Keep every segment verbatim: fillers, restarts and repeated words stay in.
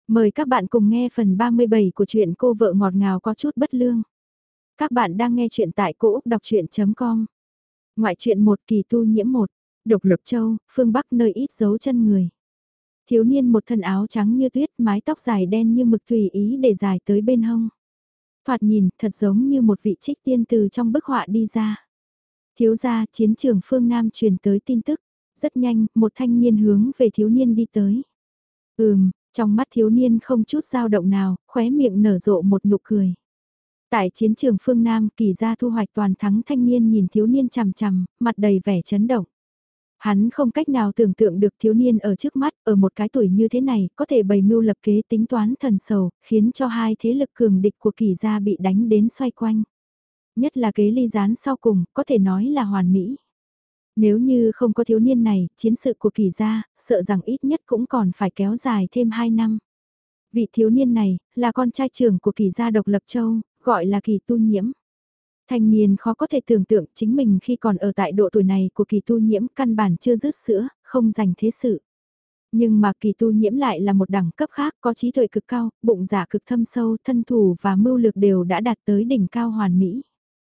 Mời các bạn cùng nghe phần ba mươi bảy của truyện Cô vợ ngọt ngào có chút bất lương. Các bạn đang nghe truyện tại cô úc đọc chuyện.com. Ngoại truyện một kỳ tu nhiễm một, Độc Lập Châu, phương Bắc nơi ít dấu chân người. Thiếu niên một thân áo trắng như tuyết, mái tóc dài đen như mực tùy ý để dài tới bên hông. Thoạt nhìn thật giống như một vị trích tiên từ trong bức họa đi ra. Thiếu gia, chiến trường phương Nam truyền tới tin tức. Rất nhanh, một thanh niên hướng về thiếu niên đi tới. Ừm. Trong mắt thiếu niên không chút dao động nào, khóe miệng nở rộ một nụ cười. Tại chiến trường phương Nam, Kỳ gia thu hoạch toàn thắng thanh niên nhìn thiếu niên chằm chằm, mặt đầy vẻ chấn động. Hắn không cách nào tưởng tượng được thiếu niên ở trước mắt, ở một cái tuổi như thế này, có thể bày mưu lập kế tính toán thần sầu, khiến cho hai thế lực cường địch của Kỳ gia bị đánh đến xoay quanh. Nhất là kế ly gián sau cùng, có thể nói là hoàn mỹ. Nếu như không có thiếu niên này, chiến sự của Kỳ gia, sợ rằng ít nhất cũng còn phải kéo dài thêm hai năm. Vị thiếu niên này, là con trai trưởng của Kỳ gia Độc Lập Châu, gọi là Kỳ Tu Nhiễm. Thanh niên khó có thể tưởng tượng chính mình khi còn ở tại độ tuổi này của Kỳ Tu Nhiễm căn bản chưa dứt sữa, không dành thế sự. Nhưng mà Kỳ Tu Nhiễm lại là một đẳng cấp khác, có trí tuệ cực cao, bụng dạ cực thâm sâu, thân thủ và mưu lược đều đã đạt tới đỉnh cao hoàn mỹ.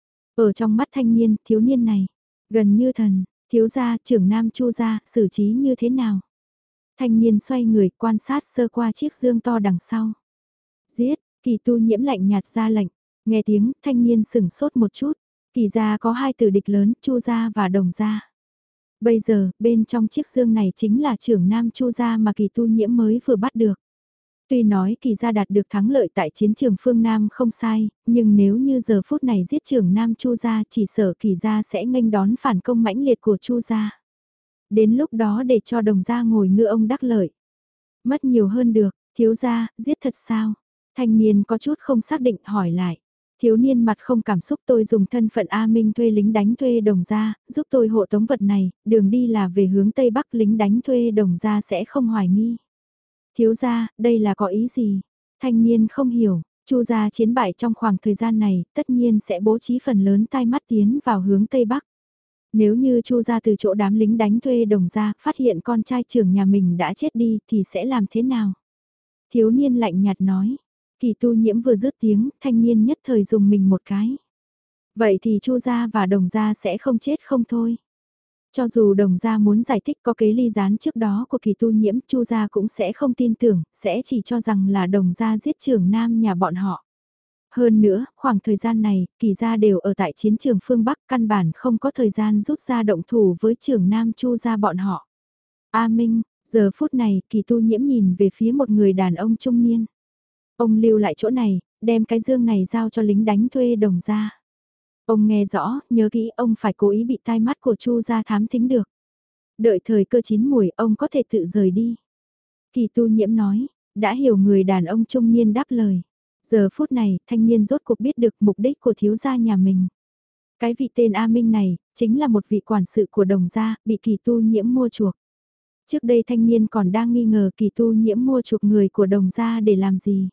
Ở trong mắt thanh niên, thiếu niên này, gần như thần. Thiếu gia, trưởng nam Chu gia, xử trí như thế nào? Thanh niên xoay người quan sát sơ qua chiếc dương to đằng sau. Giết, Kỳ Tu Nhiễm lạnh nhạt ra lệnh. Nghe tiếng, thanh niên sửng sốt một chút. Kỳ gia có hai tử địch lớn, Chu gia và Đồng gia. Bây giờ, bên trong chiếc dương này chính là trưởng nam Chu gia mà Kỳ Tu Nhiễm mới vừa bắt được. Tuy nói Kỳ gia đạt được thắng lợi tại chiến trường phương Nam không sai, nhưng nếu như giờ phút này giết trưởng nam Chu gia chỉ sợ Kỳ gia sẽ nghênh đón phản công mãnh liệt của Chu gia. Đến lúc đó để cho Đồng gia ngồi ngựa ông đắc lợi. Mất nhiều hơn được, thiếu gia, giết thật sao? Thanh niên có chút không xác định hỏi lại. Thiếu niên mặt không cảm xúc, tôi dùng thân phận A Minh thuê lính đánh thuê Đồng gia, giúp tôi hộ tống vật này, đường đi là về hướng Tây Bắc, lính đánh thuê Đồng gia sẽ không hoài nghi. Thiếu gia, đây là có ý gì? Thanh niên không hiểu, Chu gia chiến bại trong khoảng thời gian này, tất nhiên sẽ bố trí phần lớn tai mắt tiến vào hướng Tây Bắc. Nếu như Chu gia từ chỗ đám lính đánh thuê Đồng gia phát hiện con trai trưởng nhà mình đã chết đi thì sẽ làm thế nào? Thiếu niên lạnh nhạt nói. Kỳ Tu Nhiễm vừa dứt tiếng, thanh niên nhất thời dùng mình một cái. Vậy thì Chu gia và Đồng gia sẽ không chết không thôi. Cho dù Đồng gia muốn giải thích có kế ly gián trước đó của Kỳ Tu Nhiễm, Chu gia cũng sẽ không tin tưởng, sẽ chỉ cho rằng là Đồng gia giết trưởng nam nhà bọn họ. Hơn nữa, khoảng thời gian này, Kỳ gia đều ở tại chiến trường phương Bắc, căn bản không có thời gian rút ra động thủ với trưởng nam Chu gia bọn họ. A Minh, giờ phút này, Kỳ Tu Nhiễm nhìn về phía một người đàn ông trung niên. Ông lưu lại chỗ này, đem cái dương này giao cho lính đánh thuê Đồng gia. Ông nghe rõ, nhớ kỹ ông phải cố ý bị tai mắt của Chu gia thám thính được. Đợi thời cơ chín mùi, ông có thể tự rời đi. Kỳ Tu Nhiễm nói, đã hiểu người đàn ông trung niên đáp lời. Giờ phút này, thanh niên rốt cuộc biết được mục đích của thiếu gia nhà mình. Cái vị tên A Minh này, chính là một vị quản sự của Đồng gia, bị Kỳ Tu Nhiễm mua chuộc. Trước đây thanh niên còn đang nghi ngờ Kỳ Tu Nhiễm mua chuộc người của Đồng gia để làm gì.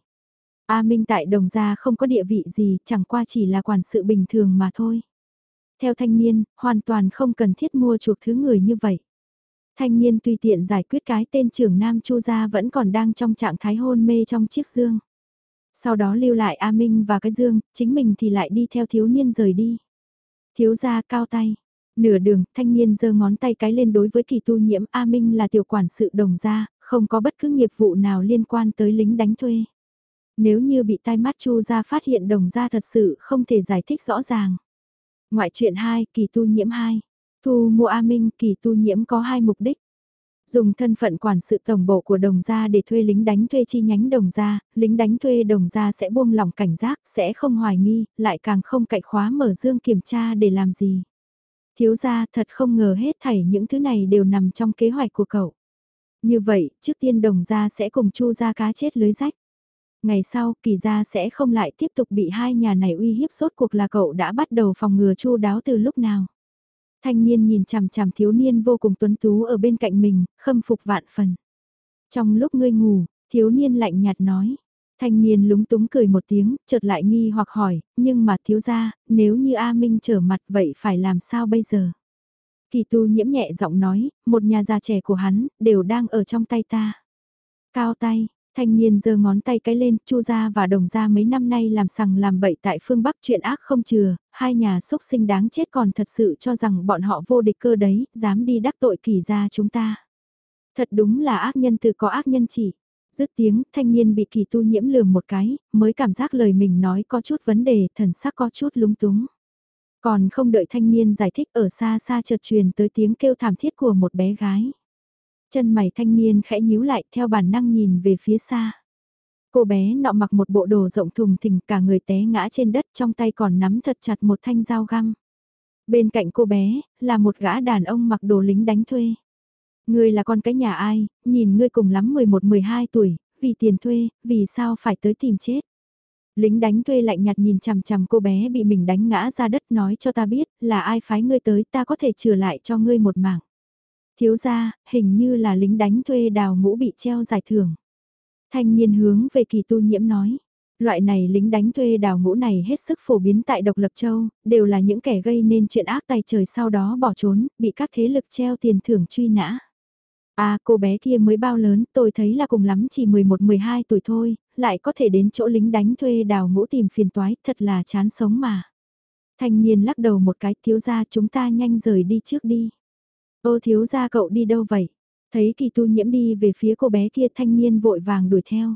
A Minh tại Đồng gia không có địa vị gì, chẳng qua chỉ là quản sự bình thường mà thôi. Theo thanh niên, hoàn toàn không cần thiết mua chuộc thứ người như vậy. Thanh niên tùy tiện giải quyết cái tên trưởng nam Chu gia vẫn còn đang trong trạng thái hôn mê trong chiếc dương. Sau đó lưu lại A Minh và cái dương, chính mình thì lại đi theo thiếu niên rời đi. Thiếu gia cao tay. Nửa đường, thanh niên giơ ngón tay cái lên đối với Kỳ Tu Nhiễm. A Minh là tiểu quản sự Đồng gia, không có bất cứ nghiệp vụ nào liên quan tới lính đánh thuê. Nếu như bị tai mắt Chu gia phát hiện Đồng gia thật sự không thể giải thích rõ ràng. Ngoại truyện hai, Kỳ Tu Nhiễm hai. Thu mua A Minh, Kỳ Tu Nhiễm có hai mục đích. Dùng thân phận quản sự tổng bộ của Đồng gia để thuê lính đánh thuê chi nhánh Đồng gia, lính đánh thuê Đồng gia sẽ buông lỏng cảnh giác, sẽ không hoài nghi, lại càng không cậy khóa mở dương kiểm tra để làm gì. Thiếu gia thật không ngờ hết thảy những thứ này đều nằm trong kế hoạch của cậu. Như vậy, trước tiên Đồng gia sẽ cùng Chu gia cá chết lưới rách. Ngày sau, Kỳ gia sẽ không lại tiếp tục bị hai nhà này uy hiếp, sốt cuộc là cậu đã bắt đầu phòng ngừa chu đáo từ lúc nào. Thanh niên nhìn chằm chằm thiếu niên vô cùng tuấn tú ở bên cạnh mình, khâm phục vạn phần. Trong lúc ngươi ngủ, thiếu niên lạnh nhạt nói. Thanh niên lúng túng cười một tiếng, chợt lại nghi hoặc hỏi, nhưng mà thiếu gia, nếu như A Minh trở mặt vậy phải làm sao bây giờ? Kỳ Tu Nhiễm nhẹ giọng nói, một nhà già trẻ của hắn, đều đang ở trong tay ta. Cao tay, Thanh niên giơ ngón tay cái lên, Chu gia và Đồng gia mấy năm nay làm sằng làm bậy tại phương Bắc chuyện ác không chừa, hai nhà xúc sinh đáng chết còn thật sự cho rằng bọn họ vô địch cơ đấy, dám đi đắc tội Kỳ gia chúng ta. Thật đúng là ác nhân tự có ác nhân chỉ. Dứt tiếng, thanh niên bị Kỳ tu nhiễm lườm một cái, mới cảm giác lời mình nói có chút vấn đề, thần sắc có chút lúng túng. Còn không đợi thanh niên giải thích, ở xa xa chợt truyền tới tiếng kêu thảm thiết của một bé gái. Chân mày thanh niên khẽ nhíu lại theo bản năng nhìn về phía xa. Cô bé nọ mặc một bộ đồ rộng thùng thình, cả người té ngã trên đất, trong tay còn nắm thật chặt một thanh dao găm. Bên cạnh cô bé, là một gã đàn ông mặc đồ lính đánh thuê. Ngươi là con cái nhà ai, nhìn ngươi cùng lắm mười một mười hai tuổi, vì tiền thuê, vì sao phải tới tìm chết. Lính đánh thuê lạnh nhạt nhìn chằm chằm cô bé bị mình đánh ngã ra đất, nói cho ta biết là ai phái ngươi tới, ta có thể chừa lại cho ngươi một mảng. Thiếu gia, hình như là lính đánh thuê Đào Ngũ bị treo giải thưởng. Thanh niên hướng về Kỳ tu nhiễm nói. Loại này lính đánh thuê Đào Ngũ này hết sức phổ biến tại Độc Lập Châu, đều là những kẻ gây nên chuyện ác tay trời sau đó bỏ trốn, bị các thế lực treo tiền thưởng truy nã. À, cô bé kia mới bao lớn, tôi thấy là cùng lắm chỉ mười một mười hai tuổi thôi, lại có thể đến chỗ lính đánh thuê Đào Ngũ tìm phiền toái, thật là chán sống mà. Thanh niên lắc đầu một cái, thiếu gia chúng ta nhanh rời đi trước đi. Ô thiếu gia cậu đi đâu vậy? Thấy Kỳ tu nhiễm đi về phía cô bé kia, thanh niên vội vàng đuổi theo.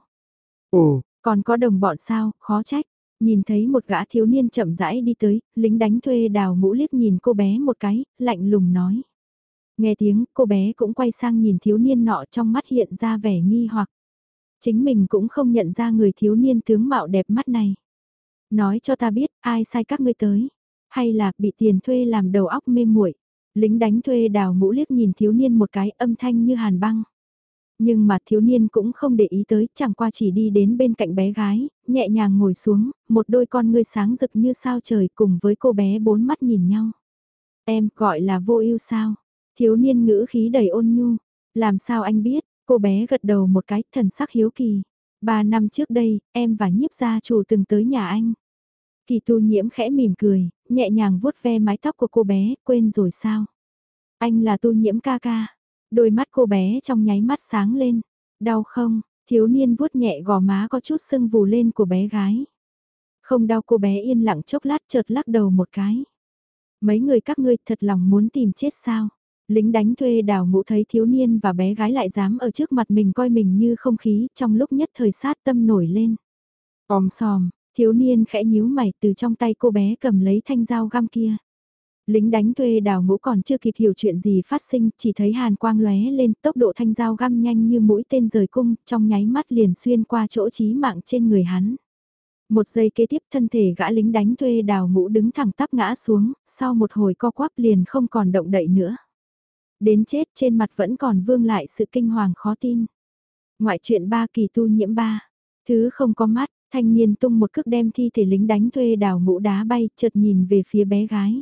Ồ, còn có đồng bọn sao, khó trách. Nhìn thấy một gã thiếu niên chậm rãi đi tới, lính đánh thuê Đào Ngũ liếc nhìn cô bé một cái, lạnh lùng nói. Nghe tiếng, cô bé cũng quay sang nhìn thiếu niên nọ, trong mắt hiện ra vẻ nghi hoặc. Chính mình cũng không nhận ra người thiếu niên tướng mạo đẹp mắt này. Nói cho ta biết, ai sai các ngươi tới? Hay là bị tiền thuê làm đầu óc mê muội? Lính đánh thuê Đào Ngũ liếc nhìn thiếu niên một cái, âm thanh như hàn băng. Nhưng mà thiếu niên cũng không để ý tới, chẳng qua chỉ đi đến bên cạnh bé gái, nhẹ nhàng ngồi xuống, một đôi con ngươi sáng rực như sao trời cùng với cô bé bốn mắt nhìn nhau. Em gọi là Vô Ưu sao? Thiếu niên ngữ khí đầy ôn nhu. Làm sao anh biết? Cô bé gật đầu một cái, thần sắc hiếu kỳ. Ba năm trước đây, em và nhiếp gia chủ từng tới nhà anh. Kỳ tu nhiễm khẽ mỉm cười, nhẹ nhàng vuốt ve mái tóc của cô bé, quên rồi sao? Anh là tu nhiễm ca ca. Đôi mắt cô bé trong nháy mắt sáng lên. Đau không? Thiếu niên vuốt nhẹ gò má có chút sưng vù lên của bé gái. Không đau, cô bé yên lặng chốc lát chợt lắc đầu một cái. Mấy người các ngươi thật lòng muốn tìm chết sao? Lính đánh thuê Đào Ngũ thấy thiếu niên và bé gái lại dám ở trước mặt mình coi mình như không khí, trong lúc nhất thời sát tâm nổi lên. Om sòm, thiếu niên khẽ nhíu mày, từ trong tay cô bé cầm lấy thanh dao găm kia. Lính đánh thuê Đào Ngũ còn chưa kịp hiểu chuyện gì phát sinh, chỉ thấy hàn quang lóe lên, tốc độ thanh dao găm nhanh như mũi tên rời cung, trong nháy mắt liền xuyên qua chỗ chí mạng trên người hắn. Một giây kế tiếp, thân thể gã lính đánh thuê Đào Ngũ đứng thẳng tắp ngã xuống, sau một hồi co quắp liền không còn động đậy nữa. Đến chết, trên mặt vẫn còn vương lại sự kinh hoàng khó tin. Ngoại truyện ba, Kỳ tu nhiễm ba. Thứ không có mắt, thanh niên tung một cước đem thi thể lính đánh thuê Đào Ngũ đá bay, chợt nhìn về phía bé gái.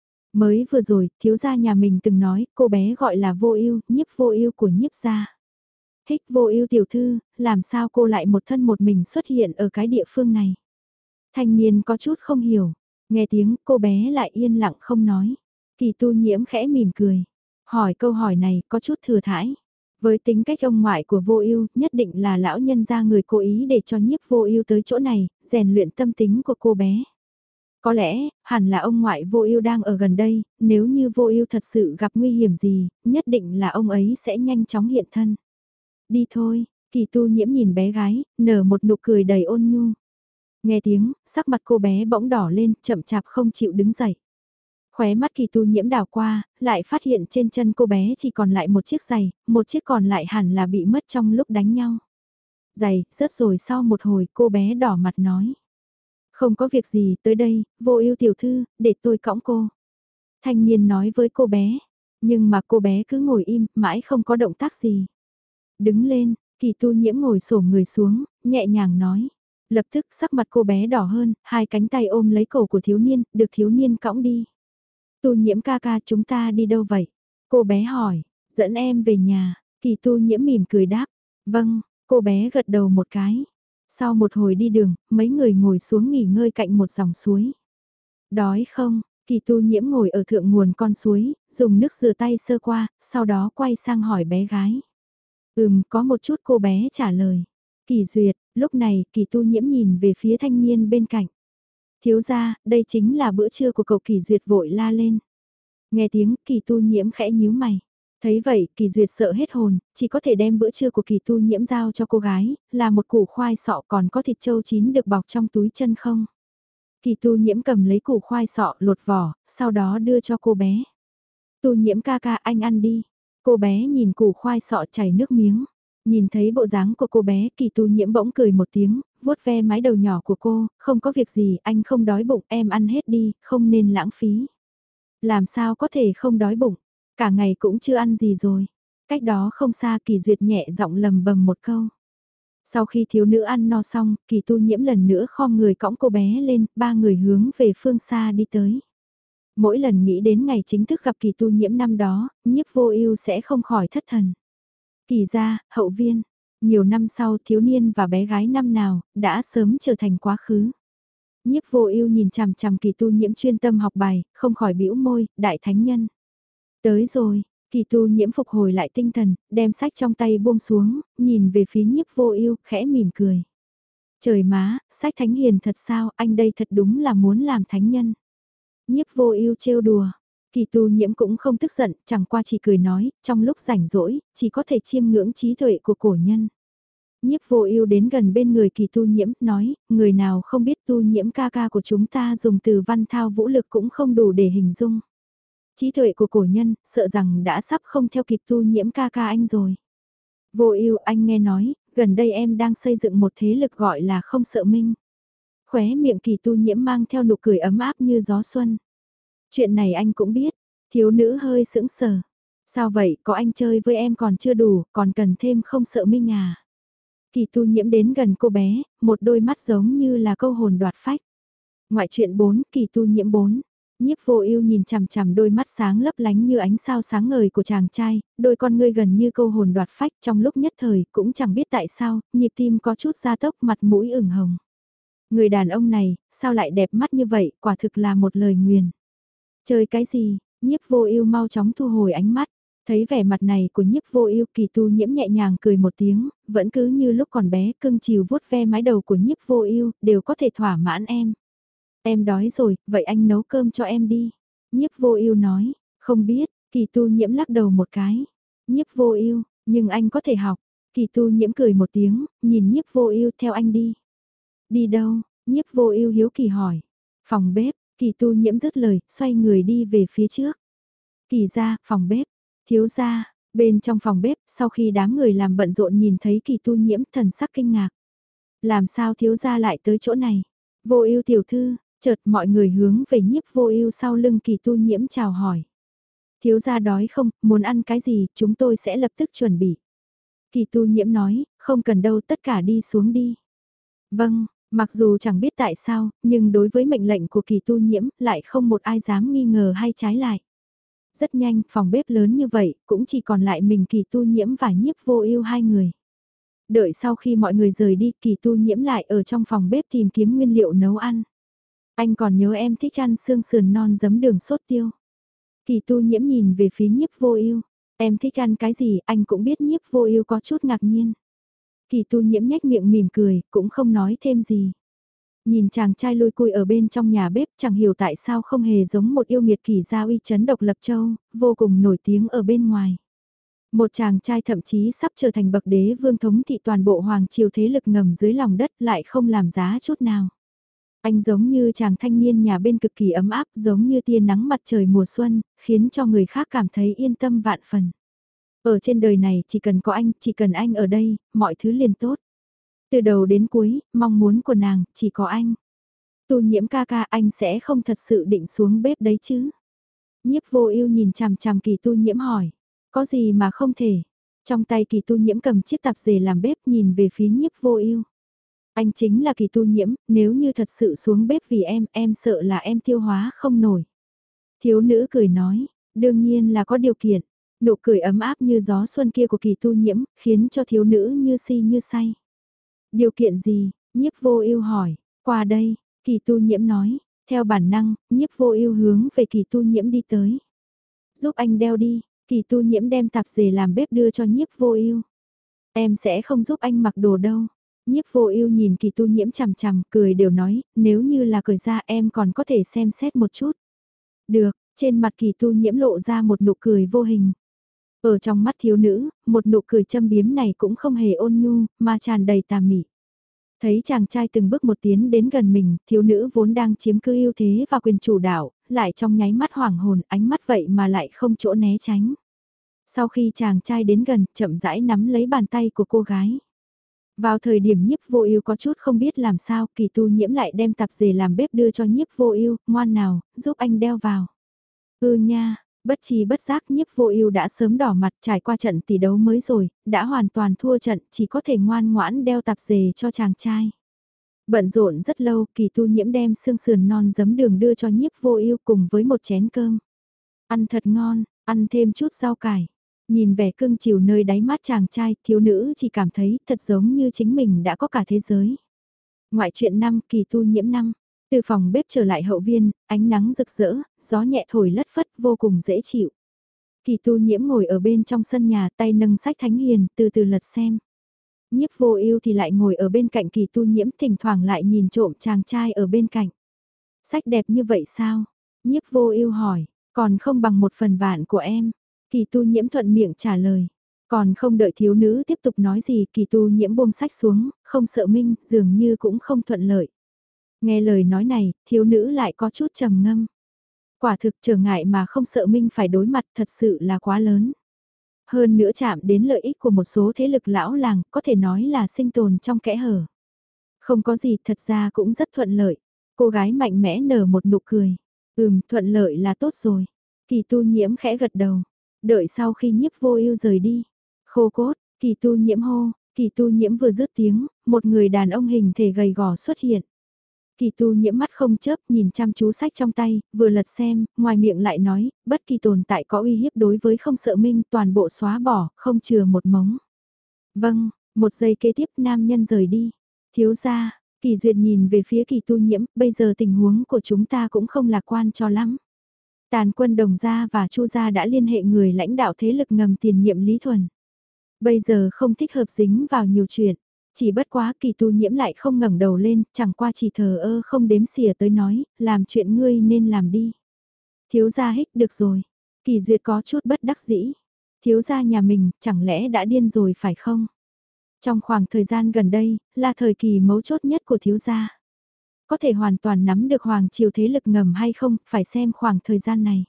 Mới vừa rồi, thiếu gia nhà mình từng nói, cô bé gọi là Vô Ưu, nhiếp Vô Ưu của nhiếp gia. Hích Vô Ưu tiểu thư, làm sao cô lại một thân một mình xuất hiện ở cái địa phương này? Thanh niên có chút không hiểu, nghe tiếng cô bé lại yên lặng không nói. Kỳ tu nhiễm khẽ mỉm cười, hỏi câu hỏi này có chút thừa thãi. Với tính cách ông ngoại của Vô Ưu, nhất định là lão nhân gia người cố ý để cho nhiếp Vô Ưu tới chỗ này, rèn luyện tâm tính của cô bé. Có lẽ, hẳn là ông ngoại Vô Ưu đang ở gần đây, nếu như Vô Ưu thật sự gặp nguy hiểm gì, nhất định là ông ấy sẽ nhanh chóng hiện thân. Đi thôi, Kỳ tu nhiễm nhìn bé gái, nở một nụ cười đầy ôn nhu. Nghe tiếng, sắc mặt cô bé bỗng đỏ lên, chậm chạp không chịu đứng dậy. Khóe mắt Kỳ tu nhiễm đảo qua, lại phát hiện trên chân cô bé chỉ còn lại một chiếc giày, một chiếc còn lại hẳn là bị mất trong lúc đánh nhau. Giày, rớt rồi. Sau một hồi cô bé đỏ mặt nói. Không có việc gì, tới đây, Vô Ưu tiểu thư, để tôi cõng cô. Thanh niên nói với cô bé, nhưng mà cô bé cứ ngồi im, mãi không có động tác gì. Đứng lên, Kỳ tu nhiễm ngồi xổm người xuống, nhẹ nhàng nói. Lập tức sắc mặt cô bé đỏ hơn, hai cánh tay ôm lấy cổ của thiếu niên, được thiếu niên cõng đi. Tu nhiễm ca ca, chúng ta đi đâu vậy? Cô bé hỏi, dẫn em về nhà. Kỳ tu nhiễm mỉm cười đáp, vâng, cô bé gật đầu một cái. Sau một hồi đi đường, mấy người ngồi xuống nghỉ ngơi cạnh một dòng suối. Đói không? Kỳ tu nhiễm ngồi ở thượng nguồn con suối, dùng nước rửa tay sơ qua, sau đó quay sang hỏi bé gái. Ừm, có một chút, cô bé trả lời. Kỳ duyệt, lúc này kỳ tu nhiễm nhìn về phía thanh niên bên cạnh. Thiếu gia, đây chính là bữa trưa của cậu. Kỳ duyệt vội la lên. Nghe tiếng kỳ tu nhiễm khẽ nhíu mày. Thấy vậy kỳ duyệt sợ hết hồn, chỉ có thể đem bữa trưa của kỳ tu nhiễm giao cho cô gái, là một củ khoai sọ còn có thịt trâu chín được bọc trong túi chân không. Kỳ tu nhiễm cầm lấy củ khoai sọ lột vỏ, sau đó đưa cho cô bé. Tu nhiễm ca ca anh ăn đi. Cô bé nhìn củ khoai sọ chảy nước miếng. Nhìn thấy bộ dáng của cô bé kỳ tu nhiễm bỗng cười một tiếng, vuốt ve mái đầu nhỏ của cô, không có việc gì, anh không đói bụng, em ăn hết đi, không nên lãng phí. Làm sao có thể không đói bụng, cả ngày cũng chưa ăn gì rồi. Cách đó không xa kỳ duyệt nhẹ giọng lầm bầm một câu. Sau khi thiếu nữ ăn no xong, kỳ tu nhiễm lần nữa khom người cõng cô bé lên, ba người hướng về phương xa đi tới. Mỗi lần nghĩ đến ngày chính thức gặp kỳ tu nhiễm năm đó, nhiếp vô ưu sẽ không khỏi thất thần. Kỳ gia, hậu viên, nhiều năm sau thiếu niên và bé gái năm nào, đã sớm trở thành quá khứ. Nhiếp vô ưu nhìn chằm chằm kỳ tu nhiễm chuyên tâm học bài, không khỏi bĩu môi, đại thánh nhân. Tới rồi, kỳ tu nhiễm phục hồi lại tinh thần, đem sách trong tay buông xuống, nhìn về phía nhiếp vô ưu, khẽ mỉm cười. Trời má, sách thánh hiền thật sao, anh đây thật đúng là muốn làm thánh nhân. Nhiếp vô ưu trêu đùa. Kỳ tu nhiễm cũng không tức giận, chẳng qua chỉ cười nói, trong lúc rảnh rỗi, chỉ có thể chiêm ngưỡng trí tuệ của cổ nhân. Nhiếp vô ưu đến gần bên người kỳ tu nhiễm, nói, người nào không biết tu nhiễm ca ca của chúng ta dùng từ văn thao vũ lực cũng không đủ để hình dung. Trí tuệ của cổ nhân, sợ rằng đã sắp không theo kịp tu nhiễm ca ca anh rồi. Vô ưu, anh nghe nói, gần đây em đang xây dựng một thế lực gọi là không sợ minh. Khóe miệng kỳ tu nhiễm mang theo nụ cười ấm áp như gió xuân. Chuyện này anh cũng biết, thiếu nữ hơi sững sờ. Sao vậy, có anh chơi với em còn chưa đủ, còn cần thêm không sợ minh à? Kỳ tu nhiễm đến gần cô bé, một đôi mắt giống như là câu hồn đoạt phách. Ngoại truyện bốn, kỳ tu nhiễm bốn. Nhiếp vô ưu nhìn chằm chằm đôi mắt sáng lấp lánh như ánh sao sáng ngời của chàng trai, đôi con ngươi gần như câu hồn đoạt phách trong lúc nhất thời, cũng chẳng biết tại sao, nhịp tim có chút gia tốc mặt mũi ửng hồng. Người đàn ông này, sao lại đẹp mắt như vậy, quả thực là một lời nguyền. Chơi cái gì, nhiếp vô ưu mau chóng thu hồi ánh mắt, thấy vẻ mặt này của nhiếp vô ưu kỳ tu nhiễm nhẹ nhàng cười một tiếng, vẫn cứ như lúc còn bé cưng chiều vuốt ve mái đầu của nhiếp vô ưu đều có thể thỏa mãn em. Em đói rồi, vậy anh nấu cơm cho em đi. Nhiếp vô ưu nói, không biết, kỳ tu nhiễm lắc đầu một cái. Nhiếp vô ưu, nhưng anh có thể học. Kỳ tu nhiễm cười một tiếng, nhìn nhiếp vô ưu theo anh đi. Đi đâu? Nhiếp vô ưu hiếu kỳ hỏi. Phòng bếp, kỳ tu nhiễm dứt lời, xoay người đi về phía trước. Kỳ ra, phòng bếp, thiếu gia, bên trong phòng bếp, sau khi đám người làm bận rộn nhìn thấy kỳ tu nhiễm thần sắc kinh ngạc. Làm sao thiếu gia lại tới chỗ này? Vô ưu tiểu thư, chợt mọi người hướng về nhiếp vô ưu sau lưng kỳ tu nhiễm chào hỏi. Thiếu gia đói không, muốn ăn cái gì, chúng tôi sẽ lập tức chuẩn bị. Kỳ tu nhiễm nói, không cần đâu, tất cả đi xuống đi. Vâng, mặc dù chẳng biết tại sao, nhưng đối với mệnh lệnh của kỳ tu nhiễm, lại không một ai dám nghi ngờ hay trái lại. Rất nhanh, phòng bếp lớn như vậy, cũng chỉ còn lại mình kỳ tu nhiễm và nhiếp vô ưu hai người. Đợi sau khi mọi người rời đi, kỳ tu nhiễm lại ở trong phòng bếp tìm kiếm nguyên liệu nấu ăn. Anh còn nhớ em thích ăn xương sườn non giấm đường sốt tiêu. Kỳ tu nhiễm nhìn về phía nhiếp vô ưu, em thích ăn cái gì, anh cũng biết. Nhiếp vô ưu có chút ngạc nhiên. Kỳ tu nhiễm nhếch miệng mỉm cười, cũng không nói thêm gì. Nhìn chàng trai lôi cui ở bên trong nhà bếp, chẳng hiểu tại sao không hề giống một yêu nghiệt kỳ gia uy chấn độc lập châu, vô cùng nổi tiếng ở bên ngoài. Một chàng trai thậm chí sắp trở thành bậc đế vương thống thị toàn bộ hoàng triều thế lực ngầm dưới lòng đất lại không làm giá chút nào. Anh giống như chàng thanh niên nhà bên cực kỳ ấm áp, giống như tia nắng mặt trời mùa xuân, khiến cho người khác cảm thấy yên tâm vạn phần. Ở trên đời này chỉ cần có anh, chỉ cần anh ở đây, mọi thứ liền tốt. Từ đầu đến cuối, mong muốn của nàng, chỉ có anh. Tu nhiễm ca ca, anh sẽ không thật sự định xuống bếp đấy chứ? Nhiếp vô ưu nhìn chằm chằm kỳ tu nhiễm hỏi. Có gì mà không thể? Trong tay kỳ tu nhiễm cầm chiếc tạp dề làm bếp nhìn về phía nhiếp vô ưu. Anh chính là kỳ tu nhiễm, nếu như thật sự xuống bếp vì em, em sợ là em tiêu hóa không nổi. Thiếu nữ cười nói, đương nhiên là có điều kiện. Nụ cười ấm áp như gió xuân kia của kỳ tu nhiễm, khiến cho thiếu nữ như si như say. Điều kiện gì? Nhiếp vô ưu hỏi. Qua đây, kỳ tu nhiễm nói. Theo bản năng, nhiếp vô ưu hướng về kỳ tu nhiễm đi tới. Giúp anh đeo đi, kỳ tu nhiễm đem tạp dề làm bếp đưa cho nhiếp vô ưu. Em sẽ không giúp anh mặc đồ đâu. Nhiếp Vô Ưu nhìn Kỳ Tu Nhiễm chằm chằm, cười đều nói, nếu như là cởi ra em còn có thể xem xét một chút. Được, trên mặt Kỳ Tu Nhiễm lộ ra một nụ cười vô hình. Ở trong mắt thiếu nữ, một nụ cười châm biếm này cũng không hề ôn nhu, mà tràn đầy tà mị. Thấy chàng trai từng bước một tiến đến gần mình, thiếu nữ vốn đang chiếm cứ ưu thế và quyền chủ đạo, lại trong nháy mắt hoảng hồn, ánh mắt vậy mà lại không chỗ né tránh. Sau khi chàng trai đến gần, chậm rãi nắm lấy bàn tay của cô gái. Vào thời điểm Nhiếp Vô Ưu có chút không biết làm sao, Kỳ Tu Nhiễm lại đem tạp dề làm bếp đưa cho Nhiếp Vô Ưu, ngoan nào, giúp anh đeo vào. Ừ nha, bất chi bất giác Nhiếp Vô Ưu đã sớm đỏ mặt, trải qua trận tỷ đấu mới rồi, đã hoàn toàn thua trận, chỉ có thể ngoan ngoãn đeo tạp dề cho chàng trai. Bận rộn rất lâu, Kỳ Tu Nhiễm đem xương sườn non giấm đường đưa cho Nhiếp Vô Ưu cùng với một chén cơm. Ăn thật ngon, ăn thêm chút rau cải. Nhìn vẻ cưng chiều nơi đáy mắt chàng trai, thiếu nữ chỉ cảm thấy thật giống như chính mình đã có cả thế giới. Ngoại truyện năm, Kỳ Tu Nhiễm năm. Từ phòng bếp trở lại hậu viên, ánh nắng rực rỡ, gió nhẹ thổi lất phất vô cùng dễ chịu. Kỳ Tu Nhiễm ngồi ở bên trong sân nhà, tay nâng sách thánh hiền, từ từ lật xem. Nhiếp Vô Ưu thì lại ngồi ở bên cạnh Kỳ Tu Nhiễm, thỉnh thoảng lại nhìn trộm chàng trai ở bên cạnh. Sách đẹp như vậy sao? Nhiếp Vô Ưu hỏi, còn không bằng một phần vạn của em. Kỳ Tu Nhiễm thuận miệng trả lời. Còn không đợi thiếu nữ tiếp tục nói gì, Kỳ Tu Nhiễm buông sách xuống, không sợ Minh, dường như cũng không thuận lợi. Nghe lời nói này, thiếu nữ lại có chút trầm ngâm. Quả thực trở ngại mà không sợ Minh phải đối mặt thật sự là quá lớn. Hơn nữa chạm đến lợi ích của một số thế lực lão làng, có thể nói là sinh tồn trong kẽ hở. Không có gì, thật ra cũng rất thuận lợi. Cô gái mạnh mẽ nở một nụ cười. Ừm, thuận lợi là tốt rồi. Kỳ Tu Nhiễm khẽ gật đầu. Đợi sau khi Nhiếp Vô Ưu rời đi. Khô cốt, Kỳ Tu Nhiễm hô, Kỳ Tu Nhiễm vừa dứt tiếng, một người đàn ông hình thể gầy gò xuất hiện. Kỳ Tu Nhiễm mắt không chớp nhìn chăm chú sách trong tay, vừa lật xem, ngoài miệng lại nói, bất kỳ tồn tại có uy hiếp đối với không sợ Minh toàn bộ xóa bỏ, không chừa một mống. Vâng, một giây kế tiếp nam nhân rời đi. Thiếu gia, Kỳ Duyệt nhìn về phía Kỳ Tu Nhiễm, bây giờ tình huống của chúng ta cũng không lạc quan cho lắm. Tàn quân Đồng gia và Chu gia đã liên hệ người lãnh đạo thế lực ngầm tiền nhiệm Lý Thuần. Bây giờ không thích hợp dính vào nhiều chuyện. Chỉ bất quá Kỳ Tu Nhiễm lại không ngẩng đầu lên, chẳng qua chỉ thờ ơ không đếm xỉa tới nói, làm chuyện ngươi nên làm đi. Thiếu gia hích được rồi. Kỳ Duyệt có chút bất đắc dĩ. Thiếu gia nhà mình, chẳng lẽ đã điên rồi phải không? Trong khoảng thời gian gần đây, là thời kỳ mấu chốt nhất của thiếu gia. Có thể hoàn toàn nắm được hoàng triều thế lực ngầm hay không, phải xem khoảng thời gian này.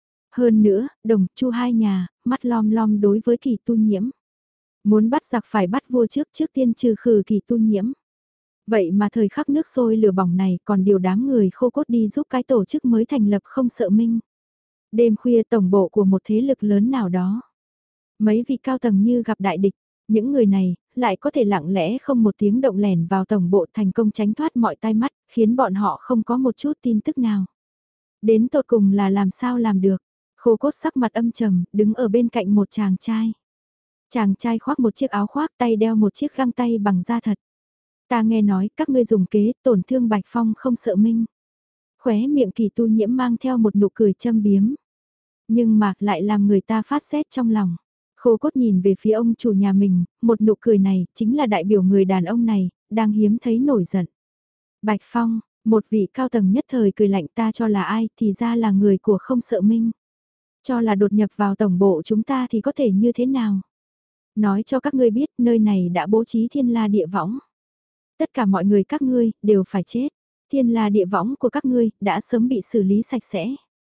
Hơn nữa, Đồng, Chu hai nhà, mắt lom lom đối với Kỳ Tu Nhiễm. Muốn bắt giặc phải bắt vua trước trước tiên trừ khử Kỳ Tu Nhiễm. Vậy mà thời khắc nước sôi lửa bỏng này còn điều đám người khô cốt đi giúp cái tổ chức mới thành lập không sợ Minh. Đêm khuya tổng bộ của một thế lực lớn nào đó. Mấy vị cao tầng như gặp đại địch, những người này lại có thể lặng lẽ không một tiếng động lẻn vào tổng bộ thành công tránh thoát mọi tai mắt, khiến bọn họ không có một chút tin tức nào. Đến tột cùng là làm sao làm được, khô cốt sắc mặt âm trầm, đứng ở bên cạnh một chàng trai. Chàng trai khoác một chiếc áo khoác tay đeo một chiếc găng tay bằng da thật. Ta nghe nói các ngươi dùng kế tổn thương Bạch Phong không sợ Minh. Khóe miệng Kỳ Tu Nhiễm mang theo một nụ cười châm biếm. Nhưng mà lại làm người ta phát rét trong lòng. Khô cốt nhìn về phía ông chủ nhà mình, một nụ cười này chính là đại biểu người đàn ông này, đang hiếm thấy nổi giận. Bạch Phong, một vị cao tầng nhất thời cười lạnh ta cho là ai thì ra là người của không sợ Minh. Cho là đột nhập vào tổng bộ chúng ta thì có thể như thế nào? Nói cho các ngươi biết nơi này đã bố trí thiên la địa võng. Tất cả mọi người các ngươi đều phải chết. Thiên la địa võng của các ngươi đã sớm bị xử lý sạch sẽ.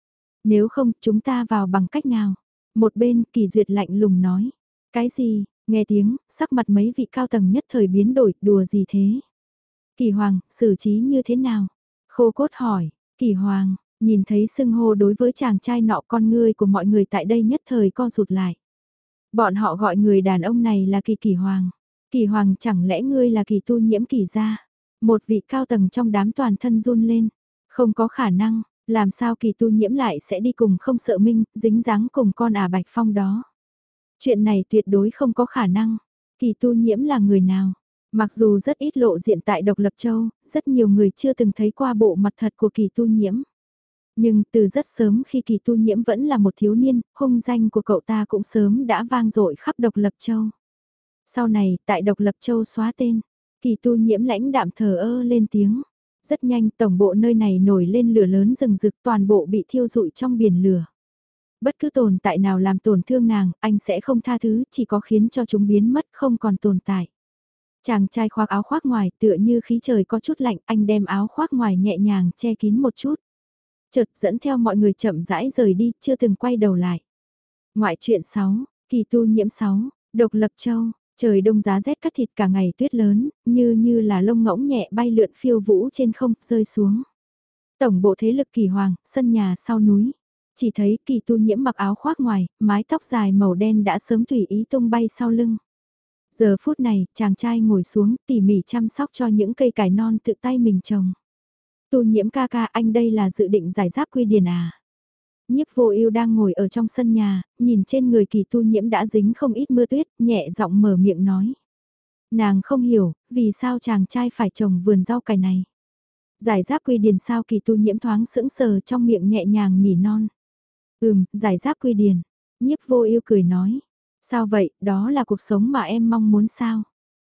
Nếu không chúng ta vào bằng cách nào? Một bên Kỳ Duyệt lạnh lùng nói. Cái gì? Nghe tiếng, sắc mặt mấy vị cao tầng nhất thời biến đổi, đùa gì thế? Kỳ Hoàng, xử trí như thế nào? Khô cốt hỏi, Kỳ Hoàng, nhìn thấy xưng hô đối với chàng trai nọ con ngươi của mọi người tại đây nhất thời co rụt lại. Bọn họ gọi người đàn ông này là Kỳ Kỳ Hoàng. Kỳ Hoàng chẳng lẽ ngươi là Kỳ Tu Nhiễm Kỳ gia? Một vị cao tầng trong đám toàn thân run lên. Không có khả năng, làm sao Kỳ Tu Nhiễm lại sẽ đi cùng không sợ Minh, dính dáng cùng con ả Bạch Phong đó. Chuyện này tuyệt đối không có khả năng. Kỳ Tu Nhiễm là người nào? Mặc dù rất ít lộ diện tại Độc Lập Châu, rất nhiều người chưa từng thấy qua bộ mặt thật của Kỳ Tu Nhiễm. Nhưng từ rất sớm khi Kỳ Tu Nhiễm vẫn là một thiếu niên, hung danh của cậu ta cũng sớm đã vang dội khắp Độc Lập Châu. Sau này, tại Độc Lập Châu xóa tên, Kỳ tu nhiễm lãnh đạm thờ ơ lên tiếng. Rất nhanh tổng bộ nơi này nổi lên lửa lớn rừng rực, toàn bộ bị thiêu rụi trong biển lửa. Bất cứ tồn tại nào làm tổn thương nàng, anh sẽ không tha thứ, chỉ có khiến cho chúng biến mất không còn tồn tại. Chàng trai khoác áo khoác ngoài tựa như khí trời có chút lạnh, anh đem áo khoác ngoài nhẹ nhàng che kín một chút. Chợt dẫn theo mọi người chậm rãi rời đi, chưa từng quay đầu lại. Ngoại truyện sáu, Kỳ tu nhiễm sáu, Độc Lập Châu, trời đông giá rét cắt thịt cả ngày tuyết lớn, như như là lông ngỗng nhẹ bay lượn phiêu vũ trên không, rơi xuống. Tổng bộ thế lực Kỳ Hoàng, sân nhà sau núi. Chỉ thấy Kỳ tu nhiễm mặc áo khoác ngoài, mái tóc dài màu đen đã sớm tùy ý tung bay sau lưng. Giờ phút này, chàng trai ngồi xuống tỉ mỉ chăm sóc cho những cây cải non tự tay mình trồng. Tu nhiễm ca ca, anh đây là dự định giải giáp quy điển à? Nhiếp Vô Ưu đang ngồi ở trong sân nhà, nhìn trên người Kỳ tu nhiễm đã dính không ít mưa tuyết, nhẹ giọng mở miệng nói. Nàng không hiểu, vì sao chàng trai phải trồng vườn rau cải này. Giải giáp quy điển sao? Kỳ tu nhiễm thoáng sững sờ, trong miệng nhẹ nhàng nỉ non. Ừm, giải giáp quy điển. Nhiếp Vô Ưu cười nói. Sao vậy, đó là cuộc sống mà em mong muốn sao?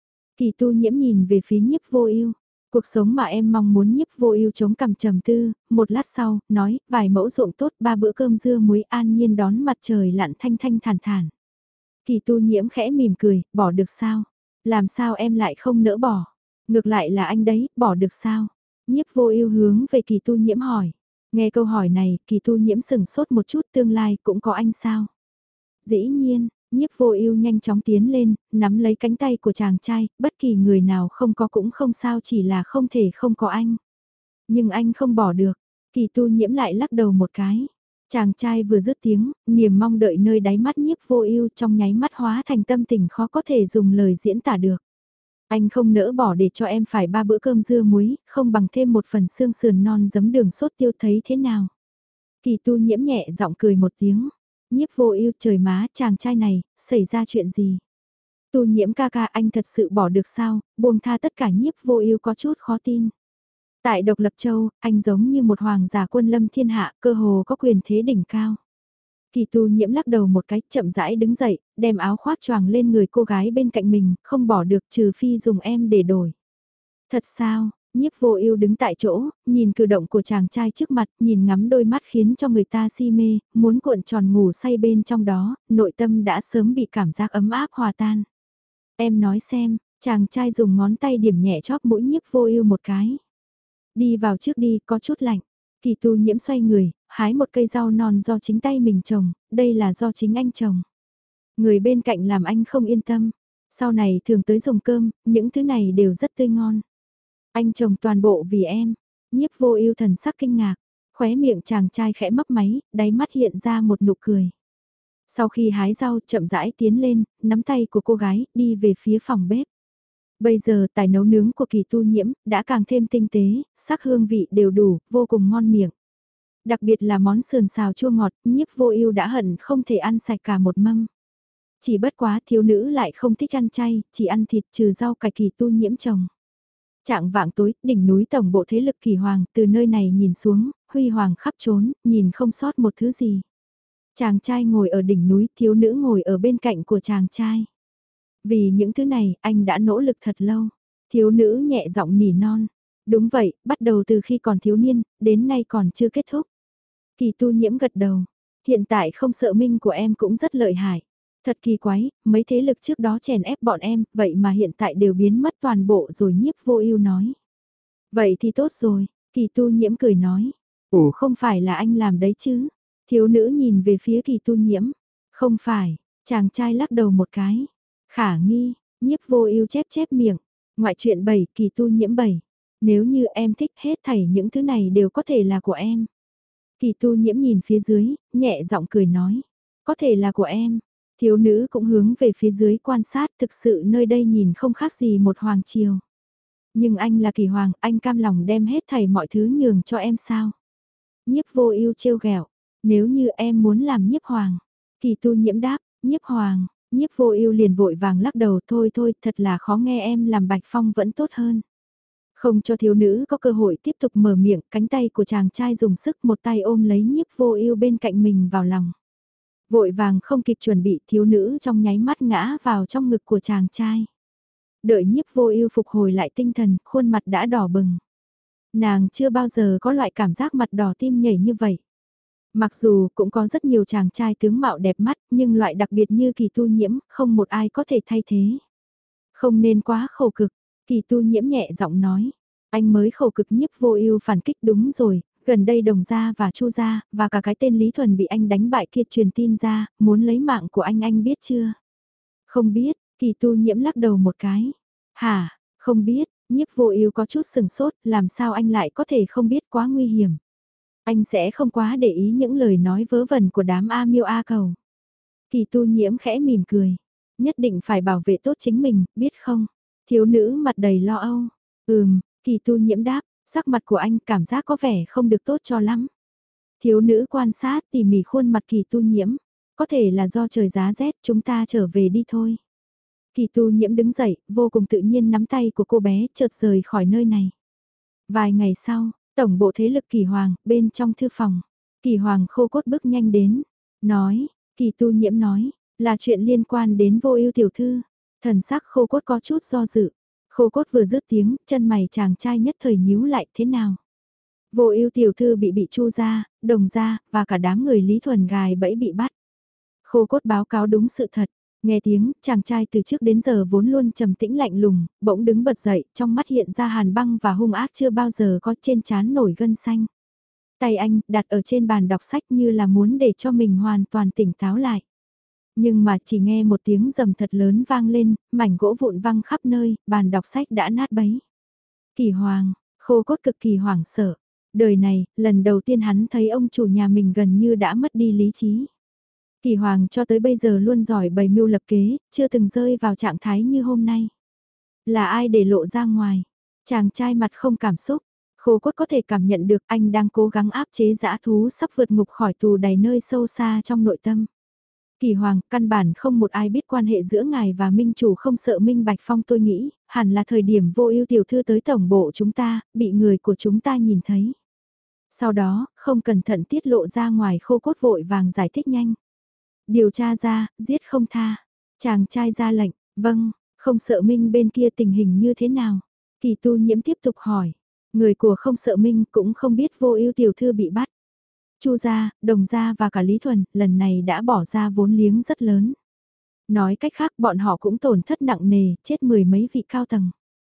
Kỳ tu nhiễm nhìn về phía Nhiếp Vô Ưu. Cuộc sống mà em mong muốn. Nhiếp Vô Ưu chống cằm trầm tư, một lát sau, nói, vài mẫu ruộng tốt, ba bữa cơm dưa muối, an nhiên đón mặt trời lặn, thanh thanh thản thản. Kỳ tu nhiễm khẽ mỉm cười, bỏ được sao? Làm sao em lại không nỡ bỏ? Ngược lại là anh đấy, bỏ được sao? Nhiếp Vô Ưu hướng về Kỳ tu nhiễm hỏi. Nghe câu hỏi này, Kỳ tu nhiễm sững sốt một chút, tương lai cũng có anh sao? Dĩ nhiên. Nhiếp Vô Ưu nhanh chóng tiến lên, nắm lấy cánh tay của chàng trai, bất kỳ người nào không có cũng không sao, chỉ là không thể không có anh. Nhưng anh không bỏ được. Kỳ tu nhiễm lại lắc đầu một cái. Chàng trai vừa dứt tiếng, niềm mong đợi nơi đáy mắt Nhiếp Vô Ưu trong nháy mắt hóa thành tâm tình khó có thể dùng lời diễn tả được. Anh không nỡ bỏ để cho em phải ba bữa cơm dưa muối, không bằng thêm một phần xương sườn non giấm đường sốt tiêu, thấy thế nào? Kỳ tu nhiễm nhẹ giọng cười một tiếng. Nhiếp Vô Ưu, trời má, chàng trai này, xảy ra chuyện gì? Tu nhiễm ca ca, anh thật sự bỏ được sao? Buông tha tất cả. Nhiếp Vô Ưu có chút khó tin. Tại Độc Lập Châu, anh giống như một hoàng giả quân lâm thiên hạ, cơ hồ có quyền thế đỉnh cao. Kỳ tu nhiễm lắc đầu một cái, chậm rãi đứng dậy, đem áo khoác choàng lên người cô gái bên cạnh mình, không bỏ được, trừ phi dùng em để đổi. Thật sao? Nhiếp Vô Ưu đứng tại chỗ, nhìn cử động của chàng trai trước mặt, nhìn ngắm đôi mắt khiến cho người ta si mê, muốn cuộn tròn ngủ say bên trong đó, nội tâm đã sớm bị cảm giác ấm áp hòa tan. Em nói xem, chàng trai dùng ngón tay điểm nhẹ chóp mũi Nhiếp Vô Ưu một cái. Đi vào trước đi, có chút lạnh. Kỳ tu nhiễm xoay người, hái một cây rau non do chính tay mình trồng, đây là do chính anh trồng. Người bên cạnh làm anh không yên tâm, sau này thường tới dùng cơm, những thứ này đều rất tươi ngon. Anh trồng toàn bộ vì em. Nhiếp Vô Ưu thần sắc kinh ngạc, khóe miệng chàng trai khẽ mấp máy, đáy mắt hiện ra một nụ cười. Sau khi hái rau, chậm rãi tiến lên, nắm tay của cô gái, đi về phía phòng bếp. Bây giờ tài nấu nướng của Kỳ tu nhiễm đã càng thêm tinh tế, sắc hương vị đều đủ, vô cùng ngon miệng. Đặc biệt là món sườn xào chua ngọt, Nhiếp Vô Ưu đã hận không thể ăn sạch cả một mâm. Chỉ bất quá thiếu nữ lại không thích ăn chay, chỉ ăn thịt, trừ rau cải Kỳ tu nhiễm trồng. Trạng vạng tối, đỉnh núi tổng bộ thế lực Kỳ Hoàng, từ nơi này nhìn xuống, huy hoàng khắp trốn, nhìn không sót một thứ gì. Chàng trai ngồi ở đỉnh núi, thiếu nữ ngồi ở bên cạnh của chàng trai. Vì những thứ này, anh đã nỗ lực thật lâu. Thiếu nữ nhẹ giọng nỉ non. Đúng vậy, bắt đầu từ khi còn thiếu niên, đến nay còn chưa kết thúc. Kỳ tu nhiễm gật đầu. Hiện tại không sợ minh của em cũng rất lợi hại. Thật kỳ quái, mấy thế lực trước đó chèn ép bọn em, vậy mà hiện tại đều biến mất toàn bộ rồi. Nhiếp Vô Ưu nói. Vậy thì tốt rồi, Kỳ tu nhiễm cười nói. Ủa không phải là anh làm đấy chứ? Thiếu nữ nhìn về phía Kỳ tu nhiễm. Không phải, chàng trai lắc đầu một cái. Khả nghi, Nhiếp Vô Ưu chép chép miệng. Ngoại truyện bảy, Kỳ tu nhiễm bảy. Nếu như em thích, hết thảy những thứ này đều có thể là của em. Kỳ tu nhiễm nhìn phía dưới, nhẹ giọng cười nói. Có thể là của em. Thiếu nữ cũng hướng về phía dưới quan sát, thực sự nơi đây nhìn không khác gì một hoàng triều. Nhưng anh là Kỳ Hoàng, anh cam lòng đem hết thảy mọi thứ nhường cho em sao? Nhiếp Vô Ưu trêu ghẹo. Nếu như em muốn làm Nhiếp Hoàng. Kỳ tu nhiễm đáp, Nhiếp Hoàng. Nhiếp Vô Ưu liền vội vàng lắc đầu, thôi thôi, thật là khó nghe, em làm Bạch Phong vẫn tốt hơn. Không cho thiếu nữ có cơ hội tiếp tục mở miệng, cánh tay của chàng trai dùng sức một tay ôm lấy Nhiếp Vô Ưu bên cạnh mình vào lòng. Vội vàng không kịp chuẩn bị, thiếu nữ trong nháy mắt ngã vào trong ngực của chàng trai. Đợi Nhiếp Vô Ưu phục hồi lại tinh thần, khuôn mặt đã đỏ bừng. Nàng chưa bao giờ có loại cảm giác mặt đỏ tim nhảy như vậy. Mặc dù cũng có rất nhiều chàng trai tướng mạo đẹp mắt, nhưng loại đặc biệt như Kỳ Tu Nhiễm, không một ai có thể thay thế. Không nên quá khổ cực, Kỳ Tu Nhiễm nhẹ giọng nói. Anh mới khổ cực. Nhiếp Vô Ưu phản kích, đúng rồi, gần đây Đồng gia và Chu gia và cả cái tên Lý Thuần bị anh đánh bại kia truyền tin ra, muốn lấy mạng của anh, anh biết chưa? Không biết, Kỳ Tu Nhiễm lắc đầu một cái. Hả, không biết, Nhiếp Vô Ưu có chút sừng sốt, làm sao anh lại có thể không biết, quá nguy hiểm. Anh sẽ không quá để ý những lời nói vớ vẩn của đám A Miêu A Cầu. Kỳ Tu Nhiễm khẽ mỉm cười, nhất định phải bảo vệ tốt chính mình, biết không? Thiếu nữ mặt đầy lo âu. Ừm, Kỳ Tu Nhiễm đáp, sắc mặt của anh cảm giác có vẻ không được tốt cho lắm. Thiếu nữ quan sát tỉ mỉ khuôn mặt Kỳ Tu Nhiễm, có thể là do trời giá rét, chúng ta trở về đi thôi. Kỳ Tu Nhiễm đứng dậy, vô cùng tự nhiên nắm tay của cô bé, chợt rời khỏi nơi này. Vài ngày sau, tổng bộ thế lực Kỳ Hoàng, bên trong thư phòng, Kỳ Hoàng khô cốt bước nhanh đến, nói, Kỳ Tu Nhiễm nói, là chuyện liên quan đến Vô Ưu tiểu thư. Thần sắc khô cốt có chút do dự. Khô cốt vừa dứt tiếng, chân mày chàng trai nhất thời nhíu lại, thế nào? Vô Ưu tiểu thư bị bị Chu gia, Đồng gia và cả đám người Lý Thuần gài bẫy bị bắt. Khô cốt báo cáo đúng sự thật. Nghe tiếng, chàng trai từ trước đến giờ vốn luôn trầm tĩnh lạnh lùng, bỗng đứng bật dậy, trong mắt hiện ra hàn băng và hung ác chưa bao giờ có, trên trán nổi gân xanh. Tay anh đặt ở trên bàn đọc sách như là muốn để cho mình hoàn toàn tỉnh táo lại. Nhưng mà chỉ nghe một tiếng rầm thật lớn vang lên, mảnh gỗ vụn văng khắp nơi, bàn đọc sách đã nát bấy. Kỳ Hoàng, khô cốt cực kỳ hoảng sợ. Đời này, lần đầu tiên hắn thấy ông chủ nhà mình gần như đã mất đi lý trí. Kỳ Hoàng cho tới bây giờ luôn giỏi bày mưu lập kế, chưa từng rơi vào trạng thái như hôm nay. Là ai để lộ ra ngoài? Chàng trai mặt không cảm xúc, khô cốt có thể cảm nhận được anh đang cố gắng áp chế dã thú sắp vượt ngục khỏi tù đầy nơi sâu xa trong nội tâm. Kỳ Hoàng, căn bản không một ai biết quan hệ giữa ngài và Minh Chủ Không Sợ Minh Bạch Phong, tôi nghĩ, hẳn là thời điểm Vô Ưu tiểu thư tới tổng bộ chúng ta, bị người của chúng ta nhìn thấy. Sau đó, không cẩn thận tiết lộ ra ngoài, khô cốt vội vàng giải thích nhanh. Điều tra ra, giết không tha. Chàng trai ra lệnh, vâng, Không Sợ Minh bên kia tình hình như thế nào? Kỳ Tu Nhiễm tiếp tục hỏi. Người của Không Sợ Minh cũng không biết Vô Ưu tiểu thư bị bắt. Chu gia, Đồng gia và cả Lý Thuần lần này đã bỏ ra vốn liếng rất lớn. Nói cách khác, bọn họ cũng tổn thất nặng nề, chết mười mấy vị cao tầng.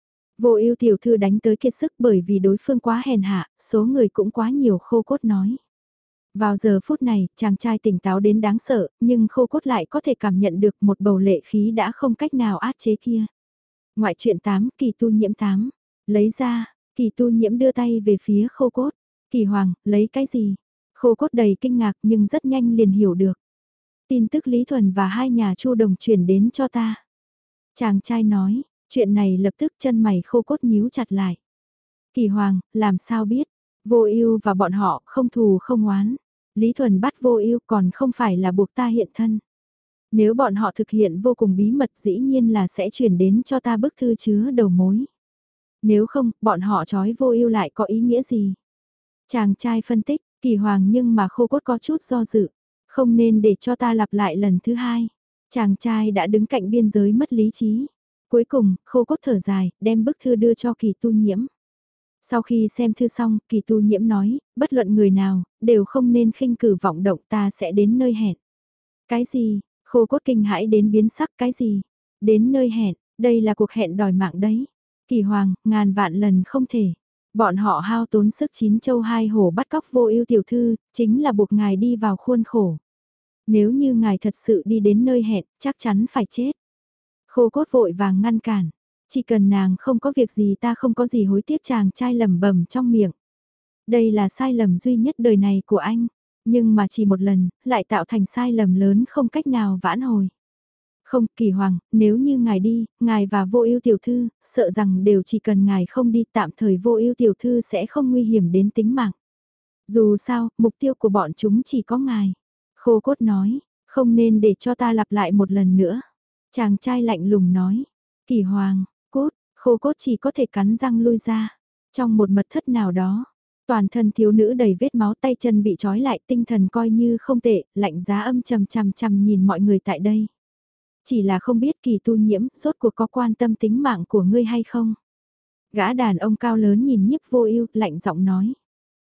Vô Ưu tiểu thư đánh tới kiệt sức bởi vì đối phương quá hèn hạ, số người cũng quá nhiều, khô cốt nói. Vào giờ phút này, chàng trai tỉnh táo đến đáng sợ, nhưng khô cốt lại có thể cảm nhận được một bầu lệ khí đã không cách nào át chế kia. Ngoại truyện tám, Kỳ Tu Nhiễm tám. Lấy ra, Kỳ Tu Nhiễm đưa tay về phía khô cốt. Kỳ Hoàng, lấy cái gì? Khô cốt đầy kinh ngạc nhưng rất nhanh liền hiểu được. Tin tức Lý Thuần và hai nhà Chu Đồng chuyển đến cho ta. Chàng trai nói, chuyện này lập tức chân mày khô cốt nhíu chặt lại. Kỳ Hoàng, làm sao biết? Vô Ưu và bọn họ không thù không oán. Lý Thuần bắt Vô Ưu còn không phải là buộc ta hiện thân. Nếu bọn họ thực hiện vô cùng bí mật dĩ nhiên là sẽ chuyển đến cho ta bức thư chứa đầu mối. Nếu không, bọn họ trói Vô Ưu lại có ý nghĩa gì? Chàng trai phân tích, Kỳ Hoàng, nhưng mà khô cốt có chút do dự. Không nên để cho ta lặp lại lần thứ hai. Chàng trai đã đứng cạnh biên giới mất lý trí. Cuối cùng, khô cốt thở dài, đem bức thư đưa cho Kỳ Tu Nhiễm. Sau khi xem thư xong, Kỳ Tu Nhiễm nói, bất luận người nào, đều không nên khinh cử vọng động, ta sẽ đến nơi hẹn. Cái gì? Khô cốt kinh hãi đến biến sắc, cái gì? Đến nơi hẹn, đây là cuộc hẹn đòi mạng đấy. Kỳ Hoàng, ngàn vạn lần không thể. Bọn họ hao tốn sức chín châu hai hổ bắt cóc Vô Ưu tiểu thư, chính là buộc ngài đi vào khuôn khổ. Nếu như ngài thật sự đi đến nơi hẹn, chắc chắn phải chết. Khô cốt vội vàng ngăn cản. Chỉ cần nàng không có việc gì ta không có gì hối tiếc, chàng trai lẩm bẩm trong miệng. Đây là sai lầm duy nhất đời này của anh, nhưng mà chỉ một lần, lại tạo thành sai lầm lớn không cách nào vãn hồi. Không, Kỳ Hoàng, nếu như ngài đi, ngài và Vô Ưu tiểu thư, sợ rằng đều chỉ cần ngài không đi, tạm thời Vô Ưu tiểu thư sẽ không nguy hiểm đến tính mạng. Dù sao, mục tiêu của bọn chúng chỉ có ngài. Khô cốt nói, không nên để cho ta lặp lại một lần nữa. Chàng trai lạnh lùng nói, Kỳ Hoàng, cốt, khô cốt chỉ có thể cắn răng lui ra. Trong một mật thất nào đó, toàn thân thiếu nữ đầy vết máu, tay chân bị trói lại, tinh thần coi như không tệ, lạnh giá âm trầm chằm chằm nhìn mọi người tại đây. Chỉ là không biết Kỳ Tu Nhiễm rốt cuộc có quan tâm tính mạng của ngươi hay không. Gã đàn ông cao lớn nhìn Nhiếp Vô Ưu, lạnh giọng nói.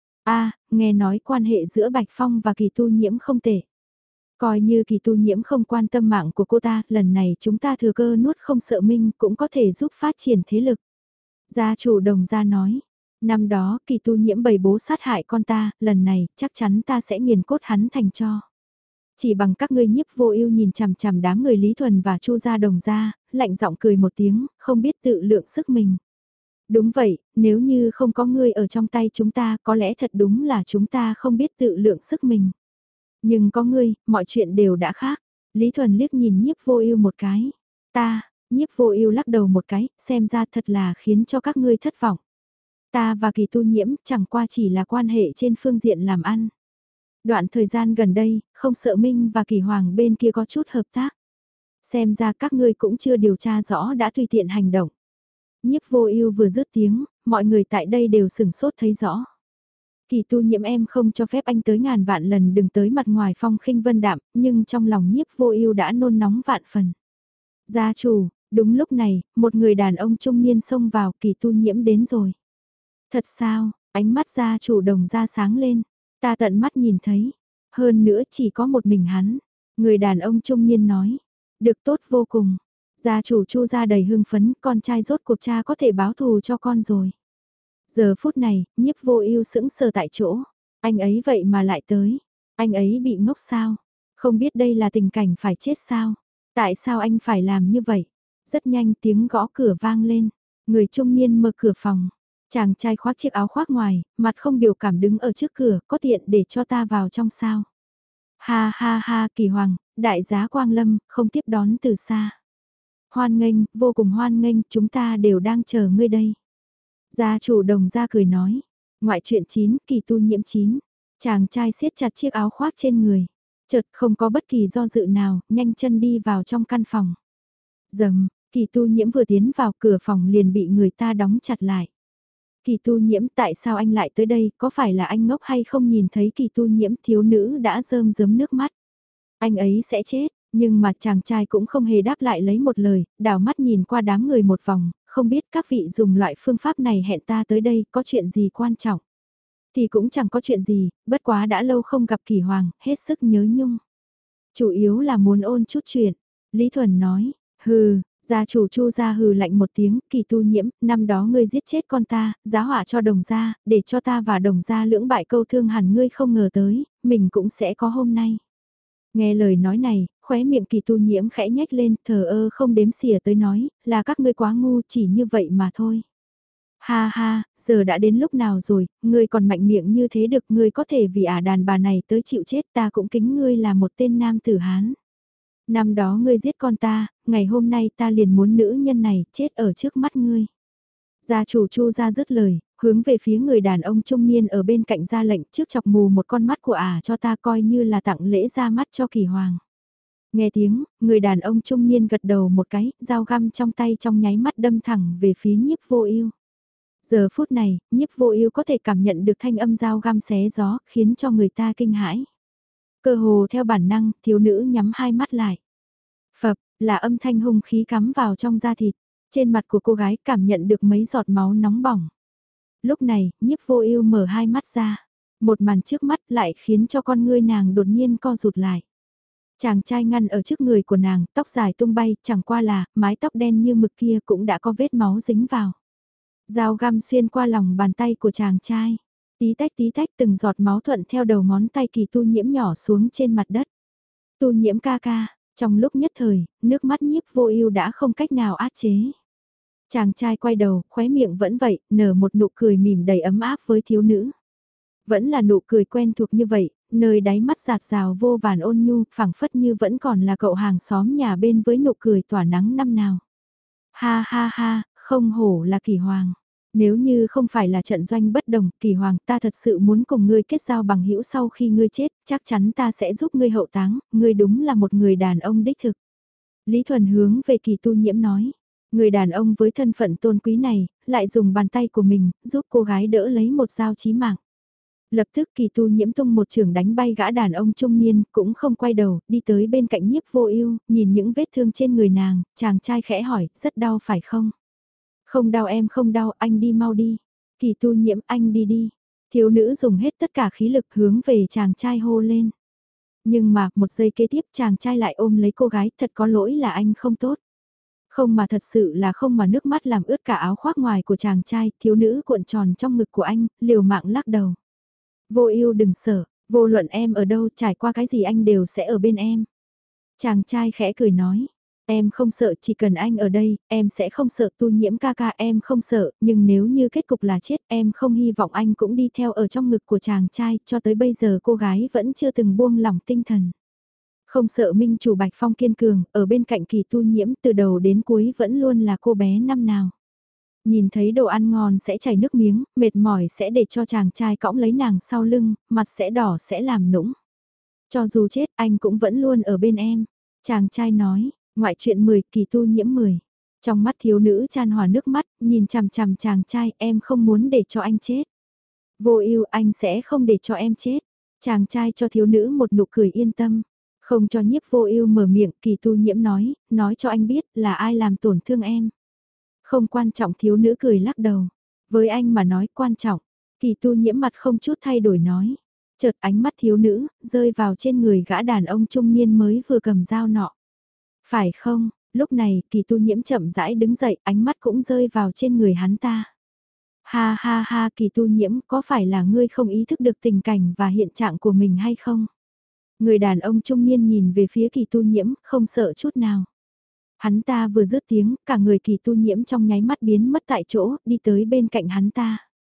A, nghe nói quan hệ giữa Bạch Phong và Kỳ Tu Nhiễm không tệ. Coi như Kỳ Tu Nhiễm không quan tâm mạng của cô ta, lần này chúng ta thừa cơ nuốt Không Sợ Minh cũng có thể giúp phát triển thế lực. Gia chủ Đồng gia nói, năm đó Kỳ Tu Nhiễm bày bố sát hại con ta, lần này chắc chắn ta sẽ nghiền cốt hắn thành tro. Chỉ bằng các ngươi Nhiếp Vô Ưu nhìn chằm chằm đám người Lý Thuần và Chu gia Đồng gia, lạnh giọng cười một tiếng, không biết tự lượng sức mình. Đúng vậy, nếu như không có ngươi ở trong tay chúng ta, có lẽ thật đúng là chúng ta không biết tự lượng sức mình. Nhưng có ngươi, mọi chuyện đều đã khác. Lý Thuần liếc nhìn Nhiếp Vô Ưu một cái. Ta, Nhiếp Vô Ưu lắc đầu một cái, xem ra thật là khiến cho các ngươi thất vọng. Ta và Kỳ Tu Nhiễm chẳng qua chỉ là quan hệ trên phương diện làm ăn. Đoạn thời gian gần đây, Không Sợ Minh và Kỳ Hoàng bên kia có chút hợp tác. Xem ra các ngươi cũng chưa điều tra rõ đã tùy tiện hành động. Nhiếp Vô Ưu vừa dứt tiếng, mọi người tại đây đều sửng sốt thấy rõ. Kỳ Tu Nhiễm em không cho phép anh tới ngàn vạn lần đừng tới mặt ngoài phong khinh vân đạm, nhưng trong lòng Nhiếp Vô Ưu đã nôn nóng vạn phần. Gia chủ, đúng lúc này, một người đàn ông trung niên xông vào, Kỳ Tu Nhiễm đến rồi. Thật sao? Ánh mắt gia chủ Đồng gia sáng lên. Ta tận mắt nhìn thấy. Hơn nữa chỉ có một mình hắn. Người đàn ông trung niên nói. Được tốt vô cùng. Gia chủ Chu gia đầy hưng phấn, con trai rốt cuộc cha có thể báo thù cho con rồi. Giờ phút này, Nhiếp Vô Ưu sững sờ tại chỗ. Anh ấy vậy mà lại tới. Anh ấy bị ngốc sao? Không biết đây là tình cảnh phải chết sao? Tại sao anh phải làm như vậy? Rất nhanh tiếng gõ cửa vang lên. Người trung niên mở cửa phòng. Chàng trai khoác chiếc áo khoác ngoài, mặt không biểu cảm đứng ở trước cửa, có tiện để cho ta vào trong sao? Ha ha ha, Kỳ Hoàng, đại giá Quang Lâm, không tiếp đón từ xa. Hoan nghênh, vô cùng hoan nghênh, chúng ta đều đang chờ ngươi đây. Gia chủ Đồng gia cười nói. Ngoại truyện chín, Kỳ Tu Nhiễm chín. Chàng trai siết chặt chiếc áo khoác trên người. Chợt không có bất kỳ do dự nào, nhanh chân đi vào trong căn phòng. Dầm, Kỳ Tu Nhiễm vừa tiến vào cửa phòng liền bị người ta đóng chặt lại. Kỳ Tu Nhiễm, tại sao anh lại tới đây, có phải là anh ngốc hay không nhìn thấy Kỳ Tu Nhiễm, thiếu nữ đã rơm rớm nước mắt. Anh ấy sẽ chết, nhưng mà chàng trai cũng không hề đáp lại lấy một lời, đảo mắt nhìn qua đám người một vòng, không biết các vị dùng loại phương pháp này hẹn ta tới đây có chuyện gì quan trọng. Thì cũng chẳng có chuyện gì, bất quá đã lâu không gặp Kỳ Hoàng, hết sức nhớ nhung. Chủ yếu là muốn ôn chút chuyện, Lý Thuần nói, hừ. Gia chủ Chu gia hừ lạnh một tiếng, Kỳ Tu Nhiễm, năm đó ngươi giết chết con ta, giá họa cho Đồng gia, để cho ta và Đồng gia lưỡng bại câu thương hẳn ngươi không ngờ tới, mình cũng sẽ có hôm nay. Nghe lời nói này, khóe miệng Kỳ Tu Nhiễm khẽ nhếch lên, thờ ơ không đếm xỉa tới nói, là các ngươi quá ngu chỉ như vậy mà thôi. Ha ha, giờ đã đến lúc nào rồi, ngươi còn mạnh miệng như thế được, ngươi có thể vì ả đàn bà này tới chịu chết, ta cũng kính ngươi là một tên nam tử Hán. Năm đó ngươi giết con ta, ngày hôm nay ta liền muốn nữ nhân này chết ở trước mắt ngươi. Gia chủ Chu gia dứt lời, hướng về phía người đàn ông trung niên ở bên cạnh ra lệnh trước chọc mù một con mắt của ả cho ta coi như là tặng lễ ra mắt cho Kỳ Hoàng. Nghe tiếng, người đàn ông trung niên gật đầu một cái, dao găm trong tay trong nháy mắt đâm thẳng về phía Nhiếp Vô Ưu. Giờ phút này, Nhiếp Vô Ưu có thể cảm nhận được thanh âm dao găm xé gió, khiến cho người ta kinh hãi. Cơ hồ theo bản năng, thiếu nữ nhắm hai mắt lại. Phập, là âm thanh hung khí cắm vào trong da thịt. Trên mặt của cô gái cảm nhận được mấy giọt máu nóng bỏng. Lúc này, Nhiếp Vô Ưu mở hai mắt ra. Một màn trước mắt lại khiến cho con ngươi nàng đột nhiên co rụt lại. Chàng trai ngăn ở trước người của nàng, tóc dài tung bay, chẳng qua là, mái tóc đen như mực kia cũng đã có vết máu dính vào. Dao găm xuyên qua lòng bàn tay của chàng trai. Tí tách tí tách từng giọt máu thuận theo đầu ngón tay Kỳ Tu Nhiễm nhỏ xuống trên mặt đất. Tu Nhiễm ca ca, trong lúc nhất thời, nước mắt Nhiếp Vô Ưu đã không cách nào át chế. Chàng trai quay đầu, khóe miệng vẫn vậy, nở một nụ cười mỉm đầy ấm áp với thiếu nữ. Vẫn là nụ cười quen thuộc như vậy, nơi đáy mắt dạt dào vô vàn ôn nhu, phảng phất như vẫn còn là cậu hàng xóm nhà bên với nụ cười tỏa nắng năm nào. Ha ha ha, không hổ là Kỳ Hoàng. Nếu như không phải là trận doanh bất đồng, Kỳ Hoàng, ta thật sự muốn cùng ngươi kết giao bằng hữu sau khi ngươi chết, chắc chắn ta sẽ giúp ngươi hậu táng, ngươi đúng là một người đàn ông đích thực. Lý Thuần hướng về Kỳ Tu Nhiễm nói, người đàn ông với thân phận tôn quý này, lại dùng bàn tay của mình, giúp cô gái đỡ lấy một dao chí mạng. Lập tức Kỳ Tu Nhiễm tung một chưởng đánh bay gã đàn ông trung niên, cũng không quay đầu, đi tới bên cạnh Nhiếp Vô Ưu, nhìn những vết thương trên người nàng, chàng trai khẽ hỏi, rất đau phải không? Không đau em không đau, anh đi mau đi. Kỳ Tu Nhiễm, anh đi đi. Thiếu nữ dùng hết tất cả khí lực hướng về chàng trai hô lên. Nhưng mà, một giây kế tiếp chàng trai lại ôm lấy cô gái, thật có lỗi là anh không tốt. Không mà thật sự là không mà nước mắt làm ướt cả áo khoác ngoài của chàng trai, thiếu nữ cuộn tròn trong ngực của anh, liều mạng lắc đầu. Vô Ưu đừng sợ, vô luận em ở đâu trải qua cái gì anh đều sẽ ở bên em. Chàng trai khẽ cười nói, em không sợ chỉ cần anh ở đây, em sẽ không sợ Tu Nhiễm ca ca em không sợ, nhưng nếu như kết cục là chết em không hy vọng anh cũng đi theo ở trong ngực của chàng trai, cho tới bây giờ cô gái vẫn chưa từng buông lỏng tinh thần. Không sợ minh chủ Bạch Phong kiên cường, ở bên cạnh Kỳ Tu Nhiễm từ đầu đến cuối vẫn luôn là cô bé năm nào. Nhìn thấy đồ ăn ngon sẽ chảy nước miếng, mệt mỏi sẽ để cho chàng trai cõng lấy nàng sau lưng, mặt sẽ đỏ sẽ làm nũng. Cho dù chết anh cũng vẫn luôn ở bên em. Chàng trai nói, ngoại truyện mười Kỳ Tu Nhiễm mười. Trong mắt thiếu nữ chan hòa nước mắt, nhìn chằm chằm chàng trai em không muốn để cho anh chết. Vô Ưu anh sẽ không để cho em chết. Chàng trai cho thiếu nữ một nụ cười yên tâm. Không cho Nhiếp Vô Ưu mở miệng, Kỳ Tu Nhiễm nói, nói cho anh biết là ai làm tổn thương em. Không quan trọng, thiếu nữ cười lắc đầu. Với anh mà nói quan trọng. Kỳ Tu Nhiễm mặt không chút thay đổi nói. Chợt ánh mắt thiếu nữ rơi vào trên người gã đàn ông trung niên mới vừa cầm dao nọ. Phải không? Lúc này Kỳ Tu Nhiễm chậm rãi đứng dậy, ánh mắt cũng rơi vào trên người hắn ta. Ha ha ha, Kỳ Tu Nhiễm, có phải là ngươi không ý thức được tình cảnh và hiện trạng của mình hay không? Người đàn ông trung niên nhìn về phía Kỳ Tu Nhiễm, không sợ chút nào. Hắn ta vừa dứt tiếng, cả người Kỳ Tu Nhiễm trong nháy mắt biến mất tại chỗ, đi tới bên cạnh hắn ta.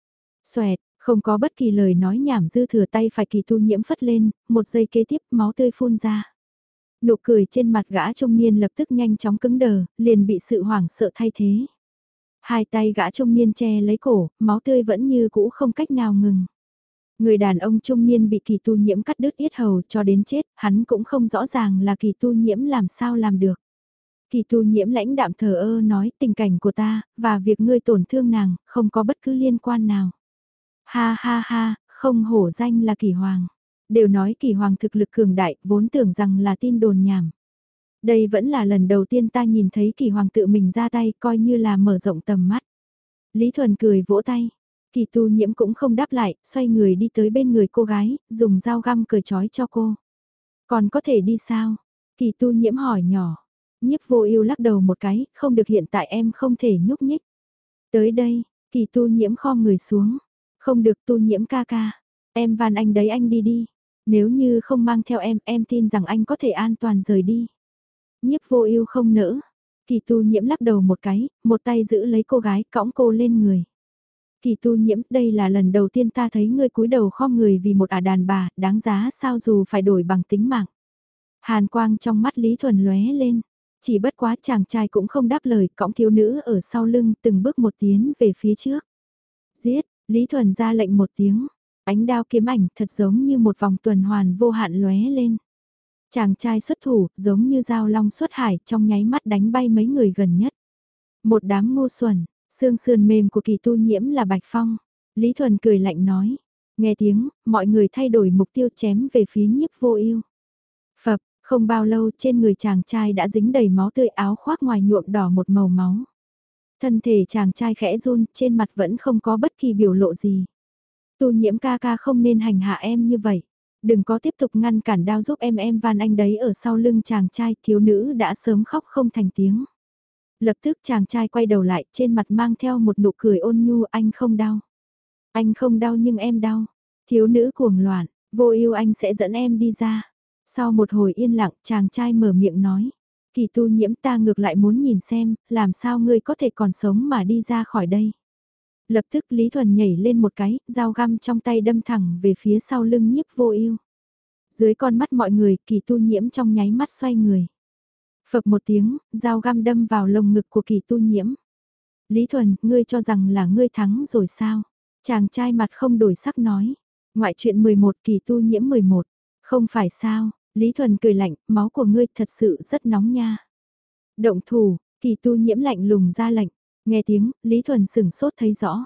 Xoẹt, không có bất kỳ lời nói nhảm, dư thừa tay phải Kỳ Tu Nhiễm phất lên, một giây kế tiếp máu tươi phun ra. Nụ cười trên mặt gã trung niên lập tức nhanh chóng cứng đờ, liền bị sự hoảng sợ thay thế. Hai tay gã trung niên che lấy cổ, máu tươi vẫn như cũ không cách nào ngừng. Người đàn ông trung niên bị Kỳ Tu Nhiễm cắt đứt yết hầu cho đến chết, hắn cũng không rõ ràng là Kỳ Tu Nhiễm làm sao làm được. Kỳ Tu Nhiễm lãnh đạm thờ ơ nói, tình cảnh của ta, và việc ngươi tổn thương nàng, không có bất cứ liên quan nào. Ha ha ha, không hổ danh là Kỳ Hoàng. Đều nói Kỳ Hoàng thực lực cường đại, vốn tưởng rằng là tin đồn nhảm. Đây vẫn là lần đầu tiên ta nhìn thấy Kỳ Hoàng tự mình ra tay, coi như là mở rộng tầm mắt. Lý Thuần cười vỗ tay. Kỳ Tu Nhiễm cũng không đáp lại, xoay người đi tới bên người cô gái, dùng dao găm cởi trói cho cô. Còn có thể đi sao? Kỳ Tu Nhiễm hỏi nhỏ. Nhiếp Vô Ưu lắc đầu một cái, không được, hiện tại em không thể nhúc nhích. Tới đây, Kỳ Tu Nhiễm khom người xuống. Không được, Tu Nhiễm ca ca. Em van anh đấy, anh đi đi. Nếu như không mang theo em, em tin rằng anh có thể an toàn rời đi. Nhiếp Vô Ưu không nỡ. Kỳ Tu Nhiễm lắc đầu một cái, một tay giữ lấy cô gái, cõng cô lên người. Kỳ Tu Nhiễm, đây là lần đầu tiên ta thấy ngươi cúi đầu khom người vì một ả đàn bà, đáng giá sao dù phải đổi bằng tính mạng. Hàn quang trong mắt Lý Thuần lóe lên, chỉ bất quá chàng trai cũng không đáp lời, cõng thiếu nữ ở sau lưng từng bước một tiến về phía trước. Giết, Lý Thuần ra lệnh một tiếng, ánh đao kiếm ảnh thật giống như một vòng tuần hoàn vô hạn lóe lên. Chàng trai xuất thủ, giống như dao long xuất hải, trong nháy mắt đánh bay mấy người gần nhất. Một đám ngu xuẩn. Xương sườn mềm của Kỳ Tu Nhiễm là Bạch Phong. Lý Thuần cười lạnh nói. Nghe tiếng, mọi người thay đổi mục tiêu chém về phía Nhiếp Vô Ưu. Phập, không bao lâu trên người chàng trai đã dính đầy máu tươi, áo khoác ngoài nhuộm đỏ một màu máu. Thân thể chàng trai khẽ run, trên mặt vẫn không có bất kỳ biểu lộ gì. Tu Nhiễm ca ca không nên hành hạ em như vậy. Đừng có tiếp tục ngăn cản đao giúp em, em van anh đấy. Ở sau lưng chàng trai, thiếu nữ đã sớm khóc không thành tiếng. Lập tức chàng trai quay đầu lại, trên mặt mang theo một nụ cười ôn nhu, anh không đau. Anh không đau nhưng em đau. Thiếu nữ cuồng loạn, Vô Ưu anh sẽ dẫn em đi ra. Sau một hồi yên lặng, chàng trai mở miệng nói. Kỳ Tu Nhiễm, ta ngược lại muốn nhìn xem, làm sao ngươi có thể còn sống mà đi ra khỏi đây. Lập tức Lý Thuần nhảy lên một cái, dao găm trong tay đâm thẳng về phía sau lưng Nhiếp Vô Ưu. Dưới con mắt mọi người, Kỳ Tu Nhiễm trong nháy mắt xoay người. Phập một tiếng, dao găm đâm vào lồng ngực của Kỳ Tu Nhiễm. Lý Thuần, ngươi cho rằng là ngươi thắng rồi sao? Chàng trai mặt không đổi sắc nói. Ngoại truyện mười một, Kỳ Tu Nhiễm mười một. Không phải sao? Lý Thuần cười lạnh, máu của ngươi thật sự rất nóng nha. Động thủ, Kỳ Tu Nhiễm lạnh lùng ra lệnh. Nghe tiếng, Lý Thuần sửng sốt thấy rõ.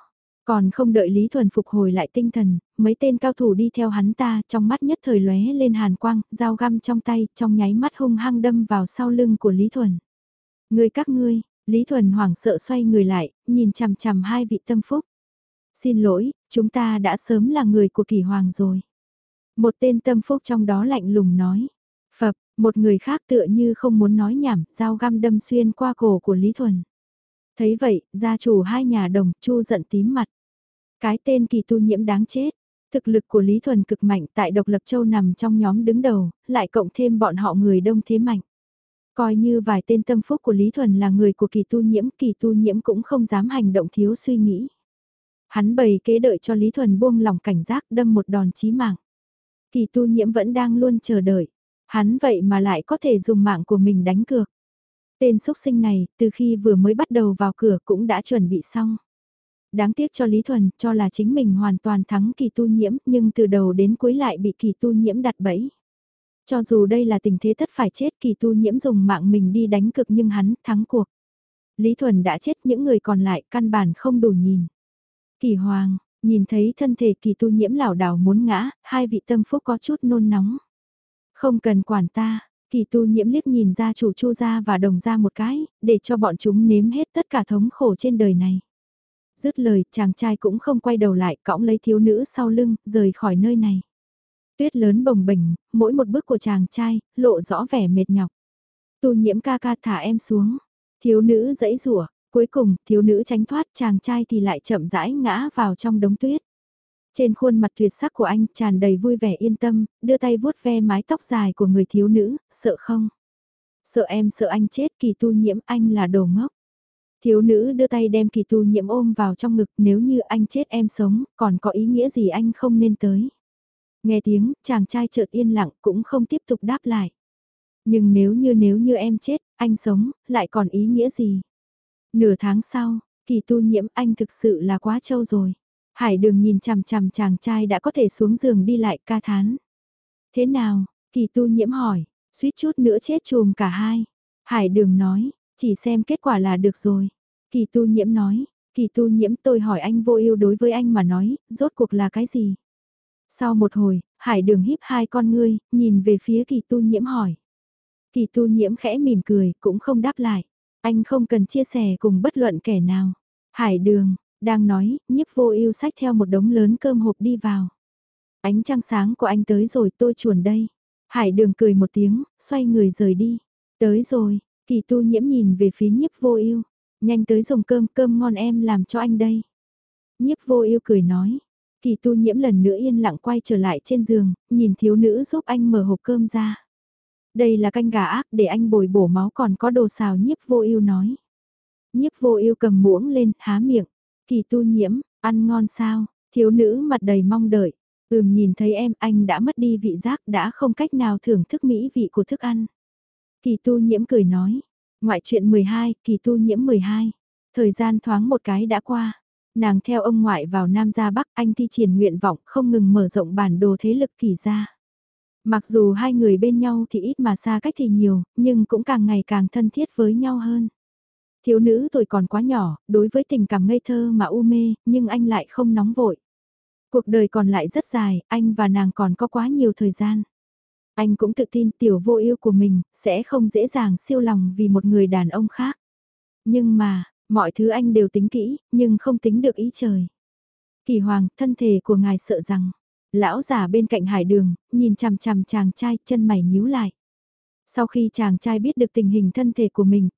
Còn không đợi Lý Thuần phục hồi lại tinh thần, mấy tên cao thủ đi theo hắn ta, trong mắt nhất thời lóe lên hàn quang, dao găm trong tay, trong nháy mắt hung hăng đâm vào sau lưng của Lý Thuần. Người các ngươi, Lý Thuần hoảng sợ xoay người lại, nhìn chằm chằm hai vị tâm phúc. Xin lỗi, chúng ta đã sớm là người của Kỳ Hoàng rồi. Một tên tâm phúc trong đó lạnh lùng nói. Phập, một người khác tựa như không muốn nói nhảm, dao găm đâm xuyên qua cổ của Lý Thuần. Thấy vậy, gia chủ hai nhà Đồng, Chu giận tím mặt. Cái tên Kỳ tu nhiễm đáng chết. Thực lực của Lý Thuần cực mạnh tại Độc Lập Châu nằm trong nhóm đứng đầu, lại cộng thêm bọn họ người đông thế mạnh. Coi như vài tên tâm phúc của Lý Thuần là người của Kỳ tu nhiễm, Kỳ tu nhiễm cũng không dám hành động thiếu suy nghĩ. Hắn bày kế đợi cho Lý Thuần buông lỏng cảnh giác đâm một đòn chí mạng. Kỳ tu nhiễm vẫn đang luôn chờ đợi. Hắn vậy mà lại có thể dùng mạng của mình đánh cược. Tên xuất sinh này, từ khi vừa mới bắt đầu vào cửa cũng đã chuẩn bị xong. Đáng tiếc cho Lý Thuần, cho là chính mình hoàn toàn thắng Kỳ tu nhiễm, nhưng từ đầu đến cuối lại bị Kỳ tu nhiễm đặt bẫy. Cho dù đây là tình thế tất phải chết, Kỳ tu nhiễm dùng mạng mình đi đánh cực nhưng hắn thắng cuộc. Lý Thuần đã chết, những người còn lại căn bản không đủ nhìn. Kỳ Hoàng, nhìn thấy thân thể Kỳ tu nhiễm lảo đảo muốn ngã, hai vị tâm phúc có chút nôn nóng. Không cần quản ta, Kỳ tu nhiễm liếc nhìn ra chủ Chu gia và Đồng gia một cái, để cho bọn chúng nếm hết tất cả thống khổ trên đời này. Dứt lời, chàng trai cũng không quay đầu lại, cõng lấy thiếu nữ sau lưng, rời khỏi nơi này. Tuyết lớn bồng bềnh, mỗi một bước của chàng trai, lộ rõ vẻ mệt nhọc. Tu nhiễm ca ca thả em xuống. Thiếu nữ giãy giụa, cuối cùng, thiếu nữ tránh thoát, chàng trai thì lại chậm rãi ngã vào trong đống tuyết. Trên khuôn mặt tuyệt sắc của anh tràn đầy vui vẻ yên tâm, đưa tay vuốt ve mái tóc dài của người thiếu nữ, sợ không? Sợ em sợ anh chết, Kỳ tu nhiễm, anh là đồ ngốc. Thiếu nữ đưa tay đem Kỳ tu nhiễm ôm vào trong ngực, nếu như anh chết em sống, còn có ý nghĩa gì anh không nên tới. Nghe tiếng, chàng trai chợt yên lặng cũng không tiếp tục đáp lại. Nhưng nếu như nếu như em chết, anh sống, lại còn ý nghĩa gì? Nửa tháng sau, Kỳ tu nhiễm, anh thực sự là quá trâu rồi. Hải Đường nhìn chằm chằm chàng trai đã có thể xuống giường đi lại, ca thán. Thế nào? Kỳ tu nhiễm hỏi, suýt chút nữa chết chùm cả hai. Hải Đường nói, chỉ xem kết quả là được rồi. Kỳ tu nhiễm nói, Kỳ tu nhiễm, tôi hỏi anh, vô ưu đối với anh mà nói, rốt cuộc là cái gì? Sau một hồi, Hải Đường híp hai con ngươi, nhìn về phía Kỳ tu nhiễm hỏi. Kỳ tu nhiễm khẽ mỉm cười, cũng không đáp lại. Anh không cần chia sẻ cùng bất luận kẻ nào. Hải Đường, đang nói, Nhiếp Vô Ưu xách theo một đống lớn cơm hộp đi vào. Ánh trăng sáng của anh tới rồi, tôi chuồn đây. Hải Đường cười một tiếng, xoay người rời đi. Tới rồi, Kỳ tu nhiễm nhìn về phía Nhiếp Vô Ưu. Nhanh tới dùng cơm, cơm ngon em làm cho anh đây. Nhiếp Vô Ưu cười nói. Kỳ tu nhiễm lần nữa yên lặng quay trở lại trên giường, nhìn thiếu nữ giúp anh mở hộp cơm ra. Đây là canh gà ác để anh bồi bổ máu, còn có đồ xào. Nhiếp Vô Ưu nói. Nhiếp Vô Ưu cầm muỗng lên, há miệng. Kỳ tu nhiễm, ăn ngon sao? Thiếu nữ mặt đầy mong đợi. Ừm, nhìn thấy em, anh đã mất đi vị giác, đã không cách nào thưởng thức mỹ vị của thức ăn. Kỳ tu nhiễm cười nói. Ngoại truyện mười hai, Kỳ tu nhiễm mười hai. Thời gian thoáng một cái đã qua. Nàng theo ông ngoại vào Nam ra Bắc, anh thi triển nguyện vọng không ngừng mở rộng bản đồ thế lực Kỳ gia. Mặc dù hai người bên nhau thì ít mà xa cách thì nhiều, nhưng cũng càng ngày càng thân thiết với nhau hơn. Thiếu nữ tuổi còn quá nhỏ, đối với tình cảm ngây thơ mà u mê, nhưng anh lại không nóng vội. Cuộc đời còn lại rất dài, anh và nàng còn có quá nhiều thời gian. Anh cũng tự tin Tiểu Vô Ưu của mình sẽ không dễ dàng siêu lòng vì một người đàn ông khác. Nhưng mà, mọi thứ anh đều tính kỹ, nhưng không tính được ý trời. Kỳ Hoàng, thân thể của ngài sợ rằng, lão già bên cạnh Hải Đường, nhìn chằm chằm chàng trai, chân mày nhíu lại. Sau khi chàng trai biết được tình hình thân thể của mình,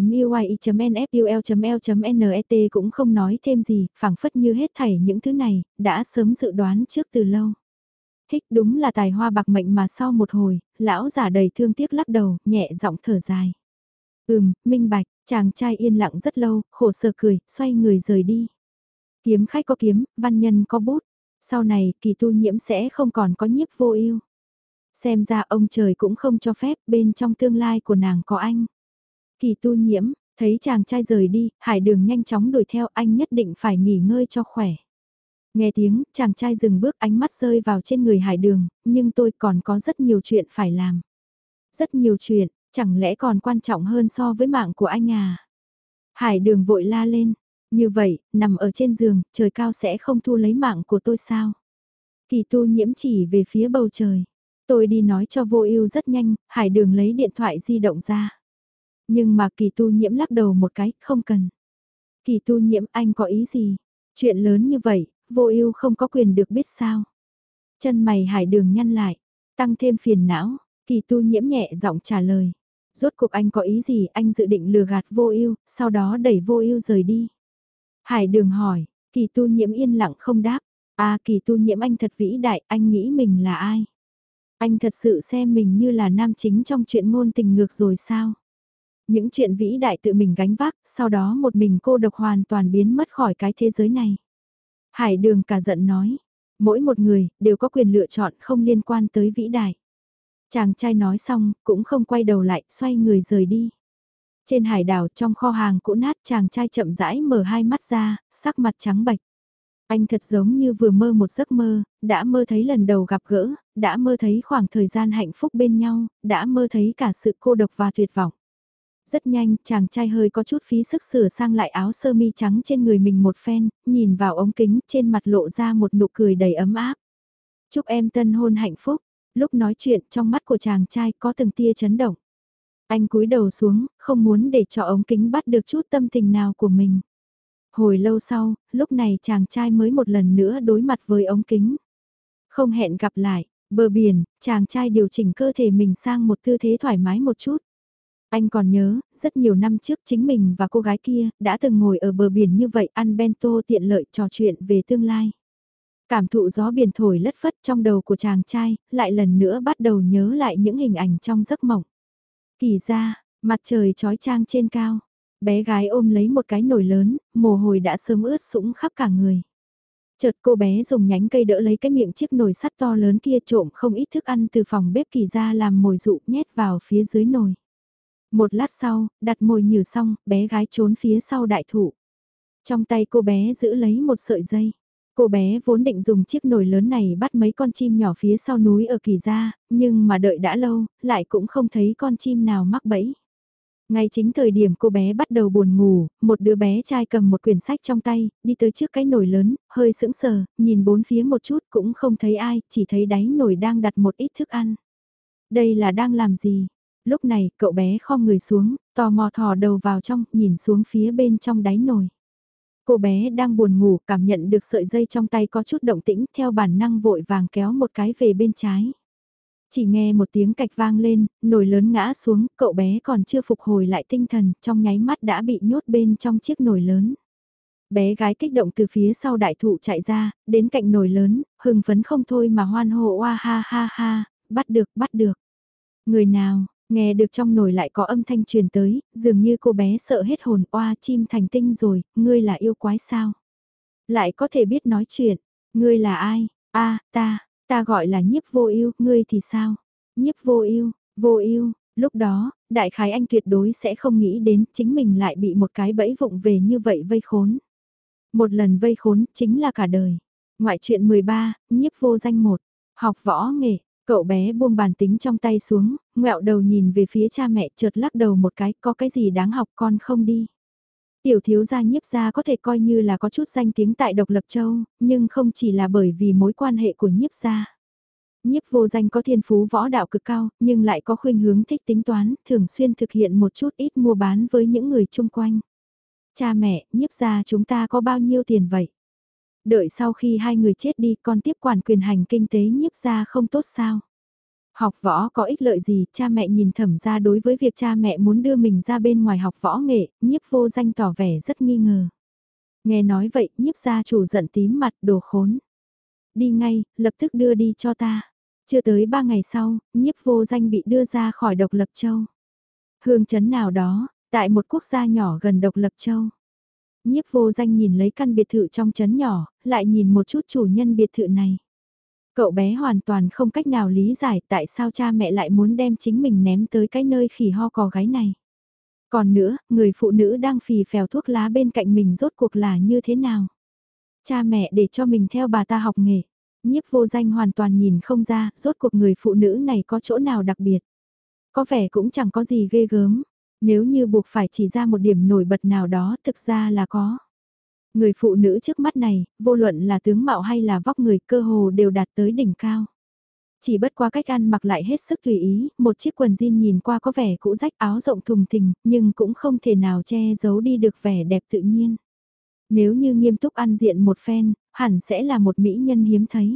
tia.uy.nful.l.net cũng không nói thêm gì, phảng phất như hết thảy những thứ này, đã sớm dự đoán trước từ lâu. Hích, đúng là tài hoa bạc mệnh mà. Sau một hồi, lão giả đầy thương tiếc lắc đầu, nhẹ giọng thở dài. Ừm, minh bạch, chàng trai yên lặng rất lâu, khổ sở cười, xoay người rời đi. Kiếm khách có kiếm, văn nhân có bút. Sau này, Kỳ tu nhiễm sẽ không còn có Nhiếp Vô Ưu. Xem ra ông trời cũng không cho phép, bên trong tương lai của nàng có anh. Kỳ tu nhiễm, thấy chàng trai rời đi, Hải Đường nhanh chóng đuổi theo, anh nhất định phải nghỉ ngơi cho khỏe. Nghe tiếng, chàng trai dừng bước, ánh mắt rơi vào trên người Hải Đường, nhưng tôi còn có rất nhiều chuyện phải làm. Rất nhiều chuyện, chẳng lẽ còn quan trọng hơn so với mạng của anh à? Hải Đường vội la lên, Như vậy, nằm ở trên giường, trời cao sẽ không thu lấy mạng của tôi sao? Kỳ tu nhiễm chỉ về phía bầu trời. Tôi đi nói cho vô ưu rất nhanh, Hải Đường lấy điện thoại di động ra. Nhưng mà kỳ tu nhiễm lắc đầu một cái, không cần. Kỳ tu nhiễm, anh có ý gì? Chuyện lớn như vậy, vô ưu không có quyền được biết sao? Chân mày Hải Đường nhăn lại, tăng thêm phiền não. Kỳ tu nhiễm nhẹ giọng trả lời. Rốt cuộc anh có ý gì, anh dự định lừa gạt vô ưu, sau đó đẩy vô ưu rời đi. Hải Đường hỏi, kỳ tu nhiễm yên lặng không đáp. À, kỳ tu nhiễm, anh thật vĩ đại, anh nghĩ mình là ai? Anh thật sự xem mình như là nam chính trong chuyện ngôn tình ngược rồi sao? Những chuyện vĩ đại tự mình gánh vác, sau đó một mình cô độc hoàn toàn biến mất khỏi cái thế giới này. Hải Đường cả giận nói, mỗi một người đều có quyền lựa chọn không liên quan tới vĩ đại. Chàng trai nói xong, cũng không quay đầu lại, xoay người rời đi. Trên hải đảo trong kho hàng cũ nát, chàng trai chậm rãi mở hai mắt ra, sắc mặt trắng bệch. Anh thật giống như vừa mơ một giấc mơ, đã mơ thấy lần đầu gặp gỡ, đã mơ thấy khoảng thời gian hạnh phúc bên nhau, đã mơ thấy cả sự cô độc và tuyệt vọng. Rất nhanh, chàng trai hơi có chút phí sức sửa sang lại áo sơ mi trắng trên người mình một phen, nhìn vào ống kính, trên mặt lộ ra một nụ cười đầy ấm áp. Chúc em tân hôn hạnh phúc. Lúc nói chuyện, trong mắt của chàng trai có từng tia chấn động. Anh cúi đầu xuống, không muốn để cho ống kính bắt được chút tâm tình nào của mình. Hồi lâu sau, lúc này chàng trai mới một lần nữa đối mặt với ống kính. Không hẹn gặp lại, bờ biển, chàng trai điều chỉnh cơ thể mình sang một tư thế thoải mái một chút. Anh còn nhớ, rất nhiều năm trước chính mình và cô gái kia đã từng ngồi ở bờ biển như vậy, ăn bento tiện lợi, trò chuyện về tương lai. Cảm thụ gió biển thổi lất phất trong đầu của chàng trai, lại lần nữa bắt đầu nhớ lại những hình ảnh trong giấc mộng. Kỳ ra, mặt trời trói trang trên cao, bé gái ôm lấy một cái nồi lớn, mồ hôi đã sớm ướt sũng khắp cả người. Chợt cô bé dùng nhánh cây đỡ lấy cái miệng chiếc nồi sắt to lớn kia, trộm không ít thức ăn từ phòng bếp Kỳ ra làm mồi dụ nhét vào phía dưới nồi. Một lát sau, đặt mồi nhử xong, bé gái trốn phía sau đại thụ. Trong tay cô bé giữ lấy một sợi dây. Cô bé vốn định dùng chiếc nồi lớn này bắt mấy con chim nhỏ phía sau núi ở Kỳ gia, nhưng mà đợi đã lâu, lại cũng không thấy con chim nào mắc bẫy. Ngay chính thời điểm cô bé bắt đầu buồn ngủ, một đứa bé trai cầm một quyển sách trong tay, đi tới trước cái nồi lớn, hơi sững sờ, nhìn bốn phía một chút cũng không thấy ai, chỉ thấy đáy nồi đang đặt một ít thức ăn. Đây là đang làm gì? Lúc này, cậu bé khom người xuống, tò mò thò đầu vào trong, nhìn xuống phía bên trong đáy nồi. Cô bé đang buồn ngủ, cảm nhận được sợi dây trong tay có chút động tĩnh, theo bản năng vội vàng kéo một cái về bên trái. Chỉ nghe một tiếng cạch vang lên, nồi lớn ngã xuống, cậu bé còn chưa phục hồi lại tinh thần, trong nháy mắt đã bị nhốt bên trong chiếc nồi lớn. Bé gái kích động từ phía sau đại thụ chạy ra, đến cạnh nồi lớn, hưng phấn không thôi mà hoan hô oa ha ha ha, bắt được, bắt được. Người nào, nghe được trong nồi lại có âm thanh truyền tới, dường như cô bé sợ hết hồn, oa chim thành tinh rồi, ngươi là yêu quái sao? Lại có thể biết nói chuyện, ngươi là ai? A, ta, ta gọi là Nhiếp Vô Ưu, ngươi thì sao? Nhiếp Vô Ưu, Vô Ưu, lúc đó, đại khái anh tuyệt đối sẽ không nghĩ đến chính mình lại bị một cái bẫy vụng về như vậy vây khốn. Một lần vây khốn chính là cả đời. Ngoại truyện mười ba, Nhiếp Vô Danh một, học võ nghệ. Cậu bé buông bàn tính trong tay xuống, ngẹo đầu nhìn về phía cha mẹ, chợt lắc đầu một cái, có cái gì đáng học con không đi. Tiểu thiếu gia Nhiếp gia có thể coi như là có chút danh tiếng tại Độc Lập Châu, nhưng không chỉ là bởi vì mối quan hệ của Nhiếp gia. Nhiếp Vô Danh có thiên phú võ đạo cực cao, nhưng lại có khuynh hướng thích tính toán, thường xuyên thực hiện một chút ít mua bán với những người chung quanh. Cha mẹ, Nhiếp gia chúng ta có bao nhiêu tiền vậy? Đợi sau khi hai người chết đi, con tiếp quản quyền hành kinh tế Nhiếp gia không tốt sao? Học võ có ích lợi gì, cha mẹ nhìn Thẩm gia đối với việc cha mẹ muốn đưa mình ra bên ngoài học võ nghệ, Nhiếp Vô Danh tỏ vẻ rất nghi ngờ. Nghe nói vậy, Nhiếp gia chủ giận tím mặt, đồ khốn. Đi ngay, lập tức đưa đi cho ta. Chưa tới ba ngày sau, Nhiếp Vô Danh bị đưa ra khỏi Độc Lập Châu. Hương trấn nào đó, tại một quốc gia nhỏ gần Độc Lập Châu. Nhiếp Vô Danh nhìn lấy căn biệt thự trong trấn nhỏ, lại nhìn một chút chủ nhân biệt thự này. Cậu bé hoàn toàn không cách nào lý giải tại sao cha mẹ lại muốn đem chính mình ném tới cái nơi khỉ ho cò gáy này. Còn nữa, người phụ nữ đang phì phèo thuốc lá bên cạnh mình rốt cuộc là như thế nào? Cha mẹ để cho mình theo bà ta học nghề. Nhiếp Vô Danh hoàn toàn nhìn không ra, rốt cuộc người phụ nữ này có chỗ nào đặc biệt. Có vẻ cũng chẳng có gì ghê gớm. Nếu như buộc phải chỉ ra một điểm nổi bật nào đó, thực ra là có. Người phụ nữ trước mắt này, vô luận là tướng mạo hay là vóc người cơ hồ đều đạt tới đỉnh cao. Chỉ bất qua cách ăn mặc lại hết sức tùy ý, một chiếc quần jean nhìn qua có vẻ cũ rách áo rộng thùng thình, nhưng cũng không thể nào che giấu đi được vẻ đẹp tự nhiên. Nếu như nghiêm túc ăn diện một phen, hẳn sẽ là một mỹ nhân hiếm thấy.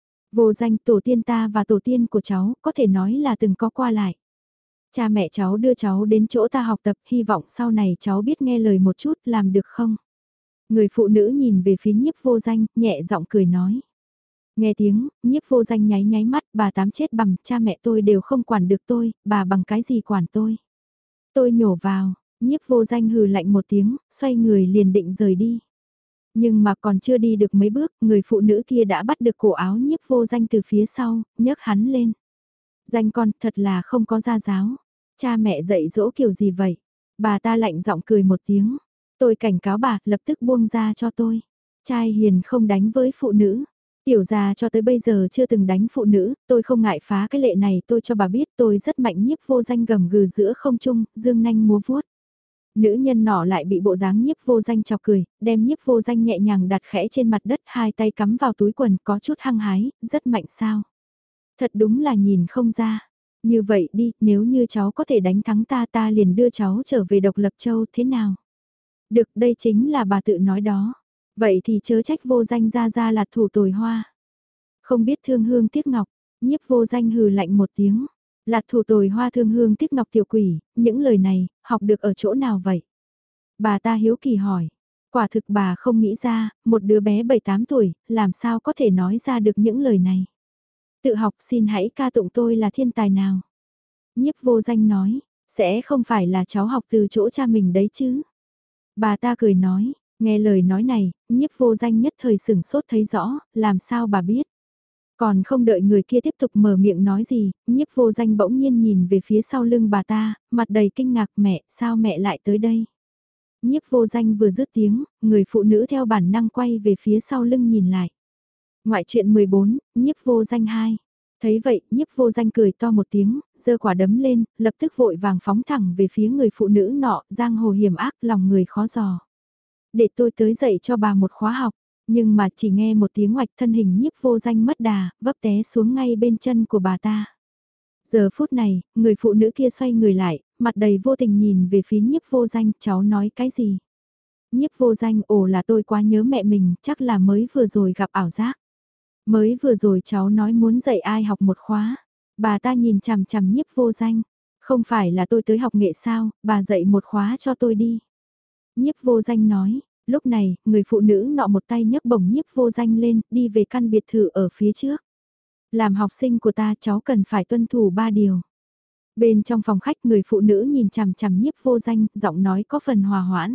Vô Danh, tổ tiên ta và tổ tiên của cháu có thể nói là từng có qua lại. Cha mẹ cháu đưa cháu đến chỗ ta học tập, hy vọng sau này cháu biết nghe lời một chút, làm được không? Người phụ nữ nhìn về phía Nhiếp Vô Danh, nhẹ giọng cười nói. Nghe tiếng, Nhiếp Vô Danh nháy nháy mắt, bà tám chết bằm, cha mẹ tôi đều không quản được tôi, bà bằng cái gì quản tôi? Tôi nhổ vào, Nhiếp Vô Danh hừ lạnh một tiếng, xoay người liền định rời đi. Nhưng mà còn chưa đi được mấy bước, người phụ nữ kia đã bắt được cổ áo Nhiếp Vô Danh từ phía sau, nhấc hắn lên. Danh con, thật là không có gia giáo. Cha mẹ dạy dỗ kiểu gì vậy? Bà ta lạnh giọng cười một tiếng. Tôi cảnh cáo bà, lập tức buông ra cho tôi. Trai hiền không đánh với phụ nữ. Tiểu gia cho tới bây giờ chưa từng đánh phụ nữ, tôi không ngại phá cái lệ này, tôi cho bà biết tôi rất mạnh. Nhiếp Vô Danh gầm gừ giữa không trung, dương nanh múa vuốt. Nữ nhân nọ lại bị bộ dáng Nhiếp Vô Danh chọc cười, đem Nhiếp Vô Danh nhẹ nhàng đặt khẽ trên mặt đất, hai tay cắm vào túi quần, có chút hăng hái, rất mạnh sao. Thật đúng là nhìn không ra. Như vậy đi, nếu như cháu có thể đánh thắng ta ta liền đưa cháu trở về Độc Lập Châu, thế nào? Được, đây chính là bà tự nói đó. Vậy thì chớ trách Vô Danh ra ra là thủ tồi hoa. Không biết thương hương tiếc ngọc, Nhiếp Vô Danh hừ lạnh một tiếng. Lạt thủ tồi hoa thương hương tiếc ngọc tiểu quỷ, những lời này, học được ở chỗ nào vậy? Bà ta hiếu kỳ hỏi. Quả thực bà không nghĩ ra, một đứa bé bảy tám tuổi, làm sao có thể nói ra được những lời này? Tự học xin hãy ca tụng tôi là thiên tài nào? Nhiếp Vô Danh nói, sẽ không phải là cháu học từ chỗ cha mình đấy chứ? Bà ta cười nói, nghe lời nói này, Nhiếp Vô Danh nhất thời sửng sốt thấy rõ, làm sao bà biết? Còn không đợi người kia tiếp tục mở miệng nói gì, Nhiếp Vô Danh bỗng nhiên nhìn về phía sau lưng bà ta, mặt đầy kinh ngạc, mẹ, sao mẹ lại tới đây? Nhiếp Vô Danh vừa dứt tiếng, người phụ nữ theo bản năng quay về phía sau lưng nhìn lại. Ngoại truyện mười bốn, Nhiếp Vô Danh hai. Thấy vậy, Nhiếp Vô Danh cười to một tiếng, giơ quả đấm lên, lập tức vội vàng phóng thẳng về phía người phụ nữ nọ, giang hồ hiểm ác, lòng người khó dò. Để tôi tới dạy cho bà một khóa học, nhưng mà chỉ nghe một tiếng oạch, thân hình Nhiếp Vô Danh mất đà, vấp té xuống ngay bên chân của bà ta. Giờ phút này, người phụ nữ kia xoay người lại, mặt đầy vô tình nhìn về phía Nhiếp Vô Danh, cháu nói cái gì? Nhiếp Vô Danh, ồ là tôi quá nhớ mẹ mình, chắc là mới vừa rồi gặp ảo giác. Mới vừa rồi cháu nói muốn dạy ai học một khóa. Bà ta nhìn chằm chằm Nhiếp Vô Danh. Không phải là tôi tới học nghệ sao, bà dạy một khóa cho tôi đi. Nhiếp Vô Danh nói, lúc này, người phụ nữ nọ một tay nhấc bổng Nhiếp Vô Danh lên, đi về căn biệt thự ở phía trước. Làm học sinh của ta cháu cần phải tuân thủ ba điều. Bên trong phòng khách người phụ nữ nhìn chằm chằm Nhiếp Vô Danh, giọng nói có phần hòa hoãn.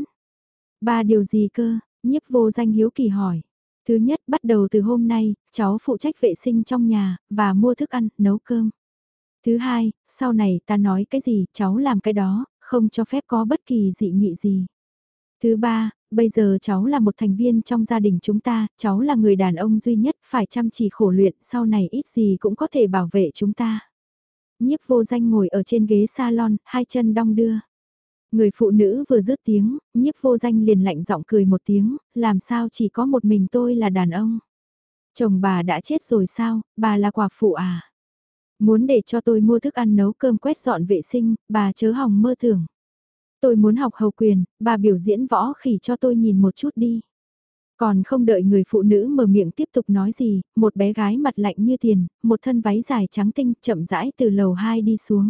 Ba điều gì cơ? Nhiếp Vô Danh hiếu kỳ hỏi. Thứ nhất, bắt đầu từ hôm nay, cháu phụ trách vệ sinh trong nhà, và mua thức ăn, nấu cơm. Thứ hai, sau này ta nói cái gì, cháu làm cái đó, không cho phép có bất kỳ dị nghị gì. Thứ ba, bây giờ cháu là một thành viên trong gia đình chúng ta, cháu là người đàn ông duy nhất, phải chăm chỉ khổ luyện, sau này ít gì cũng có thể bảo vệ chúng ta. Nhiếp Vô Danh ngồi ở trên ghế salon, hai chân đong đưa. Người phụ nữ vừa dứt tiếng, Nhiếp Vô Danh liền lạnh giọng cười một tiếng, làm sao chỉ có một mình tôi là đàn ông. Chồng bà đã chết rồi sao, bà là quả phụ à? Muốn để cho tôi mua thức ăn nấu cơm quét dọn vệ sinh, bà chớ hòng mơ tưởng. Tôi muốn học hầu quyền, bà biểu diễn võ khỉ cho tôi nhìn một chút đi. Còn không đợi người phụ nữ mở miệng tiếp tục nói gì, một bé gái mặt lạnh như tiền, một thân váy dài trắng tinh chậm rãi từ lầu hai đi xuống.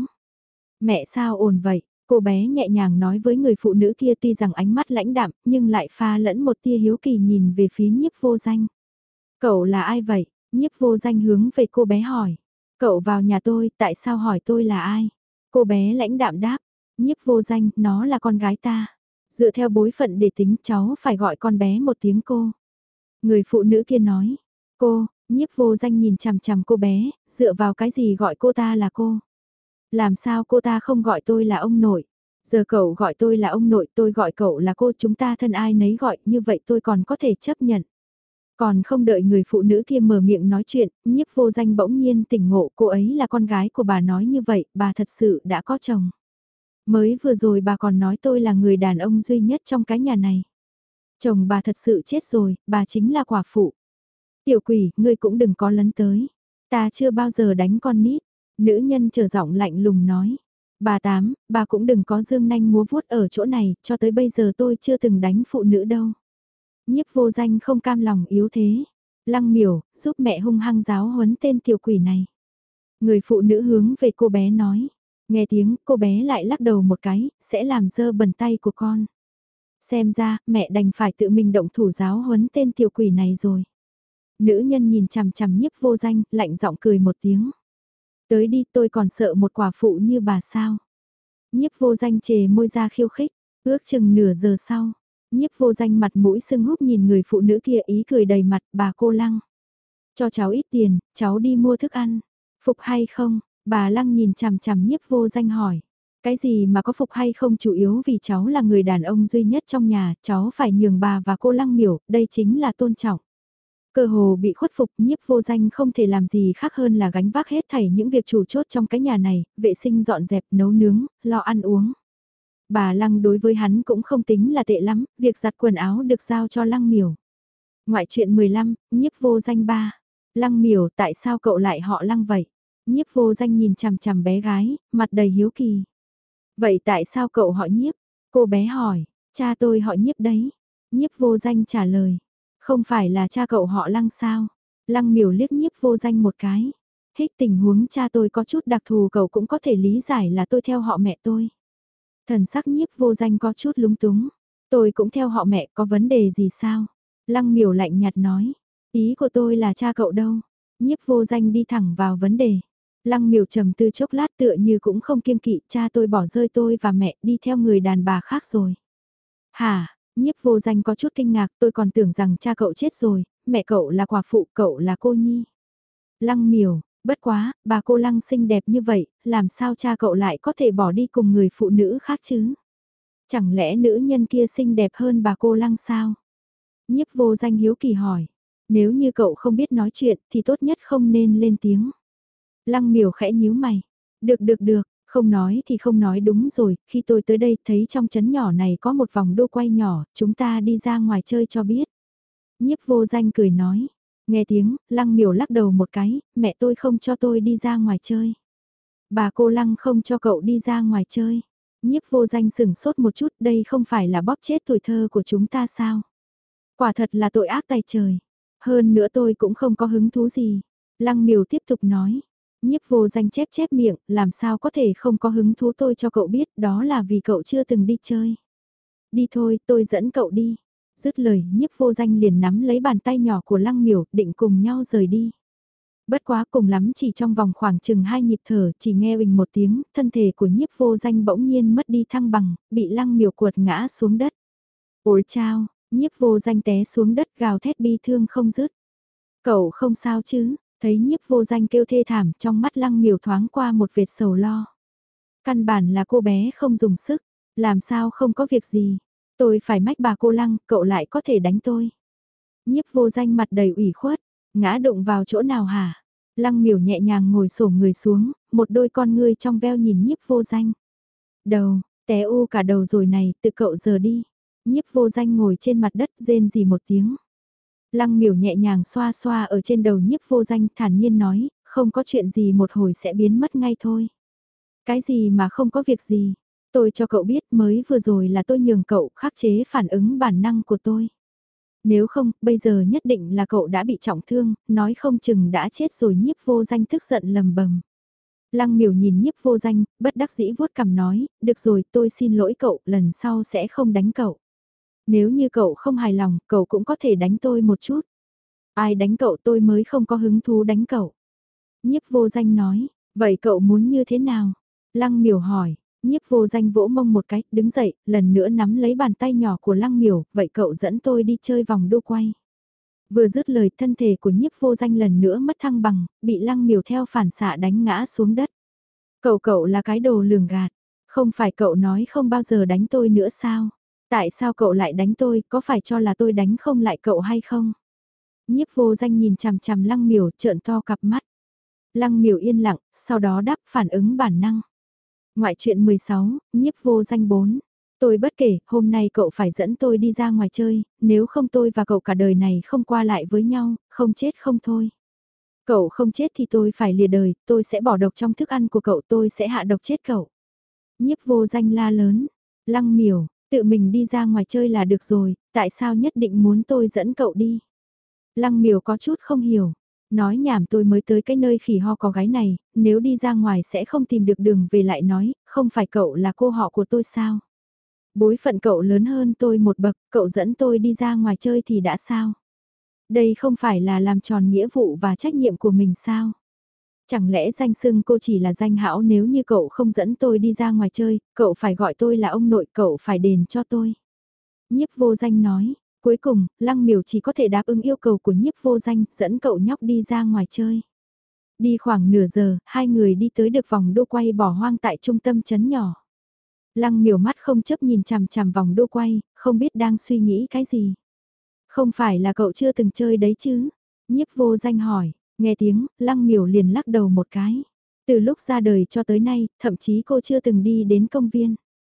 Mẹ sao ồn vậy? Cô bé nhẹ nhàng nói với người phụ nữ kia, tuy rằng ánh mắt lãnh đạm, nhưng lại pha lẫn một tia hiếu kỳ nhìn về phía Nhiếp Vô Danh. Cậu là ai vậy? Nhiếp Vô Danh hướng về cô bé hỏi. Cậu vào nhà tôi, tại sao hỏi tôi là ai? Cô bé lãnh đạm đáp. Nhiếp Vô Danh, nó là con gái ta. Dựa theo bối phận để tính, cháu phải gọi con bé một tiếng cô. Người phụ nữ kia nói. Cô, Nhiếp Vô Danh nhìn chằm chằm cô bé, dựa vào cái gì gọi cô ta là cô? Làm sao cô ta không gọi tôi là ông nội? Giờ cậu gọi tôi là ông nội, tôi gọi cậu là cô, chúng ta thân ai nấy gọi, như vậy tôi còn có thể chấp nhận. Còn không đợi người phụ nữ kia mở miệng nói chuyện, Nhiếp Vô Danh bỗng nhiên tỉnh ngộ, cô ấy là con gái của bà, nói như vậy, bà thật sự đã có chồng. Mới vừa rồi bà còn nói tôi là người đàn ông duy nhất trong cái nhà này. Chồng bà thật sự chết rồi, bà chính là quả phụ. Tiểu quỷ, ngươi cũng đừng có lấn tới. Ta chưa bao giờ đánh con nít. Nữ nhân trở giọng lạnh lùng nói. Bà Tám, bà cũng đừng có dương nanh múa vuốt ở chỗ này, cho tới bây giờ tôi chưa từng đánh phụ nữ đâu. Nhiếp vô danh không cam lòng yếu thế. Lăng miểu, giúp mẹ hung hăng giáo huấn tên tiểu quỷ này. Người phụ nữ hướng về cô bé nói. Nghe tiếng, cô bé lại lắc đầu một cái, sẽ làm dơ bẩn tay của con. Xem ra, mẹ đành phải tự mình động thủ giáo huấn tên tiểu quỷ này rồi. Nữ nhân nhìn chằm chằm nhiếp vô danh, lạnh giọng cười một tiếng. Tới đi, tôi còn sợ một quả phụ như bà sao. Nhiếp vô danh chề môi ra khiêu khích, ước chừng nửa giờ sau. Nhiếp vô danh mặt mũi sưng húp nhìn người phụ nữ kia ý cười đầy mặt, bà cô Lăng. Cho cháu ít tiền, cháu đi mua thức ăn. Phục hay không? Bà Lăng nhìn chằm chằm nhiếp vô danh hỏi. Cái gì mà có phục hay không chủ yếu vì cháu là người đàn ông duy nhất trong nhà, cháu phải nhường bà và cô Lăng miểu, đây chính là tôn trọng. Cơ hồ bị khuất phục, nhiếp vô danh không thể làm gì khác hơn là gánh vác hết thảy những việc chủ chốt trong cái nhà này, vệ sinh dọn dẹp, nấu nướng, lo ăn uống. Bà Lăng đối với hắn cũng không tính là tệ lắm, việc giặt quần áo được giao cho Lăng miểu. Ngoại truyện mười lăm, nhiếp vô danh ba. Lăng miểu, tại sao cậu lại họ Lăng vậy? Nhiếp vô danh nhìn chằm chằm bé gái, mặt đầy hiếu kỳ. Vậy tại sao cậu họ nhiếp? Cô bé hỏi, cha tôi họ nhiếp đấy. Nhiếp vô danh trả lời, không phải là cha cậu họ Lăng sao? Lăng miểu liếc nhiếp vô danh một cái. Hích tình huống cha tôi có chút đặc thù cậu cũng có thể lý giải là tôi theo họ mẹ tôi. Thần sắc nhiếp vô danh có chút lúng túng. Tôi cũng theo họ mẹ có vấn đề gì sao? Lăng miểu lạnh nhạt nói. Ý của tôi là cha cậu đâu? Nhiếp vô danh đi thẳng vào vấn đề. Lăng miểu trầm tư chốc lát tựa như cũng không kiêng kỵ, cha tôi bỏ rơi tôi và mẹ đi theo người đàn bà khác rồi. Hả, nhiếp vô danh có chút kinh ngạc, tôi còn tưởng rằng cha cậu chết rồi, mẹ cậu là quả phụ, cậu là cô nhi. Lăng miểu, bất quá, bà cô Lăng xinh đẹp như vậy, làm sao cha cậu lại có thể bỏ đi cùng người phụ nữ khác chứ? Chẳng lẽ nữ nhân kia xinh đẹp hơn bà cô Lăng sao? Nhiếp vô danh hiếu kỳ hỏi, nếu như cậu không biết nói chuyện thì tốt nhất không nên lên tiếng. Lăng miểu khẽ nhíu mày. Được được được, không nói thì không nói đúng rồi, khi tôi tới đây thấy trong trấn nhỏ này có một vòng đô quay nhỏ, chúng ta đi ra ngoài chơi cho biết. Nhiếp vô danh cười nói. Nghe tiếng, Lăng miểu lắc đầu một cái, mẹ tôi không cho tôi đi ra ngoài chơi. Bà cô Lăng không cho cậu đi ra ngoài chơi. Nhiếp vô danh sửng sốt một chút, đây không phải là bóp chết tuổi thơ của chúng ta sao? Quả thật là tội ác tày trời. Hơn nữa tôi cũng không có hứng thú gì. Lăng miểu tiếp tục nói. Nhiếp vô danh chép chép miệng, làm sao có thể không có hứng thú tôi cho cậu biết, đó là vì cậu chưa từng đi chơi. Đi thôi, tôi dẫn cậu đi. Dứt lời, nhiếp vô danh liền nắm lấy bàn tay nhỏ của Lăng miểu, định cùng nhau rời đi. Bất quá cùng lắm chỉ trong vòng khoảng chừng hai nhịp thở, chỉ nghe uỳnh một tiếng, thân thể của nhiếp vô danh bỗng nhiên mất đi thăng bằng, bị Lăng miểu cuột ngã xuống đất. Ôi chao, nhiếp vô danh té xuống đất gào thét bi thương không dứt. Cậu không sao chứ? Thấy nhiếp vô danh kêu thê thảm, trong mắt Lăng miểu thoáng qua một vệt sầu lo. Căn bản là cô bé không dùng sức, làm sao không có việc gì. Tôi phải mách bà cô Lăng, cậu lại có thể đánh tôi. Nhiếp vô danh mặt đầy ủy khuất, ngã đụng vào chỗ nào hả? Lăng miểu nhẹ nhàng ngồi xổm người xuống, một đôi con ngươi trong veo nhìn nhiếp vô danh. Đầu, té u cả đầu rồi này, tự cậu giờ đi. Nhiếp vô danh ngồi trên mặt đất rên rỉ một tiếng. Lăng miểu nhẹ nhàng xoa xoa ở trên đầu nhiếp vô danh thản nhiên nói, không có chuyện gì một hồi sẽ biến mất ngay thôi. Cái gì mà không có việc gì, tôi cho cậu biết mới vừa rồi là tôi nhường cậu khắc chế phản ứng bản năng của tôi. Nếu không, bây giờ nhất định là cậu đã bị trọng thương, nói không chừng đã chết rồi nhiếp vô danh tức giận lầm bầm. Lăng miểu nhìn nhiếp vô danh, bất đắc dĩ vuốt cằm nói, được rồi tôi xin lỗi cậu, lần sau sẽ không đánh cậu. Nếu như cậu không hài lòng, cậu cũng có thể đánh tôi một chút. Ai đánh cậu tôi mới không có hứng thú đánh cậu. Nhiếp vô danh nói, vậy cậu muốn như thế nào? Lăng miểu hỏi, nhiếp vô danh vỗ mông một cái, đứng dậy, lần nữa nắm lấy bàn tay nhỏ của Lăng miểu, vậy cậu dẫn tôi đi chơi vòng đô quay. Vừa dứt lời thân thể của nhiếp vô danh lần nữa mất thăng bằng, bị Lăng miểu theo phản xạ đánh ngã xuống đất. Cậu cậu là cái đồ lường gạt, không phải cậu nói không bao giờ đánh tôi nữa sao? Tại sao cậu lại đánh tôi, có phải cho là tôi đánh không lại cậu hay không? Nhiếp vô danh nhìn chằm chằm Lăng miểu trợn to cặp mắt. Lăng miểu yên lặng, sau đó đáp phản ứng bản năng. Ngoại truyện mười sáu, nhiếp vô danh bốn. Tôi bất kể, hôm nay cậu phải dẫn tôi đi ra ngoài chơi, nếu không tôi và cậu cả đời này không qua lại với nhau, không chết không thôi. Cậu không chết thì tôi phải lìa đời, tôi sẽ bỏ độc trong thức ăn của cậu, tôi sẽ hạ độc chết cậu. Nhiếp Vô Danh la lớn, Lăng Miểu, tự mình đi ra ngoài chơi là được rồi, tại sao nhất định muốn tôi dẫn cậu đi? Lăng Miểu có chút không hiểu, nói nhảm tôi mới tới cái nơi khỉ ho có gái này, nếu đi ra ngoài sẽ không tìm được đường về lại nói, không phải cậu là cô họ của tôi sao? Bối phận cậu lớn hơn tôi một bậc, cậu dẫn tôi đi ra ngoài chơi thì đã sao? Đây không phải là làm tròn nghĩa vụ và trách nhiệm của mình sao? Chẳng lẽ danh xưng cô chỉ là danh hão, nếu như cậu không dẫn tôi đi ra ngoài chơi, cậu phải gọi tôi là ông nội, cậu phải đền cho tôi. Nhiếp Vô Danh nói, cuối cùng, Lăng Miểu chỉ có thể đáp ứng yêu cầu của Nhiếp Vô Danh, dẫn cậu nhóc đi ra ngoài chơi. Đi khoảng nửa giờ, hai người đi tới được vòng đô quay bỏ hoang tại trung tâm trấn nhỏ. Lăng Miểu mắt không chấp nhìn chằm chằm vòng đô quay, không biết đang suy nghĩ cái gì. Không phải là cậu chưa từng chơi đấy chứ? Nhiếp Vô Danh hỏi, nghe tiếng, Lăng Miểu liền lắc đầu một cái. Từ lúc ra đời cho tới nay, thậm chí cô chưa từng đi đến công viên.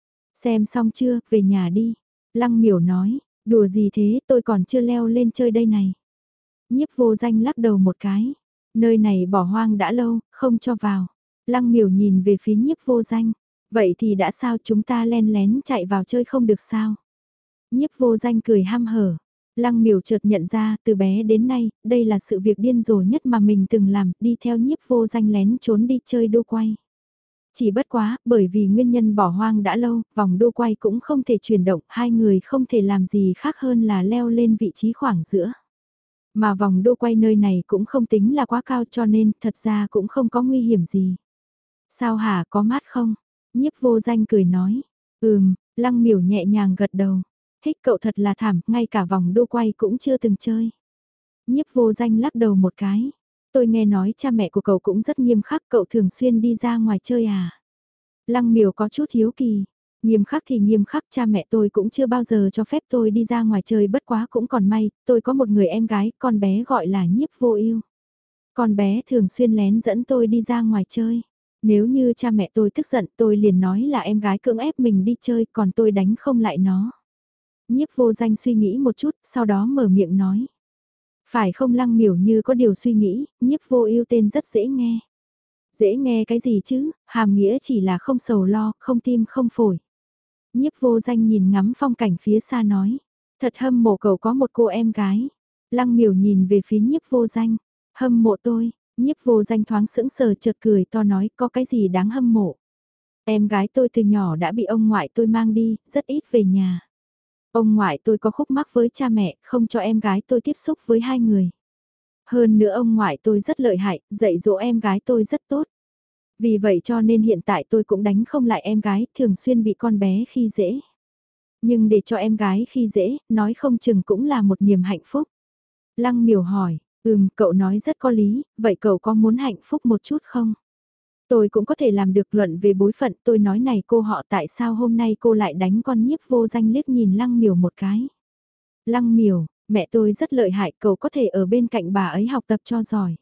Xem xong chưa, về nhà đi. Lăng Miểu nói, đùa gì thế, tôi còn chưa leo lên chơi đây này. Nhiếp Vô Danh lắc đầu một cái. Nơi này bỏ hoang đã lâu, không cho vào. Lăng Miểu nhìn về phía Nhiếp Vô Danh. Vậy thì đã sao, chúng ta len lén chạy vào chơi không được sao? Nhiếp Vô Danh cười ham hở. Lăng Miểu chợt nhận ra, từ bé đến nay, đây là sự việc điên rồ nhất mà mình từng làm, đi theo Nhiếp Vô Danh lén trốn đi chơi đô quay. Chỉ bất quá, bởi vì nguyên nhân bỏ hoang đã lâu, vòng đô quay cũng không thể chuyển động, hai người không thể làm gì khác hơn là leo lên vị trí khoảng giữa. Mà vòng đô quay nơi này cũng không tính là quá cao, cho nên thật ra cũng không có nguy hiểm gì. Sao hả, có mát không? Nhiếp Vô Danh cười nói. Ừm, Lăng Miểu nhẹ nhàng gật đầu. Hích, cậu thật là thảm, ngay cả vòng đô quay cũng chưa từng chơi. Nhiếp Vô Danh lắc đầu một cái. Tôi nghe nói cha mẹ của cậu cũng rất nghiêm khắc, cậu thường xuyên đi ra ngoài chơi à? Lăng Miểu có chút hiếu kỳ. Nghiêm khắc thì nghiêm khắc, cha mẹ tôi cũng chưa bao giờ cho phép tôi đi ra ngoài chơi, bất quá cũng còn may, tôi có một người em gái, con bé gọi là Nhiếp Vô Ưu. Con bé thường xuyên lén dẫn tôi đi ra ngoài chơi. Nếu như cha mẹ tôi tức giận, tôi liền nói là em gái cưỡng ép mình đi chơi, còn tôi đánh không lại nó. Nhiếp Vô Danh suy nghĩ một chút, sau đó mở miệng nói. Phải không? Lăng Miểu như có điều suy nghĩ, Nhiếp Vô Ưu tên rất dễ nghe. Dễ nghe cái gì chứ, hàm nghĩa chỉ là không sầu lo, không tim không phổi. Nhiếp Vô Danh nhìn ngắm phong cảnh phía xa nói. Thật hâm mộ cậu có một cô em gái. Lăng Miểu nhìn về phía Nhiếp Vô Danh. Hâm mộ tôi, Nhiếp Vô Danh thoáng sững sờ chợt cười to nói, có cái gì đáng hâm mộ. Em gái tôi từ nhỏ đã bị ông ngoại tôi mang đi, rất ít về nhà. Ông ngoại tôi có khúc mắc với cha mẹ, không cho em gái tôi tiếp xúc với hai người. Hơn nữa ông ngoại tôi rất lợi hại, dạy dỗ em gái tôi rất tốt. Vì vậy cho nên hiện tại tôi cũng đánh không lại em gái, thường xuyên bị con bé khi dễ. Nhưng để cho em gái khi dễ, nói không chừng cũng là một niềm hạnh phúc. Lăng Miểu hỏi, ừm, cậu nói rất có lý, vậy cậu có muốn hạnh phúc một chút không? Tôi cũng có thể làm được, luận về bối phận, tôi nói này cô họ, tại sao hôm nay cô lại đánh con Nhiếp Vô Danh, liếc nhìn Lăng Miểu một cái. Lăng Miểu, mẹ tôi rất lợi hại, cậu có thể ở bên cạnh bà ấy học tập cho giỏi.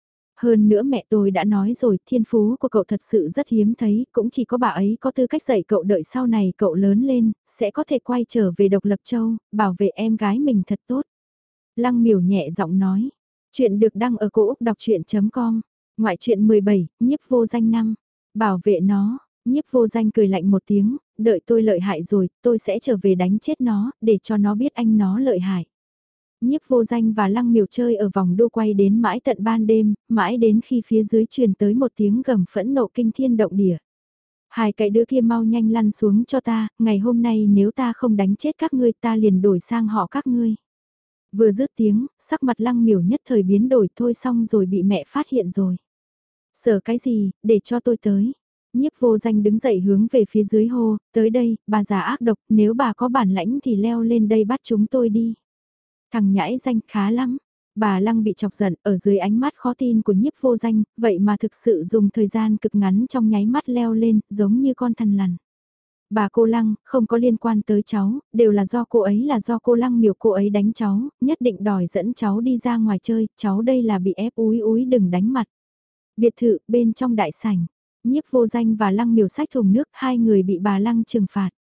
Hơn nữa mẹ tôi đã nói rồi, thiên phú của cậu thật sự rất hiếm thấy, cũng chỉ có bà ấy có tư cách dạy cậu, đợi sau này cậu lớn lên, sẽ có thể quay trở về Độc Lập Châu, bảo vệ em gái mình thật tốt. Lăng Miểu nhẹ giọng nói, chuyện được đăng ở cổ Úc đọc chuyện com, ngoại truyện mười bảy, Nhiếp Vô Danh năm, bảo vệ nó, Nhiếp Vô Danh cười lạnh một tiếng, đợi tôi lợi hại rồi, tôi sẽ trở về đánh chết nó, để cho nó biết anh nó lợi hại. Nhiếp Vô Danh và Lăng Miểu chơi ở vòng đô quay đến mãi tận ban đêm, mãi đến khi phía dưới truyền tới một tiếng gầm phẫn nộ kinh thiên động địa. Hai cái đứa kia mau nhanh lăn xuống cho ta, ngày hôm nay nếu ta không đánh chết các ngươi ta liền đổi sang họ các ngươi. Vừa dứt tiếng, sắc mặt Lăng Miểu nhất thời biến đổi, thôi xong rồi bị mẹ phát hiện rồi. Sợ cái gì, để cho tôi tới. Nhiếp Vô Danh đứng dậy hướng về phía dưới hô, tới đây, bà già ác độc, nếu bà có bản lãnh thì leo lên đây bắt chúng tôi đi. Thằng nhãi danh khá lắm. Bà Lăng bị chọc giận, ở dưới ánh mắt khó tin của Nhiếp Vô Danh, vậy mà thực sự dùng thời gian cực ngắn trong nháy mắt leo lên, giống như con thằn lằn. Bà cô Lăng, không có liên quan tới cháu, đều là do cô ấy, là do cô Lăng Miểu cô ấy đánh cháu, nhất định đòi dẫn cháu đi ra ngoài chơi, cháu đây là bị ép úi úi đừng đánh mặt. Biệt thự, bên trong đại sảnh, Nhiếp Vô Danh và Lăng Miểu xách thùng nước, hai người bị bà Lăng trừng phạt.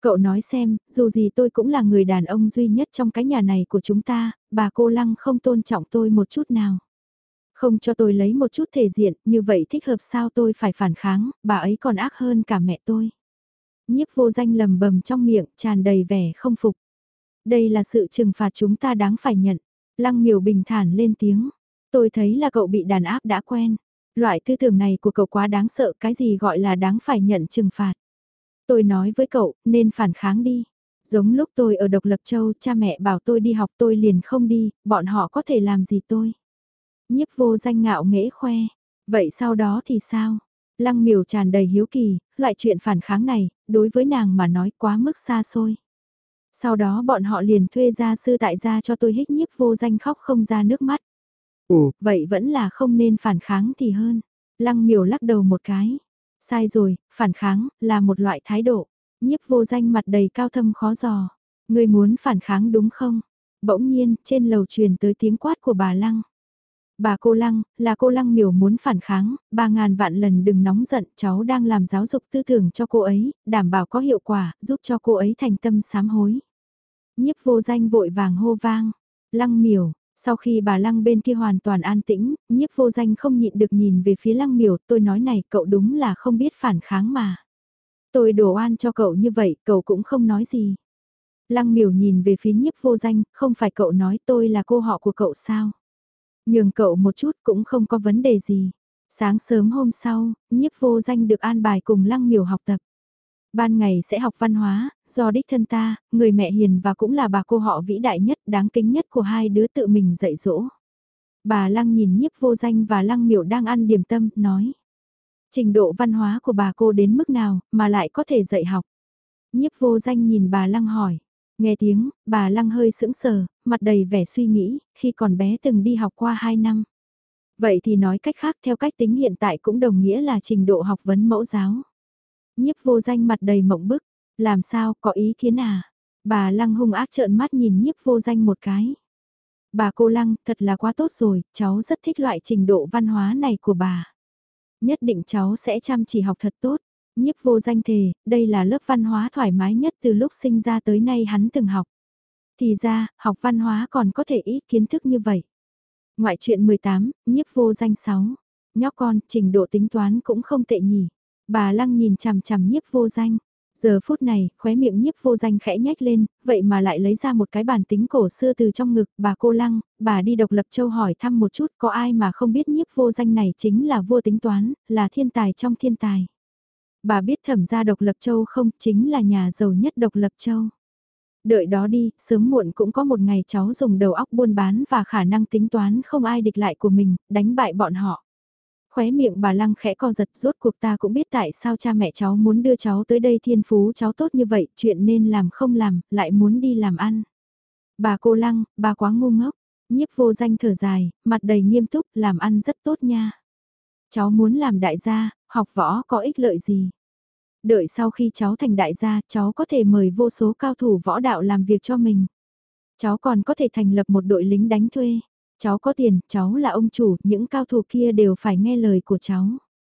Cậu nói xem, dù gì tôi cũng là người đàn ông duy nhất trong cái nhà này của chúng ta, bà cô Lăng không tôn trọng tôi một chút nào. Không cho tôi lấy một chút thể diện, như vậy thích hợp sao tôi phải phản kháng, bà ấy còn ác hơn cả mẹ tôi. Nhiếp vô danh lầm bầm trong miệng, tràn đầy vẻ không phục. Đây là sự trừng phạt chúng ta đáng phải nhận. Lăng miểu bình thản lên tiếng. Tôi thấy là cậu bị đàn áp đã quen. Loại tư tưởng này của cậu quá đáng sợ, cái gì gọi là đáng phải nhận trừng phạt. Tôi nói với cậu, nên phản kháng đi. Giống lúc tôi ở Độc Lập Châu, cha mẹ bảo tôi đi học tôi liền không đi, bọn họ có thể làm gì tôi. Nhiếp vô danh ngạo nghễ khoe. Vậy sau đó thì sao? Lăng miểu tràn đầy hiếu kỳ, loại chuyện phản kháng này, đối với nàng mà nói quá mức xa xôi. Sau đó bọn họ liền thuê gia sư tại gia cho tôi, hích nhiếp vô danh khóc không ra nước mắt. Ồ, vậy vẫn là không nên phản kháng thì hơn. Lăng miểu lắc đầu một cái. Sai rồi, phản kháng, là một loại thái độ. Nhiếp vô danh mặt đầy cao thâm khó dò. Người muốn phản kháng đúng không? Bỗng nhiên, trên lầu truyền tới tiếng quát của bà Lăng. Bà cô Lăng, là cô Lăng miểu muốn phản kháng, ba ngàn vạn lần đừng nóng giận, cháu đang làm giáo dục tư tưởng cho cô ấy, đảm bảo có hiệu quả, giúp cho cô ấy thành tâm sám hối. Nhiếp vô danh vội vàng hô vang, Lăng miểu, sau khi bà Lăng bên kia hoàn toàn an tĩnh, nhiếp vô danh không nhịn được nhìn về phía Lăng miểu, tôi nói này cậu đúng là không biết phản kháng mà. Tôi đổ oan cho cậu như vậy, cậu cũng không nói gì. Lăng miểu nhìn về phía nhiếp vô danh, không phải cậu nói tôi là cô họ của cậu sao? Nhường cậu một chút cũng không có vấn đề gì. Sáng sớm hôm sau, nhiếp vô danh được an bài cùng Lăng miểu học tập. Ban ngày sẽ học văn hóa, do đích thân ta, người mẹ hiền và cũng là bà cô họ vĩ đại nhất, đáng kính nhất của hai đứa tự mình dạy dỗ. Bà Lăng nhìn nhiếp vô danh và Lăng miểu đang ăn điểm tâm, nói. Trình độ văn hóa của bà cô đến mức nào mà lại có thể dạy học? Nhiếp vô danh nhìn bà Lăng hỏi. Nghe tiếng, bà Lăng hơi sững sờ, mặt đầy vẻ suy nghĩ, khi còn bé từng đi học qua hai năm. Vậy thì nói cách khác, theo cách tính hiện tại cũng đồng nghĩa là trình độ học vấn mẫu giáo. Nhiếp vô danh mặt đầy mộng bức, làm sao, có ý kiến à? Bà Lăng hung ác trợn mắt nhìn nhiếp vô danh một cái. Bà cô Lăng, thật là quá tốt rồi, cháu rất thích loại trình độ văn hóa này của bà. Nhất định cháu sẽ chăm chỉ học thật tốt. Nhiếp vô danh thề, đây là lớp văn hóa thoải mái nhất từ lúc sinh ra tới nay hắn từng học. Thì ra, học văn hóa còn có thể ít kiến thức như vậy. Ngoại truyện mười tám, nhiếp vô danh sáu. Nhóc con, trình độ tính toán cũng không tệ nhỉ. Bà Lăng nhìn chằm chằm nhiếp vô danh. Giờ phút này, khóe miệng nhiếp vô danh khẽ nhếch lên, vậy mà lại lấy ra một cái bàn tính cổ xưa từ trong ngực. Bà cô Lăng, bà đi Độc Lập Châu hỏi thăm một chút, có ai mà không biết nhiếp vô danh này chính là vua tính toán, là thiên tài trong thiên tài. Bà biết thẩm gia Độc Lập Châu không, chính là nhà giàu nhất Độc Lập Châu. Đợi đó đi, sớm muộn cũng có một ngày cháu dùng đầu óc buôn bán và khả năng tính toán không ai địch lại của mình, đánh bại bọn họ. Khóe miệng bà Lăng khẽ co giật, rốt cuộc ta cũng biết tại sao cha mẹ cháu muốn đưa cháu tới đây, thiên phú cháu tốt như vậy, chuyện nên làm không làm, lại muốn đi làm ăn. Bà cô Lăng, bà quá ngu ngốc, nhiếp vô danh thở dài, mặt đầy nghiêm túc, làm ăn rất tốt nha. Cháu muốn làm đại gia, học võ có ích lợi gì? Đợi sau khi cháu thành đại gia, cháu có thể mời vô số cao thủ võ đạo làm việc cho mình. Cháu còn có thể thành lập một đội lính đánh thuê. Cháu có tiền, cháu là ông chủ, những cao thủ kia đều phải nghe lời của cháu.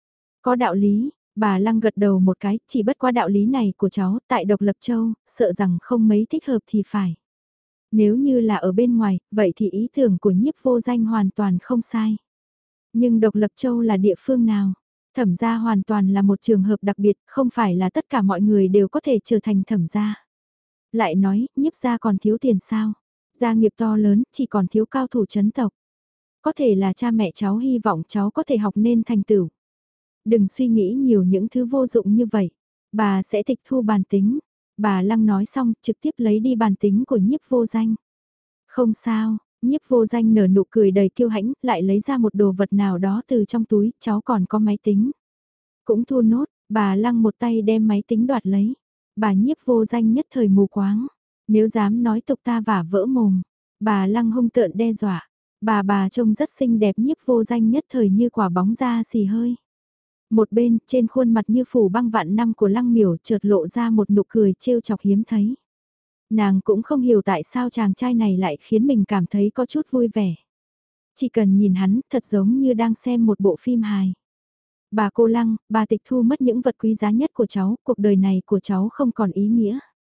Có đạo lý, bà Lăng gật đầu một cái, chỉ bất qua đạo lý này của cháu tại Độc Lập Châu, sợ rằng không mấy thích hợp thì phải. Nếu như là ở bên ngoài, vậy thì ý tưởng của nhiếp vô danh hoàn toàn không sai. Nhưng Độc Lập Châu là địa phương nào? Thẩm gia hoàn toàn là một trường hợp đặc biệt, không phải là tất cả mọi người đều có thể trở thành thẩm gia. Lại nói, nhiếp gia còn thiếu tiền sao? Gia nghiệp to lớn, chỉ còn thiếu cao thủ chấn tộc. Có thể là cha mẹ cháu hy vọng cháu có thể học nên thành tựu. Đừng suy nghĩ nhiều những thứ vô dụng như vậy. Bà sẽ tịch thu bàn tính. Bà Lăng nói xong, trực tiếp lấy đi bàn tính của nhiếp vô danh. Không sao, nhiếp vô danh nở nụ cười đầy kiêu hãnh, lại lấy ra một đồ vật nào đó từ trong túi, cháu còn có máy tính. Cũng thu nốt, bà Lăng một tay đem máy tính đoạt lấy. Bà nhiếp vô danh nhất thời mù quáng. Nếu dám nói tục ta vả vỡ mồm. Bà Lăng hung tợn đe dọa. Bà bà trông rất xinh đẹp, nhiếp vô danh nhất thời như quả bóng da xì hơi. Một bên, trên khuôn mặt như phủ băng vạn năm của Lăng miểu chợt lộ ra một nụ cười trêu chọc hiếm thấy. Nàng cũng không hiểu tại sao chàng trai này lại khiến mình cảm thấy có chút vui vẻ. Chỉ cần nhìn hắn, thật giống như đang xem một bộ phim hài. Bà cô Lăng, bà tịch thu mất những vật quý giá nhất của cháu, cuộc đời này của cháu không còn ý nghĩa.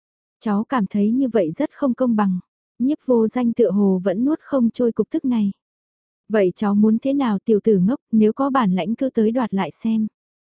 Cháu cảm thấy như vậy rất không công bằng. Nhiếp vô danh tựa hồ vẫn nuốt không trôi cục tức này. Vậy cháu muốn thế nào tiểu tử ngốc, nếu có bản lãnh cứ tới đoạt lại xem.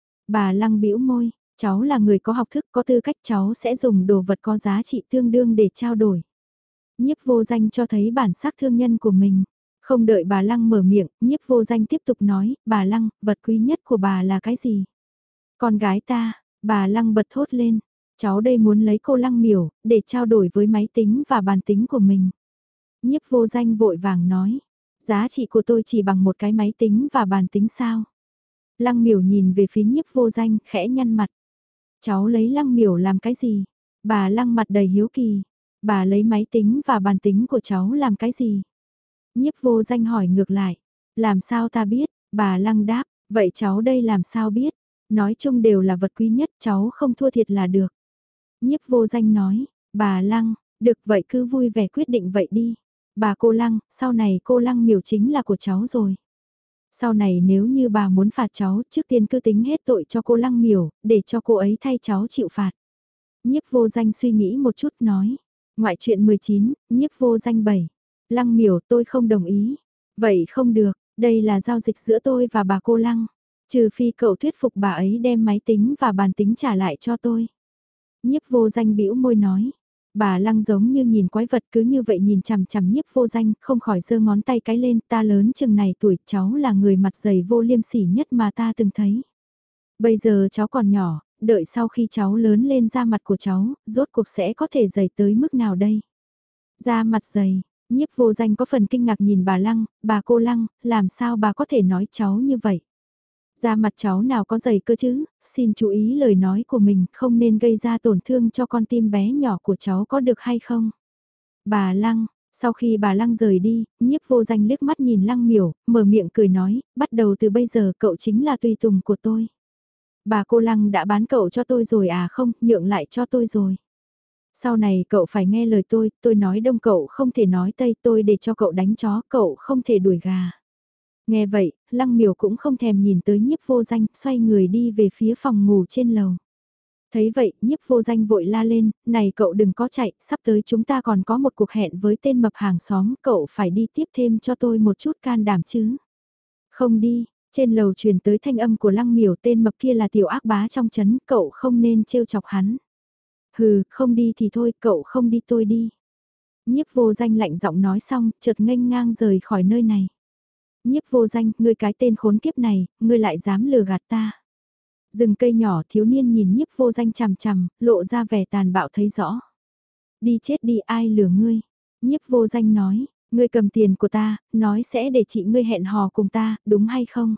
Bà Lăng bĩu môi, cháu là người có học thức, có tư cách, cháu sẽ dùng đồ vật có giá trị tương đương để trao đổi. Nhiếp vô danh cho thấy bản sắc thương nhân của mình. Không đợi bà Lăng mở miệng, nhiếp vô danh tiếp tục nói, bà Lăng, vật quý nhất của bà là cái gì? Con gái ta, bà Lăng bật thốt lên, cháu đây muốn lấy cô Lăng miểu, để trao đổi với máy tính và bàn tính của mình. Nhiếp vô danh vội vàng nói, giá trị của tôi chỉ bằng một cái máy tính và bàn tính sao? Lăng miểu nhìn về phía nhiếp vô danh, khẽ nhăn mặt. Cháu lấy Lăng miểu làm cái gì? Bà Lăng mặt đầy hiếu kỳ. Bà lấy máy tính và bàn tính của cháu làm cái gì? Nhiếp vô danh hỏi ngược lại. Làm sao ta biết? Bà Lăng đáp. Vậy cháu đây làm sao biết? Nói chung đều là vật quý nhất, cháu không thua thiệt là được. Nhiếp vô danh nói. Bà Lăng, được vậy cứ vui vẻ quyết định vậy đi. Bà cô Lăng, sau này cô Lăng miểu chính là của cháu rồi. Sau này nếu như bà muốn phạt cháu, trước tiên cứ tính hết tội cho cô Lăng miểu, để cho cô ấy thay cháu chịu phạt. Nhiếp vô danh suy nghĩ một chút nói. Ngoại truyện mười chín, nhiếp vô danh bảy. Lăng miểu tôi không đồng ý. Vậy không được, đây là giao dịch giữa tôi và bà cô Lăng. Trừ phi cậu thuyết phục bà ấy đem máy tính và bàn tính trả lại cho tôi. Nhiếp vô danh bĩu môi nói. Bà Lăng giống như nhìn quái vật cứ như vậy nhìn chằm chằm nhiếp vô danh, không khỏi giơ ngón tay cái lên, ta lớn chừng này tuổi, cháu là người mặt dày vô liêm sỉ nhất mà ta từng thấy. Bây giờ cháu còn nhỏ, đợi sau khi cháu lớn lên da mặt của cháu, rốt cuộc sẽ có thể dày tới mức nào đây? Da mặt dày, nhiếp vô danh có phần kinh ngạc nhìn bà Lăng, bà cô Lăng, làm sao bà có thể nói cháu như vậy? Da mặt cháu nào có dày cơ chứ, xin chú ý lời nói của mình, không nên gây ra tổn thương cho con tim bé nhỏ của cháu có được hay không? Bà Lăng, sau khi bà Lăng rời đi, nhiếp vô danh liếc mắt nhìn Lăng miểu, mở miệng cười nói, bắt đầu từ bây giờ cậu chính là tùy tùng của tôi. Bà cô Lăng đã bán cậu cho tôi rồi à không, nhượng lại cho tôi rồi. Sau này cậu phải nghe lời tôi, tôi nói đông cậu không thể nói tây, tôi để cho cậu đánh chó, cậu không thể đuổi gà. Nghe vậy, Lăng miểu cũng không thèm nhìn tới nhiếp vô danh, xoay người đi về phía phòng ngủ trên lầu. Thấy vậy, nhiếp vô danh vội la lên, này cậu đừng có chạy, sắp tới chúng ta còn có một cuộc hẹn với tên mập hàng xóm, cậu phải đi tiếp thêm cho tôi một chút can đảm chứ. Không đi, trên lầu truyền tới thanh âm của Lăng miểu, tên mập kia là tiểu ác bá trong chấn, cậu không nên trêu chọc hắn. Hừ, không đi thì thôi, cậu không đi tôi đi. Nhiếp vô danh lạnh giọng nói xong, chợt nghênh ngang rời khỏi nơi này. Nhiếp vô danh, ngươi cái tên khốn kiếp này, ngươi lại dám lừa gạt ta. Rừng cây nhỏ thiếu niên nhìn nhiếp vô danh chằm chằm, lộ ra vẻ tàn bạo thấy rõ. Đi chết đi ai lừa ngươi. Nhiếp vô danh nói, ngươi cầm tiền của ta, nói sẽ để chị ngươi hẹn hò cùng ta, đúng hay không?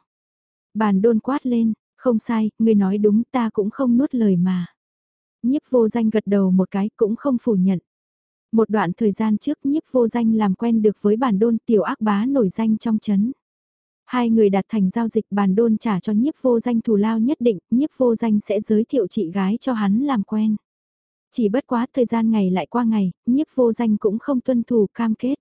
Bàn đôn quát lên, không sai, ngươi nói đúng ta cũng không nuốt lời mà. Nhiếp vô danh gật đầu một cái cũng không phủ nhận. Một đoạn thời gian trước nhiếp vô danh làm quen được với bản đôn tiểu ác bá nổi danh trong chấn. Hai người đạt thành giao dịch bản đôn trả cho nhiếp vô danh thù lao nhất định, nhiếp vô danh sẽ giới thiệu chị gái cho hắn làm quen. Chỉ bất quá thời gian ngày lại qua ngày, nhiếp vô danh cũng không tuân thủ cam kết.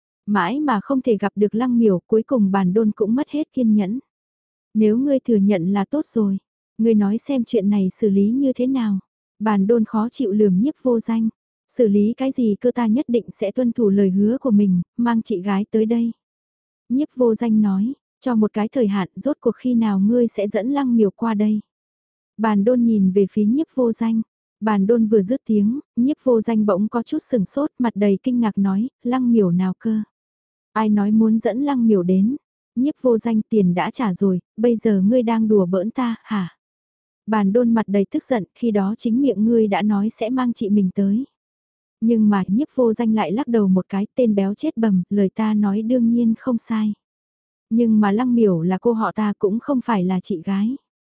Mãi mà không thể gặp được Lăng miểu, cuối cùng bản đôn cũng mất hết kiên nhẫn. Nếu ngươi thừa nhận là tốt rồi, ngươi nói xem chuyện này xử lý như thế nào. Bản đôn khó chịu lườm nhiếp vô danh. Xử lý cái gì cơ, ta nhất định sẽ tuân thủ lời hứa của mình, mang chị gái tới đây. Nhiếp vô danh nói, cho một cái thời hạn, rốt cuộc khi nào ngươi sẽ dẫn Lăng miểu qua đây. Bàn đôn nhìn về phía nhiếp vô danh. Bàn đôn vừa dứt tiếng, nhiếp vô danh bỗng có chút sừng sốt, mặt đầy kinh ngạc nói, Lăng miểu nào cơ. Ai nói muốn dẫn Lăng miểu đến. Nhiếp vô danh, tiền đã trả rồi, bây giờ ngươi đang đùa bỡn ta, hả? Bàn đôn mặt đầy tức giận, khi đó chính miệng ngươi đã nói sẽ mang chị mình tới. Nhưng mà nhiếp vô danh lại lắc đầu một cái, tên béo chết bầm, lời ta nói đương nhiên không sai. Nhưng mà Lăng miểu là cô họ ta, cũng không phải là chị gái.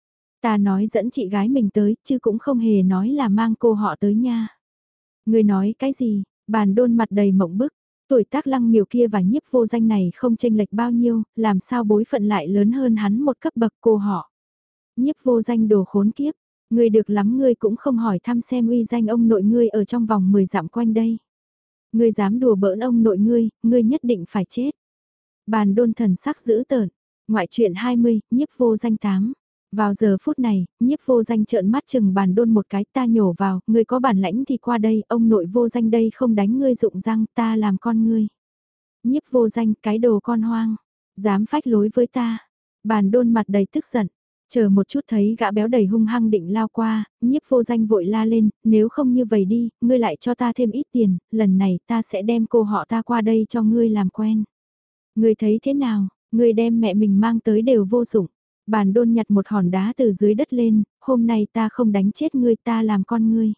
Ta nói dẫn chị gái mình tới, chứ cũng không hề nói là mang cô họ tới nha. Ngươi nói cái gì? Bàn đôn mặt đầy mộng bức. Tuổi tác Lăng miểu kia và nhiếp vô danh này không chênh lệch bao nhiêu, làm sao bối phận lại lớn hơn hắn một cấp bậc cô họ. Nhiếp vô danh đồ khốn kiếp. Ngươi được lắm, ngươi cũng không hỏi thăm xem uy danh ông nội ngươi ở trong vòng mười dặm quanh đây. Ngươi dám đùa bỡn ông nội ngươi, ngươi nhất định phải chết. Bàn đôn thần sắc dữ tợn. Ngoại truyện hai mươi, nhiếp vô danh tám. Vào giờ phút này, nhiếp vô danh trợn mắt chừng bàn đôn một cái, ta nhổ vào, ngươi có bản lãnh thì qua đây, ông nội vô danh đây không đánh ngươi dụng răng, ta làm con ngươi. Nhiếp vô danh, cái đồ con hoang, dám phách lối với ta. Bàn đôn mặt đầy tức giận, chờ một chút thấy gã béo đầy hung hăng định lao qua, nhiếp vô danh vội la lên, nếu không như vậy đi, ngươi lại cho ta thêm ít tiền, lần này ta sẽ đem cô họ ta qua đây cho ngươi làm quen. Ngươi thấy thế nào, ngươi đem mẹ mình mang tới đều vô dụng. Bàn đôn nhặt một hòn đá từ dưới đất lên, hôm nay ta không đánh chết ngươi, ta làm con ngươi.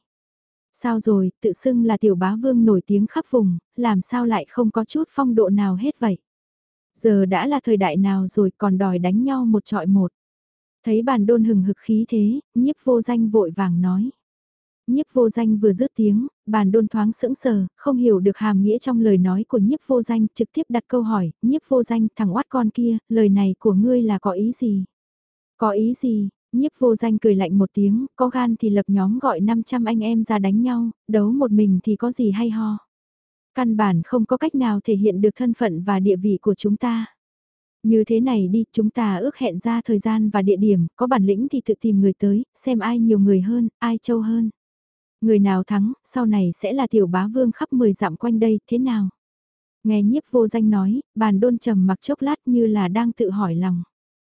Sao rồi, tự xưng là tiểu bá vương nổi tiếng khắp vùng, làm sao lại không có chút phong độ nào hết vậy? Giờ đã là thời đại nào rồi còn đòi đánh nhau một trọi một. Thấy bàn đôn hừng hực khí thế, nhiếp vô danh vội vàng nói. Nhiếp vô danh vừa dứt tiếng, bàn đôn thoáng sững sờ, không hiểu được hàm nghĩa trong lời nói của nhiếp vô danh, trực tiếp đặt câu hỏi, nhiếp vô danh, thằng oát con kia, lời này của ngươi là có ý gì? Có ý gì? Nhiếp vô danh cười lạnh một tiếng, có gan thì lập nhóm gọi năm trăm anh em ra đánh nhau, đấu một mình thì có gì hay ho. Căn bản không có cách nào thể hiện được thân phận và địa vị của chúng ta. Như thế này đi, chúng ta ước hẹn ra thời gian và địa điểm, có bản lĩnh thì tự tìm người tới, xem ai nhiều người hơn, ai trâu hơn. Người nào thắng, sau này sẽ là tiểu bá vương khắp mười dặm quanh đây, thế nào? Nghe nhiếp vô danh nói, bàn đôn trầm mặc chốc lát như là đang tự hỏi lòng.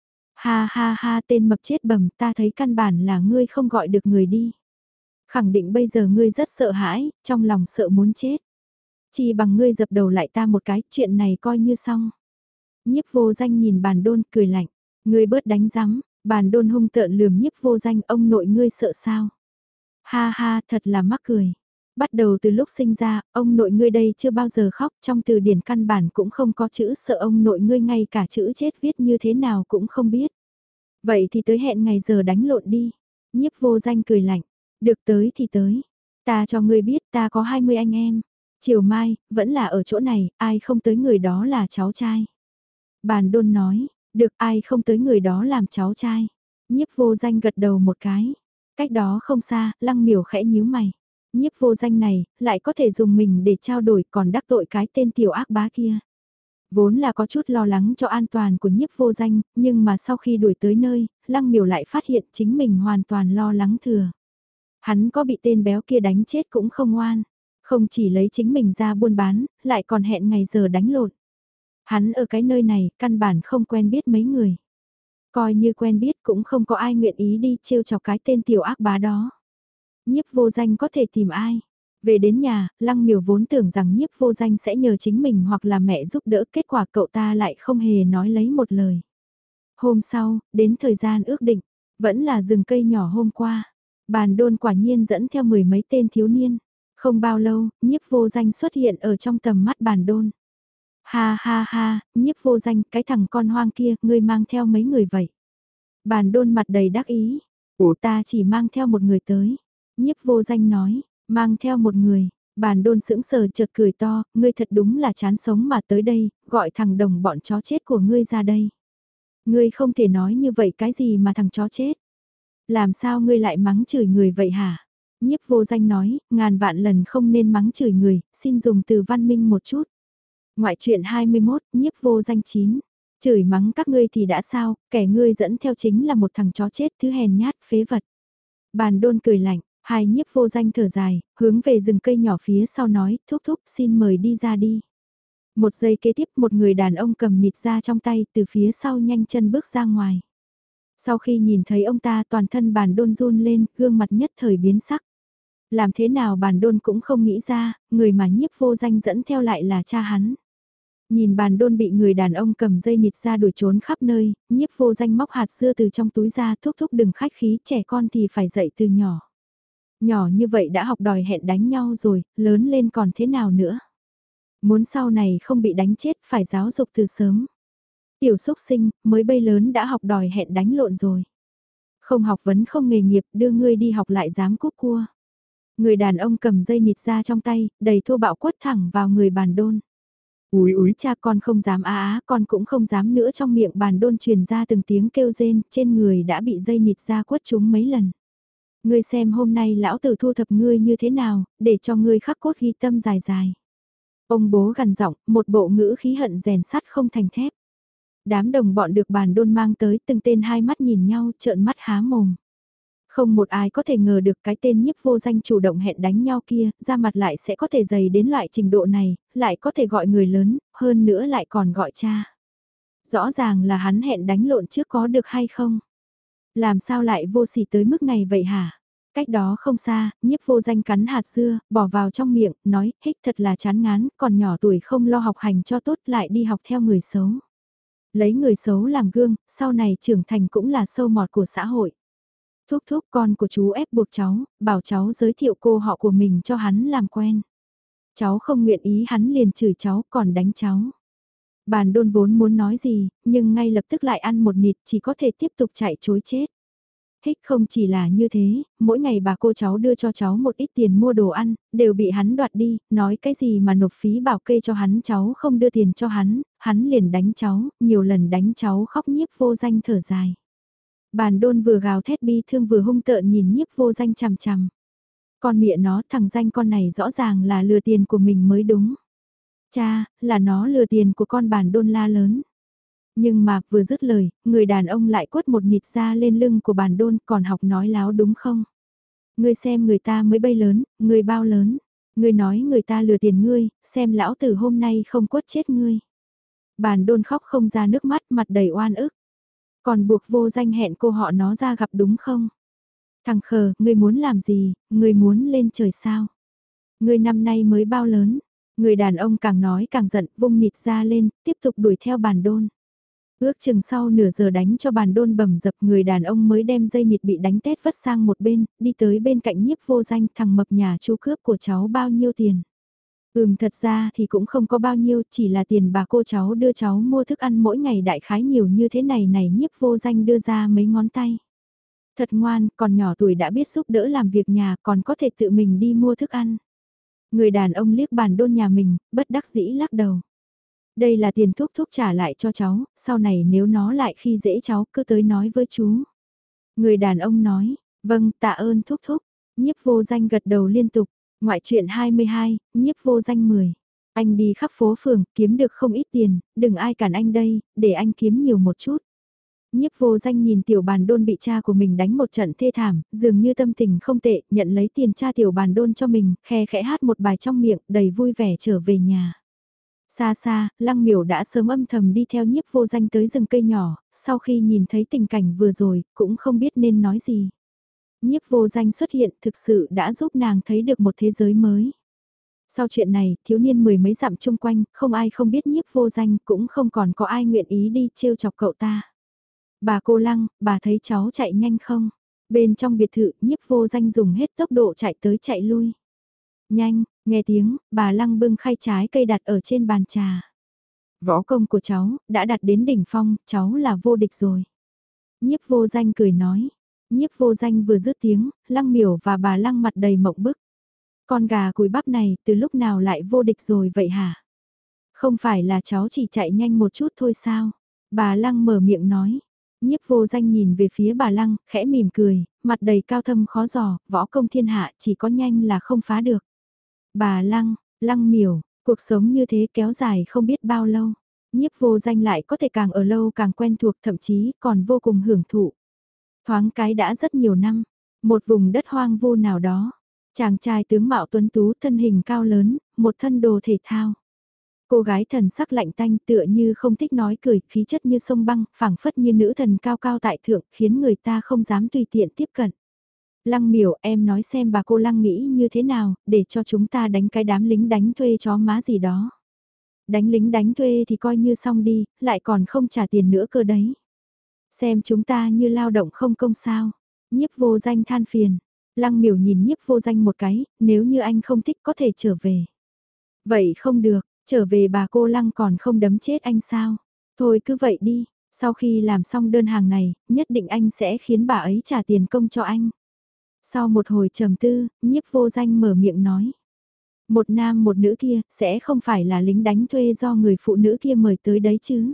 Ha ha ha, tên mập chết bầm, ta thấy căn bản là ngươi không gọi được người đi. Khẳng định bây giờ ngươi rất sợ hãi, trong lòng sợ muốn chết. Chỉ bằng ngươi dập đầu lại ta một cái, chuyện này coi như xong. Nhiếp vô danh nhìn bàn đôn cười lạnh, ngươi bớt đánh rắm, bàn đôn hung tợn lườm nhiếp vô danh, ông nội ngươi sợ sao? Ha ha, thật là mắc cười. Bắt đầu từ lúc sinh ra, ông nội ngươi đây chưa bao giờ khóc, trong từ điển căn bản cũng không có chữ sợ, ông nội ngươi ngay cả chữ chết viết như thế nào cũng không biết. Vậy thì tới hẹn ngày giờ đánh lộn đi. Nhiếp vô danh cười lạnh, được tới thì tới. Ta cho ngươi biết ta có hai mươi anh em. Chiều mai, vẫn là ở chỗ này, ai không tới người đó là cháu trai. Bàn đôn nói, được, ai không tới người đó làm cháu trai. Nhiếp vô danh gật đầu một cái. Cách đó không xa, Lăng Miểu khẽ nhíu mày. Nhiếp vô danh này, lại có thể dùng mình để trao đổi, còn đắc tội cái tên tiểu ác bá kia. Vốn là có chút lo lắng cho an toàn của nhiếp vô danh, nhưng mà sau khi đuổi tới nơi, Lăng Miểu lại phát hiện chính mình hoàn toàn lo lắng thừa. Hắn có bị tên béo kia đánh chết cũng không ngoan, không chỉ lấy chính mình ra buôn bán, lại còn hẹn ngày giờ đánh lộn. Hắn ở cái nơi này, căn bản không quen biết mấy người. Coi như quen biết cũng không có ai nguyện ý đi trêu chọc cái tên tiểu ác bá đó. Nhiếp vô danh có thể tìm ai? Về đến nhà, Lăng Miểu vốn tưởng rằng nhiếp vô danh sẽ nhờ chính mình hoặc là mẹ giúp đỡ, kết quả cậu ta lại không hề nói lấy một lời. Hôm sau, đến thời gian ước định, vẫn là rừng cây nhỏ hôm qua. Bàn đôn quả nhiên dẫn theo mười mấy tên thiếu niên. Không bao lâu, nhiếp vô danh xuất hiện ở trong tầm mắt bàn đôn. Ha ha ha, nhiếp vô danh, cái thằng con hoang kia, ngươi mang theo mấy người vậy? Bàn đôn mặt đầy đắc ý. Ủa ta chỉ mang theo một người tới. Nhiếp vô danh nói, mang theo một người. Bàn đôn sững sờ chợt cười to, ngươi thật đúng là chán sống mà tới đây, gọi thằng đồng bọn chó chết của ngươi ra đây. Ngươi không thể nói như vậy cái gì mà thằng chó chết. Làm sao ngươi lại mắng chửi người vậy hả? Nhiếp vô danh nói, ngàn vạn lần không nên mắng chửi người, xin dùng từ văn minh một chút. Ngoại truyện hai mươi mốt, nhiếp vô danh chín. Chửi mắng các ngươi thì đã sao, kẻ ngươi dẫn theo chính là một thằng chó chết thứ hèn nhát phế vật. Bàn đôn cười lạnh, hai nhiếp vô danh thở dài, hướng về rừng cây nhỏ phía sau nói, thúc thúc xin mời đi ra đi. Một giây kế tiếp một người đàn ông cầm nịt ra trong tay từ phía sau nhanh chân bước ra ngoài. Sau khi nhìn thấy ông ta toàn thân bàn đôn run lên, gương mặt nhất thời biến sắc. Làm thế nào bàn đôn cũng không nghĩ ra, người mà nhiếp vô danh dẫn theo lại là cha hắn. Nhìn bàn đôn bị người đàn ông cầm dây nịt ra đuổi trốn khắp nơi, nhiếp vô danh móc hạt dưa từ trong túi ra, thúc thúc đừng khách khí, trẻ con thì phải dạy từ nhỏ. Nhỏ như vậy đã học đòi hẹn đánh nhau rồi, lớn lên còn thế nào nữa. Muốn sau này không bị đánh chết phải giáo dục từ sớm. Tiểu xúc sinh, mới bay lớn đã học đòi hẹn đánh lộn rồi. Không học vấn không nghề nghiệp, đưa ngươi đi học lại dám cúp cua. Người đàn ông cầm dây nịt ra trong tay, đầy thô bạo quất thẳng vào người bàn đôn. Úi úi cha, con không dám á á, con cũng không dám nữa, trong miệng bàn đôn truyền ra từng tiếng kêu rên, trên người đã bị dây nịt ra quất trúng mấy lần. Ngươi xem hôm nay lão tử thu thập ngươi như thế nào, để cho ngươi khắc cốt ghi tâm dài dài. Ông bố gằn giọng, một bộ ngữ khí hận rèn sắt không thành thép. Đám đồng bọn được bàn đôn mang tới từng tên hai mắt nhìn nhau trợn mắt há mồm. Không một ai có thể ngờ được cái tên nhiếp vô danh chủ động hẹn đánh nhau kia, ra mặt lại sẽ có thể dày đến loại trình độ này, lại có thể gọi người lớn, hơn nữa lại còn gọi cha. Rõ ràng là hắn hẹn đánh lộn trước có được hay không? Làm sao lại vô sỉ tới mức này vậy hả? Cách đó không xa, nhiếp vô danh cắn hạt dưa, bỏ vào trong miệng, nói, hích thật là chán ngán, còn nhỏ tuổi không lo học hành cho tốt lại đi học theo người xấu. Lấy người xấu làm gương, sau này trưởng thành cũng là sâu mọt của xã hội. Thúc thúc con của chú ép buộc cháu, bảo cháu giới thiệu cô họ của mình cho hắn làm quen. Cháu không nguyện ý hắn liền chửi cháu còn đánh cháu. Bàn đôn vốn muốn nói gì, nhưng ngay lập tức lại ăn một nịt chỉ có thể tiếp tục chạy chối chết. Hích không chỉ là như thế, mỗi ngày bà cô cháu đưa cho cháu một ít tiền mua đồ ăn, đều bị hắn đoạt đi, nói cái gì mà nộp phí bảo kê cho hắn cháu không đưa tiền cho hắn, hắn liền đánh cháu, nhiều lần đánh cháu khóc nhiếp vô danh thở dài. Bàn đôn vừa gào thét bi thương vừa hung tợn nhìn nhiếp vô danh chằm chằm. Con mẹ nó thằng danh con này rõ ràng là lừa tiền của mình mới đúng. Cha, là nó lừa tiền của con bàn đôn la lớn. Nhưng mà vừa dứt lời, người đàn ông lại quất một nịt ra lên lưng của bàn đôn còn học nói láo đúng không? Ngươi xem người ta mới bay lớn, ngươi bao lớn. Ngươi nói người ta lừa tiền ngươi, xem lão tử hôm nay không quất chết ngươi. Bàn đôn khóc không ra nước mắt mặt đầy oan ức. Còn buộc vô danh hẹn cô họ nó ra gặp đúng không? Thằng khờ, ngươi muốn làm gì, ngươi muốn lên trời sao? Ngươi năm nay mới bao lớn? Người đàn ông càng nói càng giận, vung nịt ra lên, tiếp tục đuổi theo bàn đôn. Ước chừng sau nửa giờ đánh cho bàn đôn bầm dập người đàn ông mới đem dây nịt bị đánh tét vất sang một bên, đi tới bên cạnh nhiếp vô danh thằng mập nhà chú cướp của cháu bao nhiêu tiền. Ừm thật ra thì cũng không có bao nhiêu, chỉ là tiền bà cô cháu đưa cháu mua thức ăn mỗi ngày đại khái nhiều như thế này này nhiếp vô danh đưa ra mấy ngón tay. Thật ngoan, còn nhỏ tuổi đã biết giúp đỡ làm việc nhà còn có thể tự mình đi mua thức ăn. Người đàn ông liếc bàn đôn nhà mình, bất đắc dĩ lắc đầu. Đây là tiền thúc thúc trả lại cho cháu, sau này nếu nó lại khi dễ cháu cứ tới nói với chú. Người đàn ông nói, vâng tạ ơn thúc thúc, nhiếp vô danh gật đầu liên tục, ngoại truyện hai mươi hai, nhiếp vô danh mười. Anh đi khắp phố phường, kiếm được không ít tiền, đừng ai cản anh đây, để anh kiếm nhiều một chút. Nhiếp vô danh nhìn tiểu bàn đôn bị cha của mình đánh một trận thê thảm, dường như tâm tình không tệ, nhận lấy tiền cha tiểu bàn đôn cho mình, khe khẽ hát một bài trong miệng, đầy vui vẻ trở về nhà. Xa xa, Lăng Miểu đã sớm âm thầm đi theo nhiếp vô danh tới rừng cây nhỏ, sau khi nhìn thấy tình cảnh vừa rồi, cũng không biết nên nói gì. Nhiếp vô danh xuất hiện thực sự đã giúp nàng thấy được một thế giới mới. Sau chuyện này, thiếu niên mười mấy dặm chung quanh, không ai không biết nhiếp vô danh, cũng không còn có ai nguyện ý đi trêu chọc cậu ta. Bà cô Lăng, bà thấy cháu chạy nhanh không? Bên trong biệt thự, nhiếp vô danh dùng hết tốc độ chạy tới chạy lui. Nhanh, nghe tiếng, bà Lăng bưng khay trái cây đặt ở trên bàn trà. Võ công của cháu, đã đạt đến đỉnh phong, cháu là vô địch rồi. Nhiếp vô danh cười nói. Nhiếp vô danh vừa dứt tiếng, Lăng Miểu và bà Lăng mặt đầy mộng bức. Con gà cùi bắp này từ lúc nào lại vô địch rồi vậy hả? Không phải là cháu chỉ chạy nhanh một chút thôi sao? Bà Lăng mở miệng nói. Nhiếp vô danh nhìn về phía bà Lăng, khẽ mỉm cười, mặt đầy cao thâm khó giò, võ công thiên hạ chỉ có nhanh là không phá được. Bà Lăng, Lăng Miểu, cuộc sống như thế kéo dài không biết bao lâu. Nhiếp vô danh lại có thể càng ở lâu càng quen thuộc thậm chí còn vô cùng hưởng thụ. Thoáng cái đã rất nhiều năm, một vùng đất hoang vu nào đó. Chàng trai tướng mạo tuấn tú thân hình cao lớn, một thân đồ thể thao. Cô gái thần sắc lạnh tanh tựa như không thích nói cười, khí chất như sông băng, phảng phất như nữ thần cao cao tại thượng, khiến người ta không dám tùy tiện tiếp cận. Lăng Miểu, em nói xem bà cô Lăng nghĩ như thế nào, để cho chúng ta đánh cái đám lính đánh thuê chó má gì đó. Đánh lính đánh thuê thì coi như xong đi, lại còn không trả tiền nữa cơ đấy. Xem chúng ta như lao động không công sao. Nhiếp vô danh than phiền. Lăng Miểu nhìn nhiếp vô danh một cái, nếu như anh không thích có thể trở về. Vậy không được, trở về bà cô Lăng còn không đấm chết anh sao? Thôi cứ vậy đi, sau khi làm xong đơn hàng này, nhất định anh sẽ khiến bà ấy trả tiền công cho anh. Sau một hồi trầm tư, nhiếp vô danh mở miệng nói. Một nam một nữ kia, sẽ không phải là lính đánh thuê do người phụ nữ kia mời tới đấy chứ.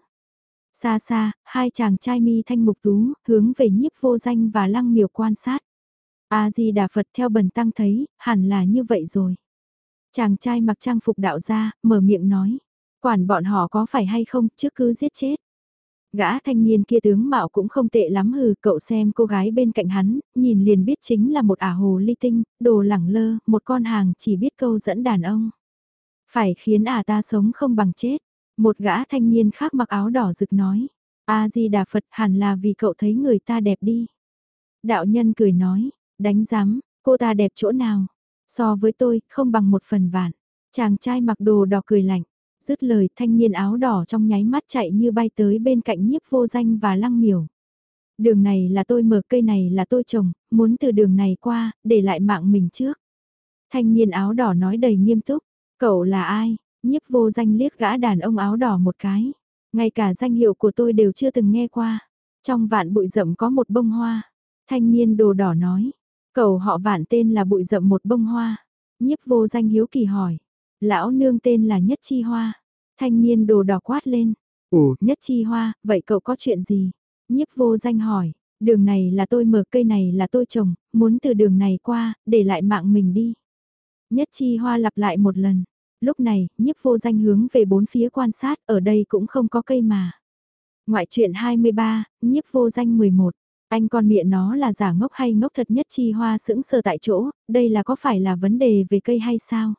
Xa xa, hai chàng trai mi thanh mục tú, hướng về nhiếp vô danh và Lăng Miểu quan sát. A-di-đà Phật theo bần tăng thấy, hẳn là như vậy rồi. Chàng trai mặc trang phục đạo gia, mở miệng nói. Quản bọn họ có phải hay không, chứ cứ giết chết. Gã thanh niên kia tướng mạo cũng không tệ lắm hừ, cậu xem cô gái bên cạnh hắn, nhìn liền biết chính là một ả hồ ly tinh, đồ lẳng lơ, một con hàng chỉ biết câu dẫn đàn ông. Phải khiến ả ta sống không bằng chết. Một gã thanh niên khác mặc áo đỏ rực nói. A-di-đà Phật, hẳn là vì cậu thấy người ta đẹp đi. Đạo nhân cười nói, đánh giám, cô ta đẹp chỗ nào? So với tôi, không bằng một phần vạn. Chàng trai mặc đồ đỏ cười lạnh. Dứt lời, thanh niên áo đỏ trong nháy mắt chạy như bay tới bên cạnh Nhiếp Vô Danh và Lăng Miểu. Đường này là tôi mở, cây này là tôi trồng, muốn từ đường này qua, để lại mạng mình trước. Thanh niên áo đỏ nói đầy nghiêm túc, cậu là ai? Nhiếp Vô Danh liếc gã đàn ông áo đỏ một cái. Ngay cả danh hiệu của tôi đều chưa từng nghe qua. Trong vạn bụi rậm có một bông hoa. Thanh niên đồ đỏ nói, cậu họ Vạn tên là bụi rậm một bông hoa. Nhiếp Vô Danh hiếu kỳ hỏi, lão nương tên là Nhất Chi Hoa. Thanh niên đồ đỏ quát lên, ủa Nhất Chi Hoa, vậy cậu có chuyện gì? Nhiếp Vô Danh hỏi, đường này là tôi mở, cây này là tôi trồng, muốn từ đường này qua, để lại mạng mình đi. Nhất Chi Hoa lặp lại một lần. Lúc này, Nhiếp Vô Danh hướng về bốn phía quan sát, ở đây cũng không có cây mà. Ngoại truyện hai mươi ba, Nhiếp Vô Danh mười một. Anh con mẹ nó là giả ngốc hay ngốc thật? Nhất Chi Hoa sững sờ tại chỗ, đây là có phải là vấn đề về cây hay sao?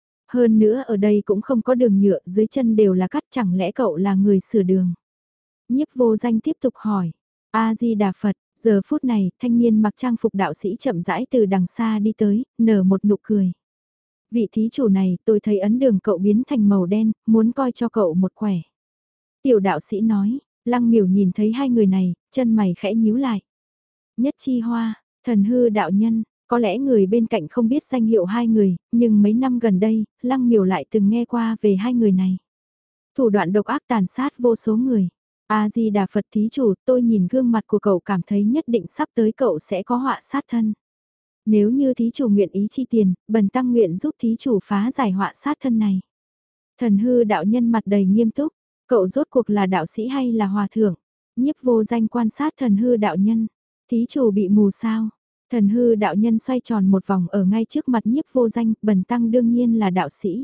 Hơn nữa ở đây cũng không có đường nhựa, dưới chân đều là cắt, chẳng lẽ cậu là người sửa đường? Nhiếp Vô Danh tiếp tục hỏi. A-di-đà Phật, giờ phút này, thanh niên mặc trang phục đạo sĩ chậm rãi từ đằng xa đi tới, nở một nụ cười. Vị thí chủ này, tôi thấy ấn đường cậu biến thành màu đen, muốn coi cho cậu một quẻ. Tiểu đạo sĩ nói, Lăng Miểu nhìn thấy hai người này, chân mày khẽ nhíu lại. Nhất Chi Hoa, Thần Hư đạo nhân, có lẽ người bên cạnh không biết danh hiệu hai người, nhưng mấy năm gần đây, Lăng Miểu lại từng nghe qua về hai người này. Thủ đoạn độc ác tàn sát vô số người. A-di-đà Phật thí chủ, tôi nhìn gương mặt của cậu cảm thấy nhất định sắp tới cậu sẽ có họa sát thân. Nếu như thí chủ nguyện ý chi tiền, bần tăng nguyện giúp thí chủ phá giải họa sát thân này. Thần Hư đạo nhân mặt đầy nghiêm túc, cậu rốt cuộc là đạo sĩ hay là hòa thượng? Nhiếp Vô Danh quan sát Thần Hư đạo nhân, thí chủ bị mù sao? Thần Hư đạo nhân xoay tròn một vòng ở ngay trước mặt Nhiếp Vô Danh, bần tăng đương nhiên là đạo sĩ.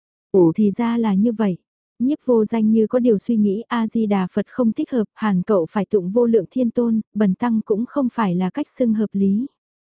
Ủa thì ra là như vậy. Nhiếp Vô Danh như có điều suy nghĩ, A-di-đà Phật không thích hợp, hẳn cậu phải tụng vô lượng thiên tôn, bần tăng cũng không phải là cách xưng hợp lý.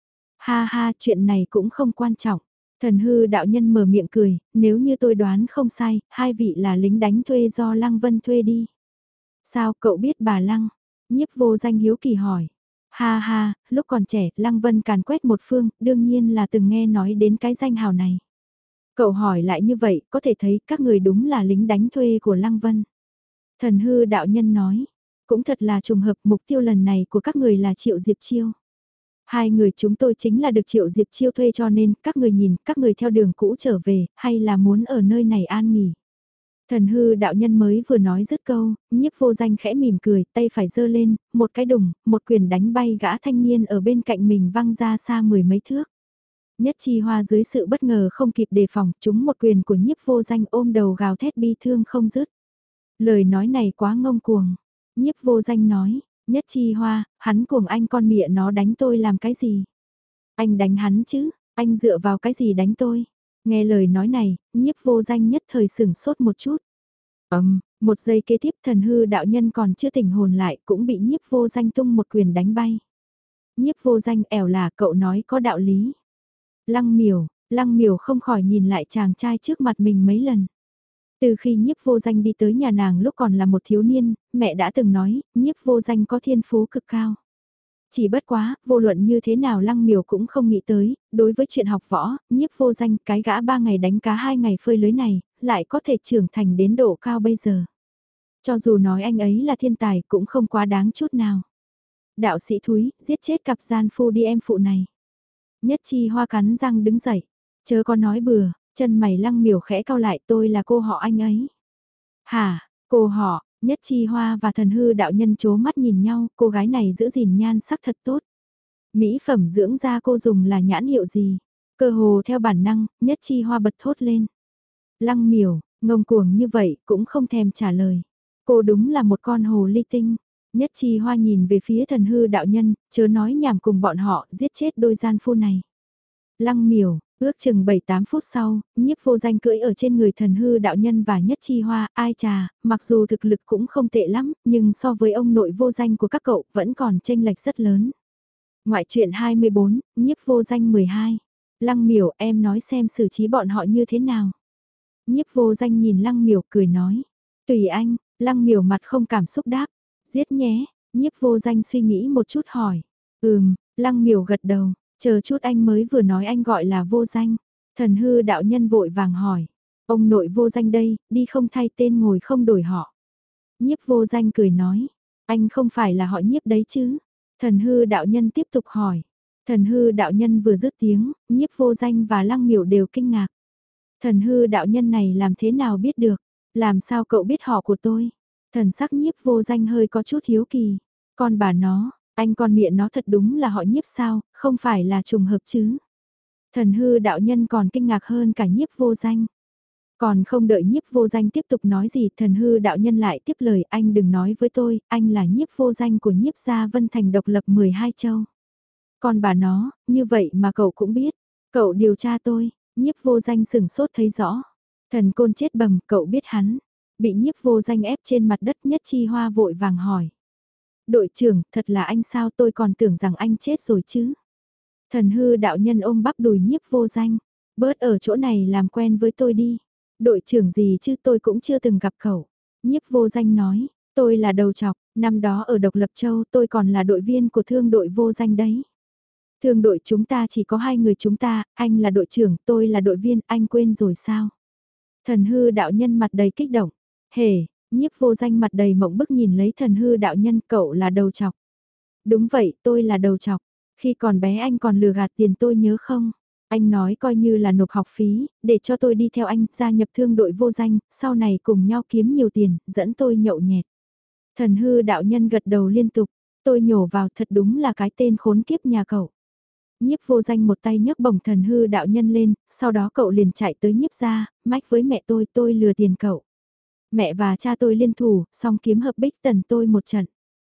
Ha ha, chuyện này cũng không quan trọng. Thần Hư đạo nhân mở miệng cười, nếu như tôi đoán không sai, hai vị là lính đánh thuê do Lăng Vân thuê đi. Sao cậu biết bà Lăng? Nhiếp Vô Danh hiếu kỳ hỏi. Ha ha, lúc còn trẻ, Lăng Vân càn quét một phương, đương nhiên là từng nghe nói đến cái danh hào này. Cậu hỏi lại như vậy, có thể thấy các người đúng là lính đánh thuê của Lăng Vân. Thần Hư đạo nhân nói, cũng thật là trùng hợp, mục tiêu lần này của các người là Triệu Diệp Chiêu. Hai người chúng tôi chính là được Triệu Diệp Chiêu thuê, cho nên các người nhìn, các người theo đường cũ trở về, hay là muốn ở nơi này an nghỉ. Thần Hư đạo nhân mới vừa nói dứt câu, Nhiếp Vô Danh khẽ mỉm cười, tay phải giơ lên, một cái đùng, một quyền đánh bay gã thanh niên ở bên cạnh mình văng ra xa mười mấy thước. Nhất Chi Hoa dưới sự bất ngờ không kịp đề phòng, trúng một quyền của Nhiếp Vô Danh, ôm đầu gào thét bi thương không dứt. Lời nói này quá ngông cuồng. Nhiếp Vô Danh nói, Nhất Chi Hoa, hắn cuồng anh con mẹ nó đánh tôi làm cái gì? Anh đánh hắn chứ, anh dựa vào cái gì đánh tôi? Nghe lời nói này, Nhiếp Vô Danh nhất thời sửng sốt một chút. Ầm, um, một giây kế tiếp Thần Hư đạo nhân còn chưa tỉnh hồn lại cũng bị Nhiếp Vô Danh tung một quyền đánh bay. Nhiếp Vô Danh ẻo là cậu nói có đạo lý. Lăng Miểu, Lăng Miểu không khỏi nhìn lại chàng trai trước mặt mình mấy lần. Từ khi Nhiếp Vô Danh đi tới nhà nàng lúc còn là một thiếu niên, mẹ đã từng nói, Nhiếp Vô Danh có thiên phú cực cao. Chỉ bất quá, vô luận như thế nào Lăng Miểu cũng không nghĩ tới, đối với chuyện học võ, Nhiếp Vô Danh cái gã ba ngày đánh cá hai ngày phơi lưới này, lại có thể trưởng thành đến độ cao bây giờ. Cho dù nói anh ấy là thiên tài cũng không quá đáng chút nào. Đạo sĩ thúi, giết chết cặp gian phu đi em phụ này. Nhất Chi Hoa cắn răng đứng dậy, chớ có nói bừa, chân mày Lăng Miểu khẽ cau lại, tôi là cô họ anh ấy. Hả, cô họ? Nhất Chi Hoa và Thần Hư đạo nhân chố mắt nhìn nhau, cô gái này giữ gìn nhan sắc thật tốt. Mỹ phẩm dưỡng da cô dùng là nhãn hiệu gì? Cơ hồ theo bản năng, Nhất Chi Hoa bật thốt lên. Lăng Miểu, ngông cuồng như vậy cũng không thèm trả lời. Cô đúng là một con hồ ly tinh. Nhất Chi Hoa nhìn về phía Thần Hư đạo nhân, chớ nói nhảm cùng bọn họ, giết chết đôi gian phu này. Lăng miểu, ước chừng bảy tám phút sau, nhiếp vô danh cưỡi ở trên người thần hư đạo nhân và nhất chi hoa, ai chà, mặc dù thực lực cũng không tệ lắm, nhưng so với ông nội vô danh của các cậu vẫn còn chênh lệch rất lớn. Ngoại truyện hai mươi bốn, nhiếp vô danh mười hai. Lăng miểu, em nói xem xử trí bọn họ như thế nào. Nhiếp vô danh nhìn lăng miểu cười nói. Tùy anh, lăng miểu mặt không cảm xúc đáp. Giết nhé, nhiếp vô danh suy nghĩ một chút hỏi. Ừm, lăng miểu gật đầu, chờ chút anh mới vừa nói anh gọi là vô danh. Thần hư đạo nhân vội vàng hỏi. Ông nội vô danh đây, đi không thay tên ngồi không đổi họ. Nhiếp vô danh cười nói. Anh không phải là họ nhiếp đấy chứ. Thần hư đạo nhân tiếp tục hỏi. Thần hư đạo nhân vừa dứt tiếng, nhiếp vô danh và lăng miểu đều kinh ngạc. Thần hư đạo nhân này làm thế nào biết được? Làm sao cậu biết họ của tôi? Thần sắc nhiếp vô danh hơi có chút hiếu kỳ. Con bà nó, anh con miệng nó thật đúng là họ nhiếp sao, không phải là trùng hợp chứ? Thần hư đạo nhân còn kinh ngạc hơn cả nhiếp vô danh. Còn không đợi nhiếp vô danh tiếp tục nói gì, thần hư đạo nhân lại tiếp lời, anh đừng nói với tôi, anh là nhiếp vô danh của nhiếp gia Vân Thành độc lập mười hai châu. Còn bà nó, như vậy mà cậu cũng biết, cậu điều tra tôi, nhiếp vô danh sừng sốt thấy rõ. Thần côn chết bầm, cậu biết hắn, bị nhiếp vô danh ép trên mặt đất. Nhất chi hoa vội vàng hỏi. Đội trưởng, thật là anh sao, tôi còn tưởng rằng anh chết rồi chứ. Thần hư đạo nhân ôm bắp đùi nhiếp vô danh, bớt ở chỗ này làm quen với tôi đi. Đội trưởng gì chứ, tôi cũng chưa từng gặp cậu. Nhiếp vô danh nói, tôi là đầu chọc, năm đó ở Độc Lập Châu tôi còn là đội viên của thương đội vô danh đấy. Thương đội chúng ta chỉ có hai người chúng ta, anh là đội trưởng, tôi là đội viên, anh quên rồi sao? Thần hư đạo nhân mặt đầy kích động. Hề, nhiếp vô danh mặt đầy mộng bức nhìn lấy thần hư đạo nhân, cậu là đầu chọc. Đúng vậy, tôi là đầu chọc. Khi còn bé anh còn lừa gạt tiền tôi nhớ không? Anh nói coi như là nộp học phí, để cho tôi đi theo anh, gia nhập thương đội vô danh, sau này cùng nhau kiếm nhiều tiền, dẫn tôi nhậu nhẹt. Thần hư đạo nhân gật đầu liên tục, tôi nhổ vào thật đúng là cái tên khốn kiếp nhà cậu. Nhiếp vô danh một tay nhấc bổng thần hư đạo nhân lên, sau đó cậu liền chạy tới nhiếp gia, mách với mẹ tôi, tôi lừa tiền cậu. Mẹ và cha tôi liên thủ, song kiếm hợp bích tần tôi một trận.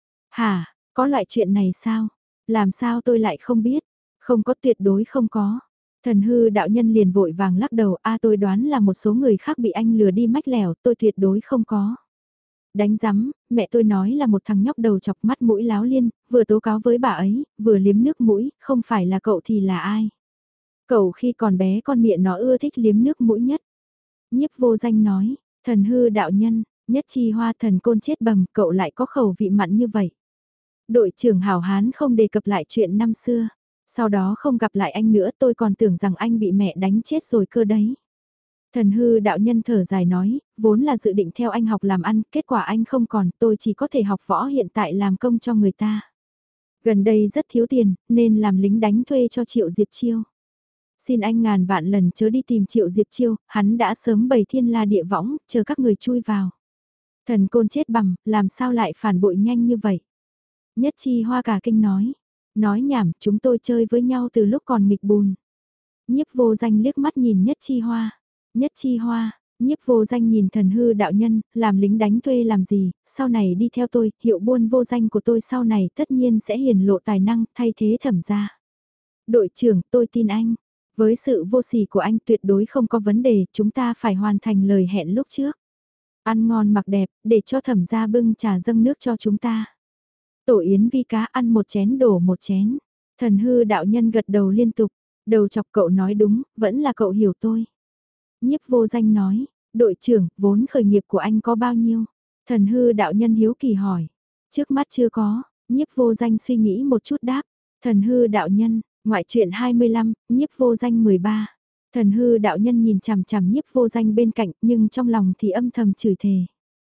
Hả, có loại chuyện này sao? Làm sao tôi lại không biết? Không có, tuyệt đối không có. Thần hư đạo nhân liền vội vàng lắc đầu, a tôi đoán là một số người khác bị anh lừa đi mách lẻo, tôi tuyệt đối không có. Đánh rắm, mẹ tôi nói là một thằng nhóc đầu chọc mắt mũi láo liên, vừa tố cáo với bà ấy, vừa liếm nước mũi, không phải là cậu thì là ai. Cậu khi còn bé con miệng nó ưa thích liếm nước mũi nhất. Nhiếp vô danh nói, thần hư đạo nhân, nhất chi hoa thần côn chết bầm, cậu lại có khẩu vị mặn như vậy. Đội trưởng hảo hán không đề cập lại chuyện năm xưa. Sau đó không gặp lại anh nữa, tôi còn tưởng rằng anh bị mẹ đánh chết rồi cơ đấy. Thần hư đạo nhân thở dài nói, vốn là dự định theo anh học làm ăn, kết quả anh không còn, tôi chỉ có thể học võ hiện tại làm công cho người ta. Gần đây rất thiếu tiền, nên làm lính đánh thuê cho Triệu Diệp Chiêu. Xin anh ngàn vạn lần chớ đi tìm Triệu Diệp Chiêu, hắn đã sớm bày thiên la địa võng, chờ các người chui vào. Thần côn chết bầm, làm sao lại phản bội nhanh như vậy? Nhất chi hoa cả kinh nói. Nói nhảm, chúng tôi chơi với nhau từ lúc còn nghịch bùn. Nhiếp vô danh liếc mắt nhìn nhất chi hoa. Nhất chi hoa, nhiếp vô danh nhìn thần hư đạo nhân, làm lính đánh thuê làm gì, sau này đi theo tôi, hiệu buôn vô danh của tôi sau này tất nhiên sẽ hiển lộ tài năng, thay thế thẩm gia. Đội trưởng, tôi tin anh. Với sự vô sỉ của anh tuyệt đối không có vấn đề, chúng ta phải hoàn thành lời hẹn lúc trước. Ăn ngon mặc đẹp, để cho thẩm gia bưng trà dâng nước cho chúng ta. Tổ yến vi cá ăn một chén đổ một chén. Thần hư đạo nhân gật đầu liên tục. Đầu chọc cậu nói đúng, vẫn là cậu hiểu tôi. Nhiếp vô danh nói, đội trưởng, vốn khởi nghiệp của anh có bao nhiêu? Thần hư đạo nhân hiếu kỳ hỏi. Trước mắt chưa có, nhiếp vô danh suy nghĩ một chút đáp. Thần hư đạo nhân, ngoại truyện hai mươi lăm, nhiếp vô danh mười ba. Thần hư đạo nhân nhìn chằm chằm nhiếp vô danh bên cạnh nhưng trong lòng thì âm thầm chửi thề.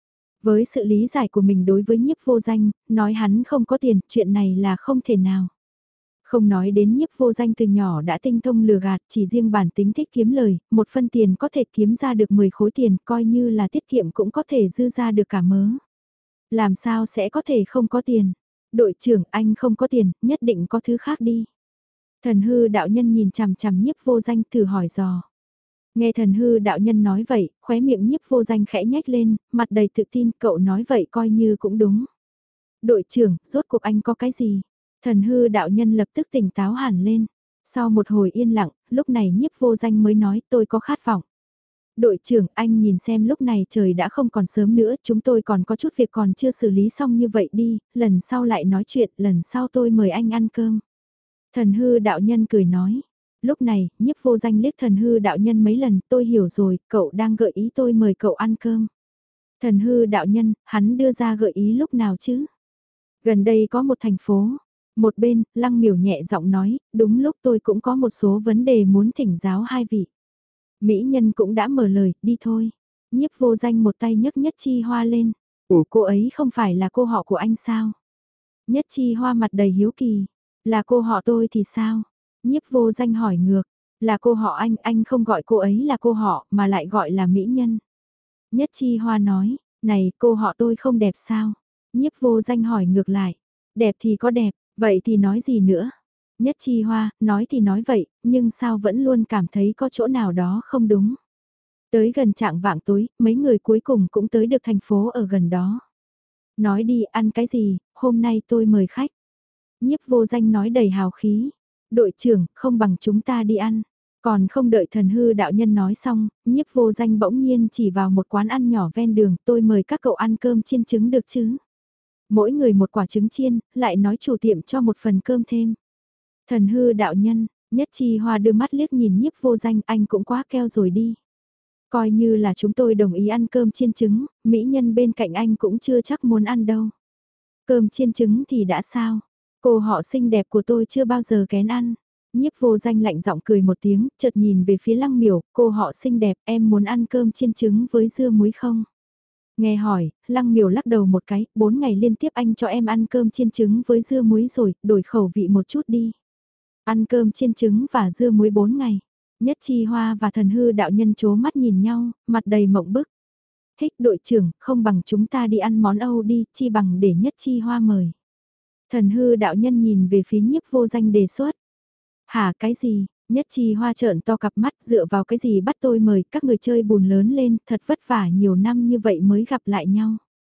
Với sự lý giải của mình đối với nhiếp vô danh, nói hắn không có tiền, chuyện này là không thể nào. Không nói đến nhiếp vô danh từ nhỏ đã tinh thông lừa gạt, chỉ riêng bản tính thích kiếm lời, một phân tiền có thể kiếm ra được mười khối tiền, coi như là tiết kiệm cũng có thể dư ra được cả mớ. Làm sao sẽ có thể không có tiền? Đội trưởng, anh không có tiền, nhất định có thứ khác đi. Thần hư đạo nhân nhìn chằm chằm nhiếp vô danh thử hỏi dò. Nghe thần hư đạo nhân nói vậy, khóe miệng nhiếp vô danh khẽ nhếch lên, mặt đầy tự tin, cậu nói vậy coi như cũng đúng. Đội trưởng, rốt cuộc anh có cái gì? Thần hư đạo nhân lập tức tỉnh táo hẳn lên. Sau một hồi yên lặng, lúc này Nhiếp Vô Danh mới nói tôi có khát vọng. Đội trưởng, anh nhìn xem lúc này trời đã không còn sớm nữa, chúng tôi còn có chút việc còn chưa xử lý xong như vậy đi, lần sau lại nói chuyện, lần sau tôi mời anh ăn cơm. Thần hư đạo nhân cười nói. Lúc này, Nhiếp Vô Danh liếc thần hư đạo nhân mấy lần, tôi hiểu rồi, cậu đang gợi ý tôi mời cậu ăn cơm. Thần hư đạo nhân, hắn đưa ra gợi ý lúc nào chứ? Gần đây có một thành phố. Một bên, Lăng Miểu nhẹ giọng nói, đúng lúc tôi cũng có một số vấn đề muốn thỉnh giáo hai vị. Mỹ nhân cũng đã mở lời, đi thôi. Nhiếp Vô Danh một tay nhấc Nhất Chi Hoa lên. Ủa cô ấy không phải là cô họ của anh sao? Nhất Chi Hoa mặt đầy hiếu kỳ. Là cô họ tôi thì sao? Nhiếp Vô Danh hỏi ngược. Là cô họ anh, anh không gọi cô ấy là cô họ mà lại gọi là mỹ nhân. Nhất Chi Hoa nói, này cô họ tôi không đẹp sao? Nhiếp Vô Danh hỏi ngược lại. Đẹp thì có đẹp, vậy thì nói gì nữa? Nhất Chi Hoa, nói thì nói vậy, nhưng sao vẫn luôn cảm thấy có chỗ nào đó không đúng. Tới gần trạng vạng tối, mấy người cuối cùng cũng tới được thành phố ở gần đó. Nói đi, ăn cái gì, hôm nay tôi mời khách. Nhiếp Vô Danh nói đầy hào khí. Đội trưởng, không bằng chúng ta đi ăn. Còn không đợi thần hư đạo nhân nói xong, Nhiếp Vô Danh bỗng nhiên chỉ vào một quán ăn nhỏ ven đường, tôi mời các cậu ăn cơm chiên trứng được chứ. Mỗi người một quả trứng chiên, lại nói chủ tiệm cho một phần cơm thêm. Thần hư đạo nhân, Nhất Chi Hoa đưa mắt liếc nhìn Nhiếp Vô Danh, anh cũng quá keo rồi đi. Coi như là chúng tôi đồng ý ăn cơm chiên trứng, mỹ nhân bên cạnh anh cũng chưa chắc muốn ăn đâu. Cơm chiên trứng thì đã sao? Cô họ xinh đẹp của tôi chưa bao giờ kén ăn. Nhiếp Vô Danh lạnh giọng cười một tiếng, chợt nhìn về phía Lăng Miểu, cô họ xinh đẹp, em muốn ăn cơm chiên trứng với dưa muối không? Nghe hỏi, Lăng Miểu lắc đầu một cái, bốn ngày liên tiếp anh cho em ăn cơm chiên trứng với dưa muối rồi, đổi khẩu vị một chút đi. Ăn cơm chiên trứng và dưa muối bốn ngày. Nhất Chi Hoa và thần hư đạo nhân chố mắt nhìn nhau, mặt đầy mộng bức. Hích đội trưởng, không bằng chúng ta đi ăn món Âu đi, chi bằng để Nhất Chi Hoa mời. Thần hư đạo nhân nhìn về phía Nhiếp Vô Danh đề xuất. Hả cái gì? Nhất Chi Hoa trợn to cặp mắt, dựa vào cái gì bắt tôi mời các người chơi bùn lớn lên, thật vất vả nhiều năm như vậy mới gặp lại nhau.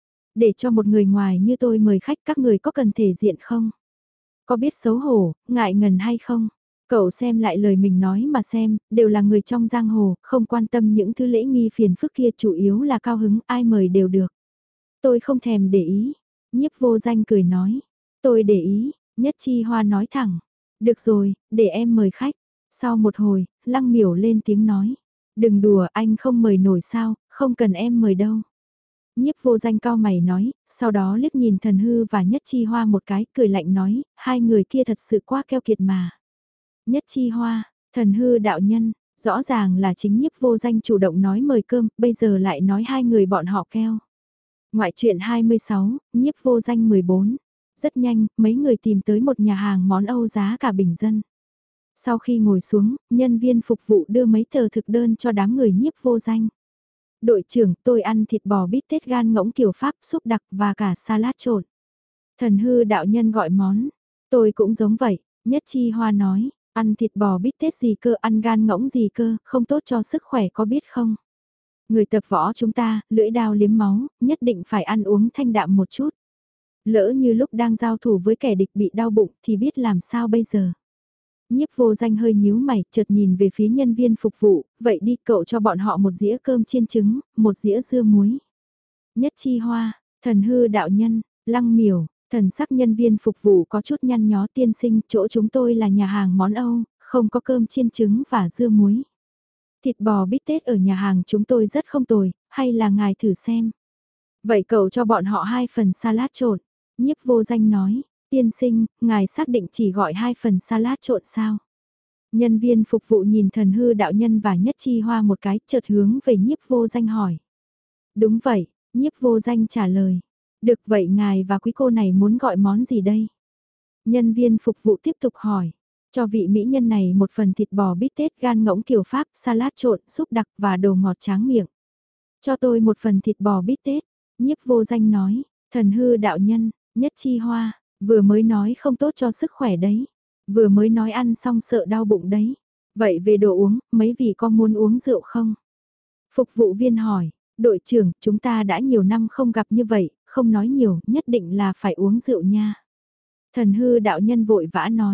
Để cho một người ngoài như tôi mời khách, các người có cần thể diện không? Có biết xấu hổ, ngại ngần hay không? Cậu xem lại lời mình nói mà xem, đều là người trong giang hồ, không quan tâm những thứ lễ nghi phiền phức kia, chủ yếu là cao hứng, ai mời đều được. Tôi không thèm để ý. Nhiếp Vô Danh cười nói. Tôi để ý, Nhất Chi Hoa nói thẳng. Được rồi, để em mời khách. Sau một hồi, Lăng Miểu lên tiếng nói. Đừng đùa, anh không mời nổi sao, không cần em mời đâu. Nhiếp Vô Danh cao mày nói, sau đó liếc nhìn thần hư và Nhất Chi Hoa một cái, cười lạnh nói, hai người kia thật sự quá keo kiệt mà. Nhất Chi Hoa, thần hư đạo nhân, rõ ràng là chính Nhiếp Vô Danh chủ động nói mời cơm, bây giờ lại nói hai người bọn họ keo. Ngoại truyện hai mươi sáu, Nhiếp Vô Danh mười bốn. Rất nhanh, mấy người tìm tới một nhà hàng món Âu giá cả bình dân. Sau khi ngồi xuống, nhân viên phục vụ đưa mấy tờ thực đơn cho đám người Nhiếp Vô Danh. Đội trưởng, tôi ăn thịt bò bít tết gan ngỗng kiểu Pháp, súp đặc và cả salad trộn. Thần hư đạo nhân gọi món. Tôi cũng giống vậy, Nhất Chi Hoa nói, ăn thịt bò bít tết gì cơ, ăn gan ngỗng gì cơ, không tốt cho sức khỏe có biết không? Người tập võ chúng ta, lưỡi đao liếm máu, nhất định phải ăn uống thanh đạm một chút. Lỡ như lúc đang giao thủ với kẻ địch bị đau bụng thì biết làm sao bây giờ. Nhiếp Vô Danh hơi nhíu mày, chợt nhìn về phía nhân viên phục vụ, vậy đi cậu cho bọn họ một dĩa cơm chiên trứng, một dĩa dưa muối. Nhất Chi Hoa, thần hư đạo nhân, Lăng Miểu, thần sắc nhân viên phục vụ có chút nhăn nhó, tiên sinh, chỗ chúng tôi là nhà hàng món Âu, không có cơm chiên trứng và dưa muối. Thịt bò bít tết ở nhà hàng chúng tôi rất không tồi, hay là ngài thử xem. Vậy cậu cho bọn họ hai phần salad trộn. Nhiếp Vô Danh nói, tiên sinh, ngài xác định chỉ gọi hai phần salad trộn sao? Nhân viên phục vụ nhìn thần hư đạo nhân và Nhất Chi Hoa một cái, chợt hướng về Nhiếp Vô Danh hỏi. Đúng vậy, Nhiếp Vô Danh trả lời. Được vậy ngài và quý cô này muốn gọi món gì đây? Nhân viên phục vụ tiếp tục hỏi. Cho vị mỹ nhân này một phần thịt bò bít tết gan ngỗng kiểu Pháp, salad trộn, súp đặc và đồ ngọt tráng miệng. Cho tôi một phần thịt bò bít tết. Nhiếp Vô Danh nói, thần hư đạo nhân, Nhất Chi Hoa, vừa mới nói không tốt cho sức khỏe đấy. Vừa mới nói ăn xong sợ đau bụng đấy. Vậy về đồ uống, mấy vị có muốn uống rượu không? Phục vụ viên hỏi, đội trưởng, chúng ta đã nhiều năm không gặp như vậy, không nói nhiều, nhất định là phải uống rượu nha. Thần hư đạo nhân vội vã nói,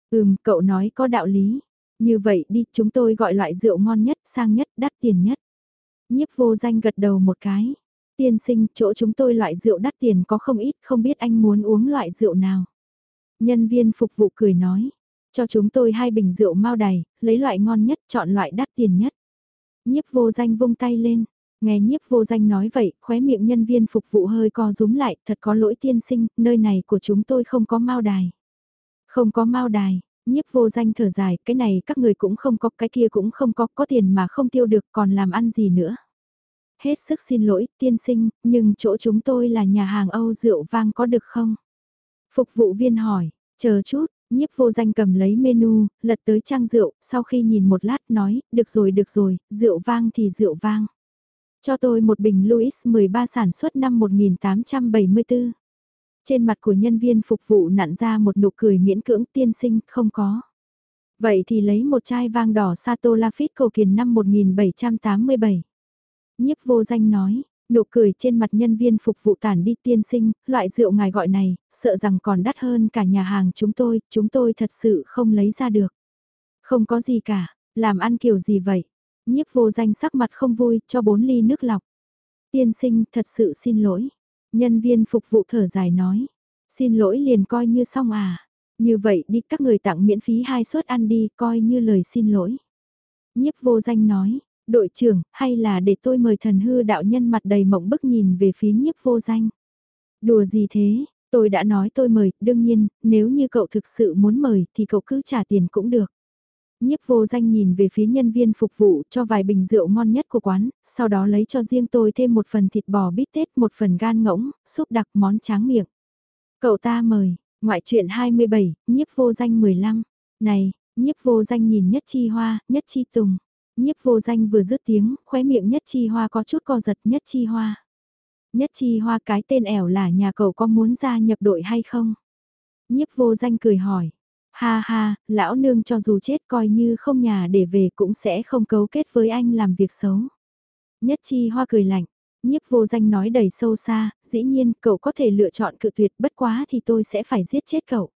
Ừm, cậu nói có đạo lý. Như vậy đi, chúng tôi gọi loại rượu ngon nhất, sang nhất, đắt tiền nhất. Nhiếp vô danh gật đầu một cái. Tiên sinh, chỗ chúng tôi loại rượu đắt tiền có không ít, không biết anh muốn uống loại rượu nào. Nhân viên phục vụ cười nói, cho chúng tôi hai bình rượu mao đài, lấy loại ngon nhất, chọn loại đắt tiền nhất. Nhiếp vô danh vung tay lên, nghe nhiếp vô danh nói vậy, khóe miệng nhân viên phục vụ hơi co rúm lại, thật có lỗi tiên sinh, nơi này của chúng tôi không có mao đài. Không có mao đài, nhiếp vô danh thở dài, cái này các người cũng không có, cái kia cũng không có, có tiền mà không tiêu được còn làm ăn gì nữa. Hết sức xin lỗi, tiên sinh, nhưng chỗ chúng tôi là nhà hàng Âu rượu vang có được không? Phục vụ viên hỏi, chờ chút, nhiếp vô danh cầm lấy menu, lật tới trang rượu, sau khi nhìn một lát nói, được rồi được rồi, rượu vang thì rượu vang. Cho tôi một bình Louis mười ba sản xuất năm một nghìn tám trăm bảy mươi tư. Trên mặt của nhân viên phục vụ nặn ra một nụ cười miễn cưỡng tiên sinh, không có. Vậy thì lấy một chai vang đỏ Sato Lafite cầu kiền năm một nghìn bảy trăm tám mươi bảy. Nhiếp vô danh nói, nụ cười trên mặt nhân viên phục vụ tản đi tiên sinh, loại rượu ngài gọi này, sợ rằng còn đắt hơn cả nhà hàng chúng tôi, chúng tôi thật sự không lấy ra được. Không có gì cả, làm ăn kiểu gì vậy? Nhiếp vô danh sắc mặt không vui, cho bốn ly nước lọc. Tiên sinh, thật sự xin lỗi. Nhân viên phục vụ thở dài nói, xin lỗi liền coi như xong à. Như vậy đi các người tặng miễn phí hai suất ăn đi, coi như lời xin lỗi. Nhiếp vô danh nói, đội trưởng, hay là để tôi mời thần hư đạo nhân mặt đầy mộng bức nhìn về phía nhiếp vô danh. Đùa gì thế, tôi đã nói tôi mời, đương nhiên, nếu như cậu thực sự muốn mời thì cậu cứ trả tiền cũng được. Nhiếp vô danh nhìn về phía nhân viên phục vụ cho vài bình rượu ngon nhất của quán, sau đó lấy cho riêng tôi thêm một phần thịt bò bít tết, một phần gan ngỗng, súp đặc món tráng miệng. Cậu ta mời, ngoại truyện hai mươi bảy, nhiếp vô danh mười lăm. Này, nhiếp vô danh nhìn nhất chi hoa, nhất chi tùng. Nhiếp vô danh vừa dứt tiếng, khóe miệng nhất chi hoa có chút co giật nhất chi hoa. Nhất chi hoa cái tên ẻo là nhà cậu có muốn gia nhập đội hay không? Nhiếp vô danh cười hỏi. Ha ha, lão nương cho dù chết coi như không nhà để về cũng sẽ không cấu kết với anh làm việc xấu. Nhất chi hoa cười lạnh. Nhiếp vô danh nói đầy sâu xa, dĩ nhiên cậu có thể lựa chọn cự tuyệt bất quá thì tôi sẽ phải giết chết cậu.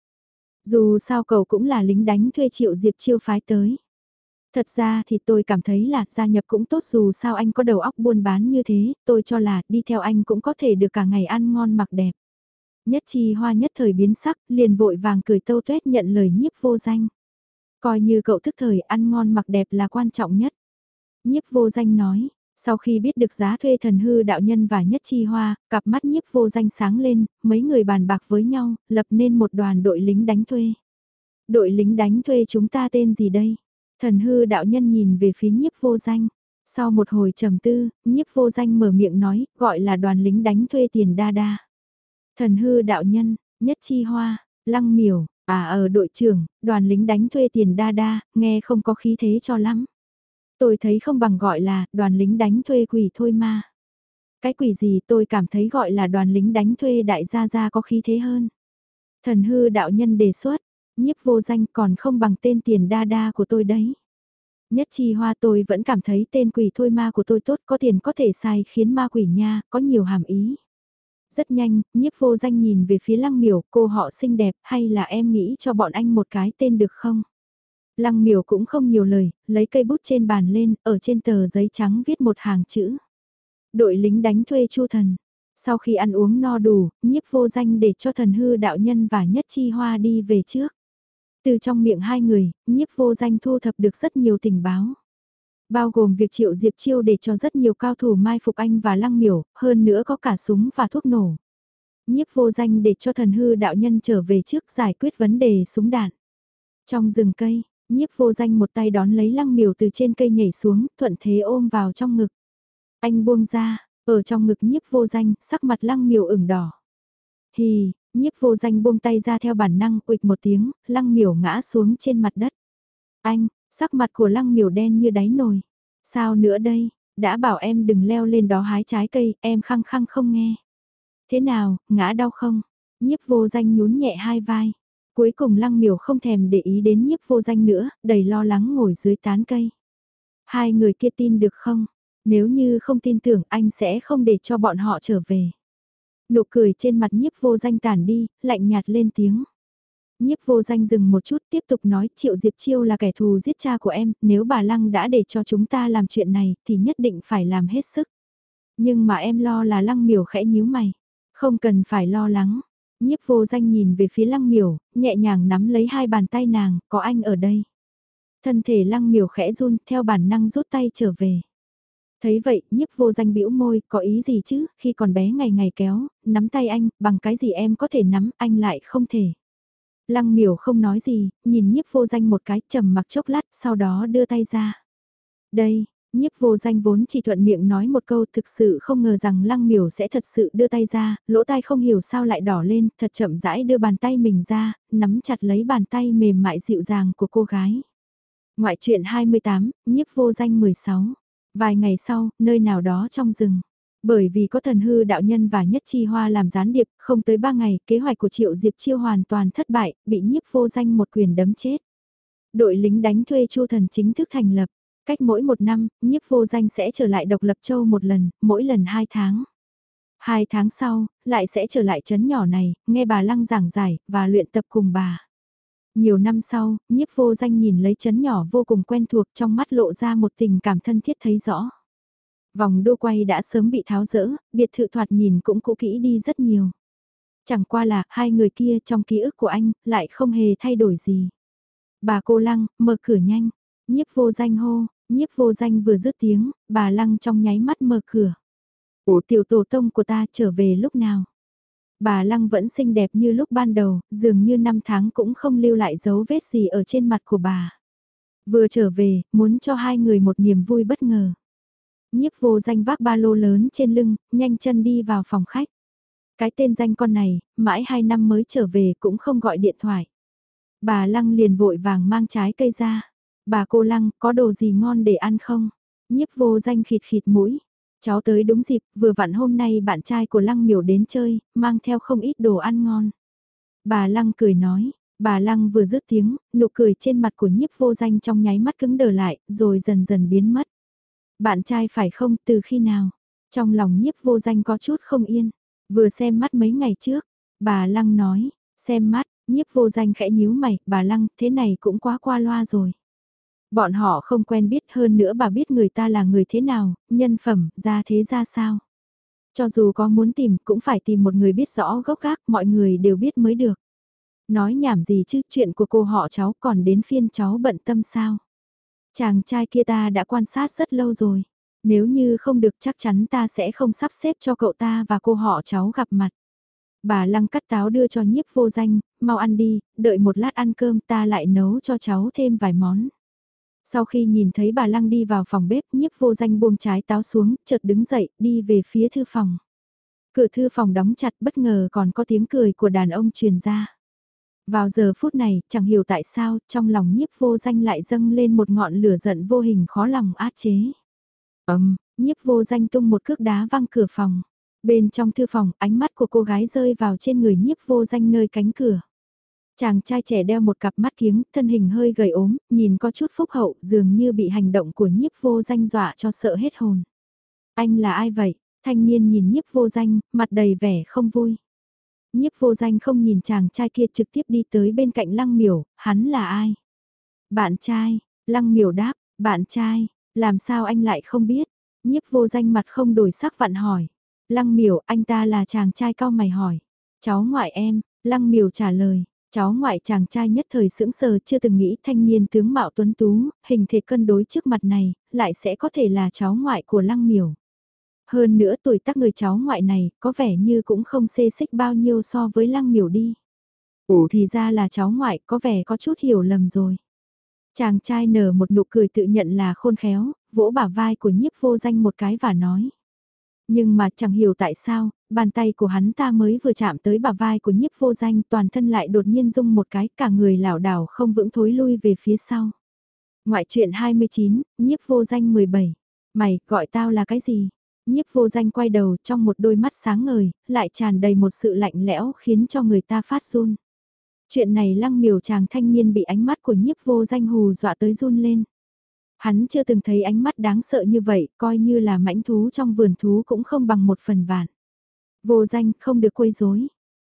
Dù sao cậu cũng là lính đánh thuê Triệu Diệp Chiêu phái tới. Thật ra thì tôi cảm thấy là gia nhập cũng tốt dù sao anh có đầu óc buôn bán như thế, tôi cho là đi theo anh cũng có thể được cả ngày ăn ngon mặc đẹp. Nhất chi hoa nhất thời biến sắc, liền vội vàng cười tâu tuét nhận lời nhiếp vô danh. Coi như cậu thức thời ăn ngon mặc đẹp là quan trọng nhất. Nhiếp vô danh nói, sau khi biết được giá thuê thần hư đạo nhân và nhất chi hoa, cặp mắt nhiếp vô danh sáng lên, mấy người bàn bạc với nhau, lập nên một đoàn đội lính đánh thuê. Đội lính đánh thuê chúng ta tên gì đây? Thần hư đạo nhân nhìn về phía nhiếp vô danh. Sau một hồi trầm tư, nhiếp vô danh mở miệng nói, gọi là đoàn lính đánh thuê tiền đa đa. Thần hư đạo nhân, nhất chi hoa, lăng miểu, à ở đội trưởng, đoàn lính đánh thuê tiền đa đa, nghe không có khí thế cho lắm. Tôi thấy không bằng gọi là đoàn lính đánh thuê quỷ thôi mà. Cái quỷ gì tôi cảm thấy gọi là đoàn lính đánh thuê đại gia gia có khí thế hơn. Thần hư đạo nhân đề xuất, nhiếp vô danh còn không bằng tên tiền đa đa của tôi đấy. Nhất chi hoa tôi vẫn cảm thấy tên quỷ thôi ma của tôi tốt có tiền có thể sai khiến ma quỷ nha, có nhiều hàm ý. Rất nhanh, nhiếp vô danh nhìn về phía lăng miểu, cô họ xinh đẹp hay là em nghĩ cho bọn anh một cái tên được không? Lăng miểu cũng không nhiều lời, lấy cây bút trên bàn lên, ở trên tờ giấy trắng viết một hàng chữ. Đội lính đánh thuê Chu Thần. Sau khi ăn uống no đủ, nhiếp vô danh để cho thần hư đạo nhân và nhất chi hoa đi về trước. Từ trong miệng hai người, nhiếp vô danh thu thập được rất nhiều tình báo. Bao gồm việc Triệu Diệp Chiêu để cho rất nhiều cao thủ mai phục anh và lăng miểu, hơn nữa có cả súng và thuốc nổ. Nhiếp vô danh để cho thần hư đạo nhân trở về trước giải quyết vấn đề súng đạn. Trong rừng cây, nhiếp vô danh một tay đón lấy lăng miểu từ trên cây nhảy xuống, thuận thế ôm vào trong ngực. Anh buông ra, ở trong ngực nhiếp vô danh, sắc mặt lăng miểu ửng đỏ. Hì, nhiếp vô danh buông tay ra theo bản năng, uịch một tiếng, lăng miểu ngã xuống trên mặt đất. Anh, sắc mặt của lăng miểu đen như đáy nồi. Sao nữa đây, đã bảo em đừng leo lên đó hái trái cây, em khăng khăng không nghe. Thế nào, ngã đau không? Nhiếp vô danh nhún nhẹ hai vai. Cuối cùng lăng miểu không thèm để ý đến nhiếp vô danh nữa, đầy lo lắng ngồi dưới tán cây. Hai người kia tin được không? Nếu như không tin tưởng anh sẽ không để cho bọn họ trở về. Nụ cười trên mặt nhiếp vô danh tản đi, lạnh nhạt lên tiếng. Nhiếp vô danh dừng một chút tiếp tục nói Triệu Diệp Chiêu là kẻ thù giết cha của em, nếu bà Lăng đã để cho chúng ta làm chuyện này thì nhất định phải làm hết sức. Nhưng mà em lo là Lăng Miểu khẽ nhíu mày. Không cần phải lo lắng. Nhiếp vô danh nhìn về phía Lăng Miểu, nhẹ nhàng nắm lấy hai bàn tay nàng, có anh ở đây. Thân thể Lăng Miểu khẽ run, theo bản năng rút tay trở về. Thấy vậy, nhiếp vô danh bĩu môi, có ý gì chứ, khi còn bé ngày ngày kéo, nắm tay anh, bằng cái gì em có thể nắm, anh lại không thể. Lăng Miểu không nói gì, nhìn nhiếp vô danh một cái, trầm mặc chốc lát, sau đó đưa tay ra. Đây, nhiếp vô danh vốn chỉ thuận miệng nói một câu, thực sự không ngờ rằng Lăng Miểu sẽ thật sự đưa tay ra, lỗ tai không hiểu sao lại đỏ lên, thật chậm rãi đưa bàn tay mình ra, nắm chặt lấy bàn tay mềm mại dịu dàng của cô gái. Ngoại truyện hai mươi tám, nhiếp vô danh mười sáu. Vài ngày sau, nơi nào đó trong rừng. Bởi vì có thần hư đạo nhân và nhất chi hoa làm gián điệp, không tới ba ngày, kế hoạch của Triệu Diệp Chiêu hoàn toàn thất bại, bị nhiếp vô danh một quyền đấm chết. Đội lính đánh thuê Chu Thần chính thức thành lập. Cách mỗi một năm, nhiếp vô danh sẽ trở lại Độc Lập Châu một lần, mỗi lần hai tháng. Hai tháng sau, lại sẽ trở lại trấn nhỏ này, nghe bà Lăng giảng giải, và luyện tập cùng bà. Nhiều năm sau, nhiếp vô danh nhìn lấy trấn nhỏ vô cùng quen thuộc trong mắt lộ ra một tình cảm thân thiết thấy rõ. Vòng đô quay đã sớm bị tháo rỡ, biệt thự thoạt nhìn cũng cũ kỹ đi rất nhiều. Chẳng qua là hai người kia trong ký ức của anh lại không hề thay đổi gì. Bà cô Lăng, mở cửa nhanh. Nhiếp vô danh hô, nhiếp vô danh vừa dứt tiếng, bà Lăng trong nháy mắt mở cửa. Ủa tiểu tổ tông của ta trở về lúc nào? Bà Lăng vẫn xinh đẹp như lúc ban đầu, dường như năm tháng cũng không lưu lại dấu vết gì ở trên mặt của bà. Vừa trở về, muốn cho hai người một niềm vui bất ngờ. Nhiếp vô danh vác ba lô lớn trên lưng, nhanh chân đi vào phòng khách. Cái tên danh con này, mãi hai năm mới trở về cũng không gọi điện thoại. Bà Lăng liền vội vàng mang trái cây ra. Bà cô Lăng, có đồ gì ngon để ăn không? Nhiếp vô danh khịt khịt mũi. Cháu tới đúng dịp, vừa vặn hôm nay bạn trai của Lăng Miểu đến chơi, mang theo không ít đồ ăn ngon. Bà Lăng cười nói, bà Lăng vừa dứt tiếng, nụ cười trên mặt của nhiếp vô danh trong nháy mắt cứng đờ lại, rồi dần dần biến mất. Bạn trai phải không, từ khi nào? Trong lòng nhiếp vô danh có chút không yên, vừa xem mắt mấy ngày trước, bà Lăng nói, xem mắt, nhiếp vô danh khẽ nhíu mày, bà Lăng, thế này cũng quá qua loa rồi. Bọn họ không quen biết hơn nữa bà biết người ta là người thế nào, nhân phẩm, ra thế ra sao. Cho dù có muốn tìm cũng phải tìm một người biết rõ gốc gác, mọi người đều biết mới được. Nói nhảm gì chứ, chuyện của cô họ cháu còn đến phiên cháu bận tâm sao. Chàng trai kia ta đã quan sát rất lâu rồi. Nếu như không được chắc chắn ta sẽ không sắp xếp cho cậu ta và cô họ cháu gặp mặt. Bà Lăng cắt táo đưa cho nhiếp vô danh, mau ăn đi, đợi một lát ăn cơm ta lại nấu cho cháu thêm vài món. Sau khi nhìn thấy bà Lăng đi vào phòng bếp, nhiếp vô danh buông trái táo xuống, chợt đứng dậy, đi về phía thư phòng. Cửa thư phòng đóng chặt, bất ngờ còn có tiếng cười của đàn ông truyền ra. Vào giờ phút này, chẳng hiểu tại sao, trong lòng nhiếp vô danh lại dâng lên một ngọn lửa giận vô hình khó lòng át chế. Ầm, nhiếp vô danh tung một cước đá văng cửa phòng. Bên trong thư phòng, ánh mắt của cô gái rơi vào trên người nhiếp vô danh nơi cánh cửa. Chàng trai trẻ đeo một cặp mắt kiếng, thân hình hơi gầy ốm, nhìn có chút phúc hậu, dường như bị hành động của nhiếp vô danh dọa cho sợ hết hồn. Anh là ai vậy? Thanh niên nhìn nhiếp vô danh, mặt đầy vẻ không vui. Nhiếp vô danh không nhìn chàng trai kia trực tiếp đi tới bên cạnh Lăng Miểu, hắn là ai? Bạn trai, Lăng Miểu đáp, bạn trai, làm sao anh lại không biết? Nhiếp vô danh mặt không đổi sắc vặn hỏi. Lăng Miểu, anh ta là chàng trai cao mày hỏi. Cháu ngoại em, Lăng Miểu trả lời. Cháu ngoại chàng trai nhất thời sững sờ chưa từng nghĩ thanh niên tướng mạo tuấn tú, hình thể cân đối trước mặt này, lại sẽ có thể là cháu ngoại của Lăng Miểu. Hơn nữa tuổi tác người cháu ngoại này, có vẻ như cũng không xê xích bao nhiêu so với Lăng Miểu đi. Ủa thì ra là cháu ngoại, có vẻ có chút hiểu lầm rồi. Chàng trai nở một nụ cười tự nhận là khôn khéo, vỗ bả vai của nhiếp vô danh một cái và nói. Nhưng mà chẳng hiểu tại sao, bàn tay của hắn ta mới vừa chạm tới bả vai của nhiếp vô danh toàn thân lại đột nhiên rung một cái, cả người lảo đảo không vững thối lui về phía sau. Ngoại truyện hai mươi chín, nhiếp vô danh mười bảy. Mày, gọi tao là cái gì? Nhiếp vô danh quay đầu trong một đôi mắt sáng ngời, lại tràn đầy một sự lạnh lẽo khiến cho người ta phát run. Chuyện này Lăng Miểu chàng thanh niên bị ánh mắt của nhiếp vô danh hù dọa tới run lên. Hắn chưa từng thấy ánh mắt đáng sợ như vậy, coi như là mãnh thú trong vườn thú cũng không bằng một phần vạn. Vô danh, không được quấy rối.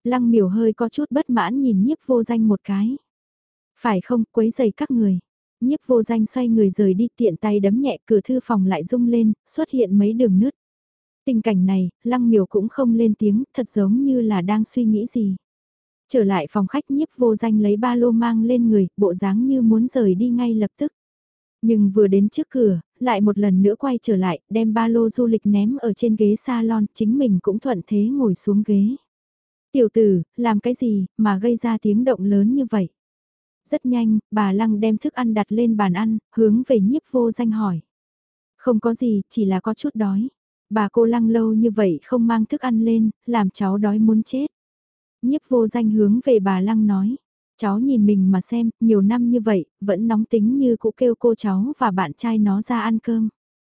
Lăng miểu hơi có chút bất mãn nhìn nhiếp vô danh một cái. Phải không, quấy giày các người. Nhiếp vô danh xoay người rời đi tiện tay đấm nhẹ cửa thư phòng lại rung lên, xuất hiện mấy đường nứt. Tình cảnh này, lăng miểu cũng không lên tiếng, thật giống như là đang suy nghĩ gì. Trở lại phòng khách nhiếp vô danh lấy ba lô mang lên người, bộ dáng như muốn rời đi ngay lập tức. Nhưng vừa đến trước cửa, lại một lần nữa quay trở lại, đem ba lô du lịch ném ở trên ghế salon, chính mình cũng thuận thế ngồi xuống ghế. Tiểu tử, làm cái gì, mà gây ra tiếng động lớn như vậy? Rất nhanh, bà Lăng đem thức ăn đặt lên bàn ăn, hướng về nhiếp vô danh hỏi. Không có gì, chỉ là có chút đói. Bà cô Lăng lâu như vậy không mang thức ăn lên, làm cháu đói muốn chết. Nhiếp vô danh hướng về bà Lăng nói. Cháu nhìn mình mà xem, nhiều năm như vậy, vẫn nóng tính như cũ kêu cô cháu và bạn trai nó ra ăn cơm.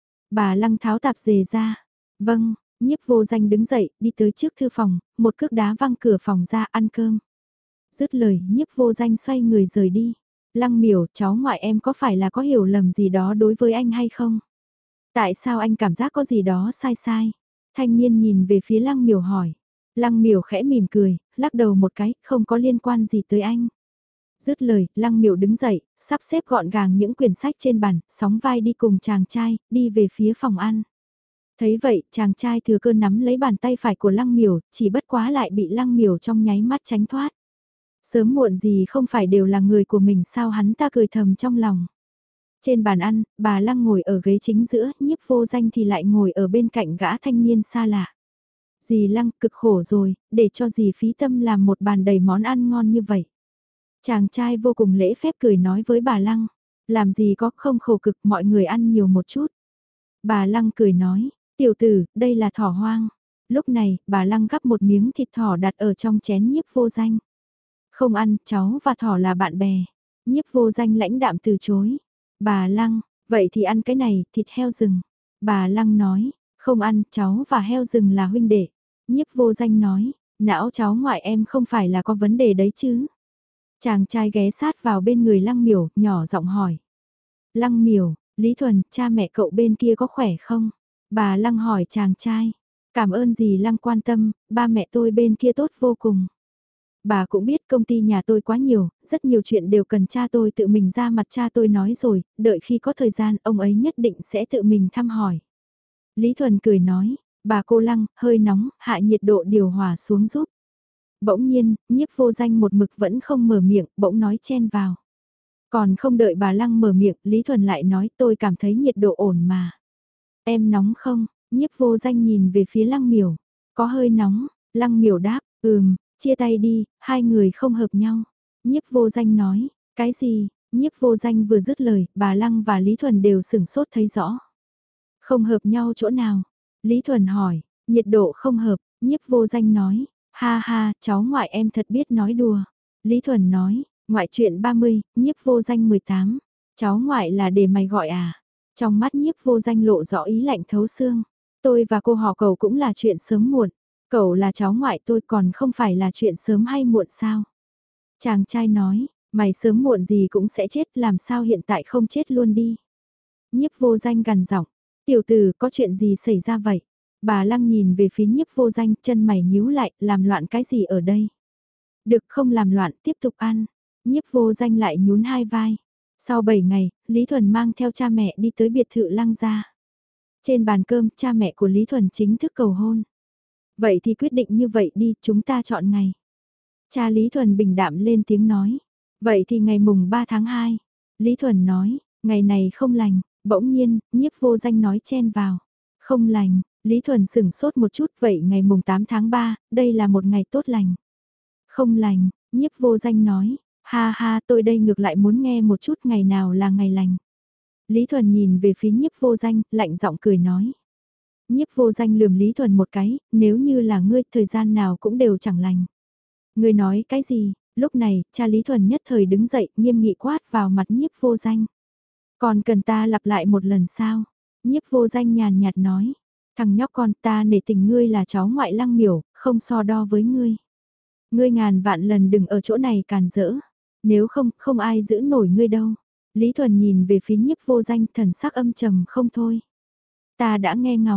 Bà Lăng tháo tạp dề ra. Vâng, nhiếp vô danh đứng dậy, đi tới trước thư phòng, một cước đá văng cửa phòng ra ăn cơm. Dứt lời, nhiếp vô danh xoay người rời đi. Lăng miểu, cháu ngoại em có phải là có hiểu lầm gì đó đối với anh hay không? Tại sao anh cảm giác có gì đó sai sai? Thanh niên nhìn về phía lăng miểu hỏi. Lăng miểu khẽ mỉm cười, lắc đầu một cái, không có liên quan gì tới anh. Dứt lời, lăng miểu đứng dậy, sắp xếp gọn gàng những quyển sách trên bàn, sóng vai đi cùng chàng trai, đi về phía phòng ăn. Thấy vậy, chàng trai thừa cơ nắm lấy bàn tay phải của lăng miểu, chỉ bất quá lại bị lăng miểu trong nháy mắt tránh thoát. Sớm muộn gì không phải đều là người của mình sao hắn ta cười thầm trong lòng. Trên bàn ăn, bà Lăng ngồi ở ghế chính giữa, nhiếp vô danh thì lại ngồi ở bên cạnh gã thanh niên xa lạ. Dì Lăng cực khổ rồi, để cho dì phí tâm làm một bàn đầy món ăn ngon như vậy. Chàng trai vô cùng lễ phép cười nói với bà Lăng, làm gì có không khổ cực mọi người ăn nhiều một chút. Bà Lăng cười nói, tiểu tử, đây là thỏ hoang. Lúc này, bà Lăng gắp một miếng thịt thỏ đặt ở trong chén nhiếp vô danh. Không ăn, cháu và thỏ là bạn bè. Nhiếp vô danh lãnh đạm từ chối. Bà Lăng, vậy thì ăn cái này, thịt heo rừng. Bà Lăng nói, không ăn, cháu và heo rừng là huynh đệ. Nhiếp vô danh nói, não cháu ngoại em không phải là có vấn đề đấy chứ. Chàng trai ghé sát vào bên người Lăng miểu, nhỏ giọng hỏi. Lăng miểu, Lý Thuần, cha mẹ cậu bên kia có khỏe không? Bà Lăng hỏi chàng trai. Cảm ơn dì Lăng quan tâm, ba mẹ tôi bên kia tốt vô cùng. Bà cũng biết công ty nhà tôi quá nhiều, rất nhiều chuyện đều cần cha tôi tự mình ra mặt cha tôi nói rồi, đợi khi có thời gian ông ấy nhất định sẽ tự mình thăm hỏi. Lý Thuần cười nói, bà cô Lăng, hơi nóng, hạ nhiệt độ điều hòa xuống giúp. Bỗng nhiên, nhiếp vô danh một mực vẫn không mở miệng, bỗng nói chen vào. Còn không đợi bà Lăng mở miệng, Lý Thuần lại nói tôi cảm thấy nhiệt độ ổn mà. Em nóng không? Nhiếp vô danh nhìn về phía Lăng miểu. Có hơi nóng, Lăng miểu đáp, ừm. Chia tay đi, hai người không hợp nhau. Nhiếp vô danh nói, cái gì, nhiếp vô danh vừa dứt lời, bà Lăng và Lý Thuần đều sửng sốt thấy rõ. Không hợp nhau chỗ nào? Lý Thuần hỏi, nhiệt độ không hợp, nhiếp vô danh nói, ha ha, cháu ngoại em thật biết nói đùa. Lý Thuần nói, ngoại chuyện ba mươi, nhiếp vô danh mười tám, cháu ngoại là để mày gọi à? Trong mắt nhiếp vô danh lộ rõ ý lạnh thấu xương. Tôi và cô họ cầu cũng là chuyện sớm muộn. Cậu là cháu ngoại tôi còn không phải là chuyện sớm hay muộn sao? Chàng trai nói, mày sớm muộn gì cũng sẽ chết làm sao hiện tại không chết luôn đi. Nhiếp vô danh gằn giọng, tiểu tử có chuyện gì xảy ra vậy? Bà Lăng nhìn về phía nhiếp vô danh chân mày nhíu lại làm loạn cái gì ở đây? Được không làm loạn tiếp tục ăn. Nhiếp vô danh lại nhún hai vai. Sau bảy ngày, Lý Thuần mang theo cha mẹ đi tới biệt thự Lăng gia. Trên bàn cơm cha mẹ của Lý Thuần chính thức cầu hôn. Vậy thì quyết định như vậy đi, chúng ta chọn ngày. Cha Lý Thuần bình đạm lên tiếng nói. Vậy thì ngày mùng ba tháng hai. Lý Thuần nói, ngày này không lành, bỗng nhiên, nhiếp vô danh nói chen vào. Không lành, Lý Thuần sửng sốt một chút, vậy ngày mùng tám tháng ba, đây là một ngày tốt lành. Không lành, nhiếp vô danh nói, ha ha tôi đây ngược lại muốn nghe một chút ngày nào là ngày lành. Lý Thuần nhìn về phía nhiếp vô danh, lạnh giọng cười nói. Nhiếp vô danh lườm Lý Thuần một cái, nếu như là ngươi thời gian nào cũng đều chẳng lành. Ngươi nói cái gì, lúc này, cha Lý Thuần nhất thời đứng dậy nghiêm nghị quát vào mặt nhiếp vô danh. Còn cần ta lặp lại một lần sao? Nhiếp vô danh nhàn nhạt nói, thằng nhóc con ta nể tình ngươi là cháu ngoại Lăng miểu, không so đo với ngươi. Ngươi ngàn vạn lần đừng ở chỗ này càn rỡ, nếu không, không ai giữ nổi ngươi đâu. Lý Thuần nhìn về phía nhiếp vô danh thần sắc âm trầm không thôi. Ta đã nghe ngóng,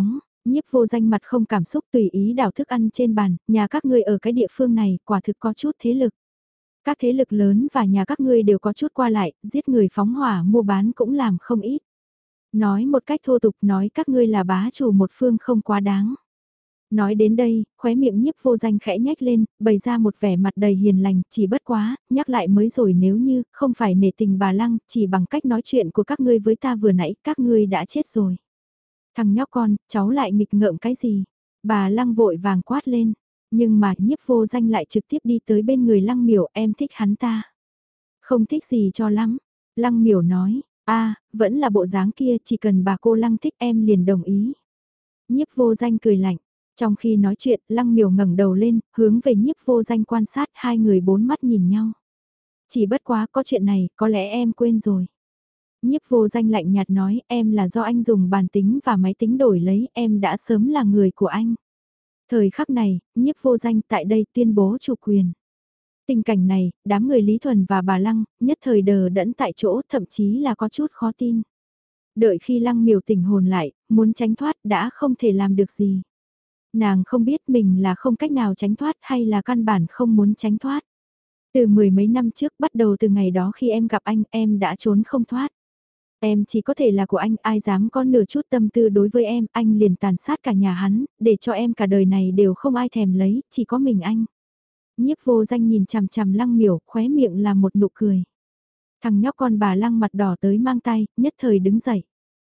Nhiếp Vô Danh mặt không cảm xúc tùy ý đảo thức ăn trên bàn, nhà các ngươi ở cái địa phương này quả thực có chút thế lực. Các thế lực lớn và nhà các ngươi đều có chút qua lại, giết người phóng hỏa mua bán cũng làm không ít. Nói một cách thô tục nói các ngươi là bá chủ một phương không quá đáng. Nói đến đây, khóe miệng Nhiếp Vô Danh khẽ nhếch lên, bày ra một vẻ mặt đầy hiền lành, chỉ bất quá, nhắc lại mới rồi nếu như, không phải nể tình bà Lăng, chỉ bằng cách nói chuyện của các ngươi với ta vừa nãy, các ngươi đã chết rồi. Thằng nhóc con, cháu lại nghịch ngợm cái gì? Bà Lăng vội vàng quát lên, nhưng mà Nhiếp Vô Danh lại trực tiếp đi tới bên người Lăng Miểu, em thích hắn ta. Không thích gì cho lắm. Lăng Miểu nói, a vẫn là bộ dáng kia, chỉ cần bà cô Lăng thích em liền đồng ý. Nhiếp Vô Danh cười lạnh. Trong khi nói chuyện, Lăng Miểu ngẩng đầu lên, hướng về Nhiếp Vô Danh quan sát, hai người bốn mắt nhìn nhau. Chỉ bất quá có chuyện này, có lẽ em quên rồi. Nhiếp Vô Danh lạnh nhạt nói, em là do anh dùng bàn tính và máy tính đổi lấy, em đã sớm là người của anh. Thời khắc này, Nhiếp Vô Danh tại đây tuyên bố chủ quyền. Tình cảnh này, đám người Lý Thuần và bà Lăng, nhất thời đờ đẫn tại chỗ, thậm chí là có chút khó tin. Đợi khi Lăng Miểu tỉnh hồn lại, muốn tránh thoát đã không thể làm được gì. Nàng không biết mình là không cách nào tránh thoát hay là căn bản không muốn tránh thoát. Từ mười mấy năm trước bắt đầu từ ngày đó khi em gặp anh em đã trốn không thoát. Em chỉ có thể là của anh, ai dám có nửa chút tâm tư đối với em, anh liền tàn sát cả nhà hắn, để cho em cả đời này đều không ai thèm lấy, chỉ có mình anh. Nhiếp Vô Danh nhìn chằm chằm Lăng Miểu, khóe miệng là một nụ cười. Thằng nhóc con bà Lăng mặt đỏ tới mang tay, nhất thời đứng dậy.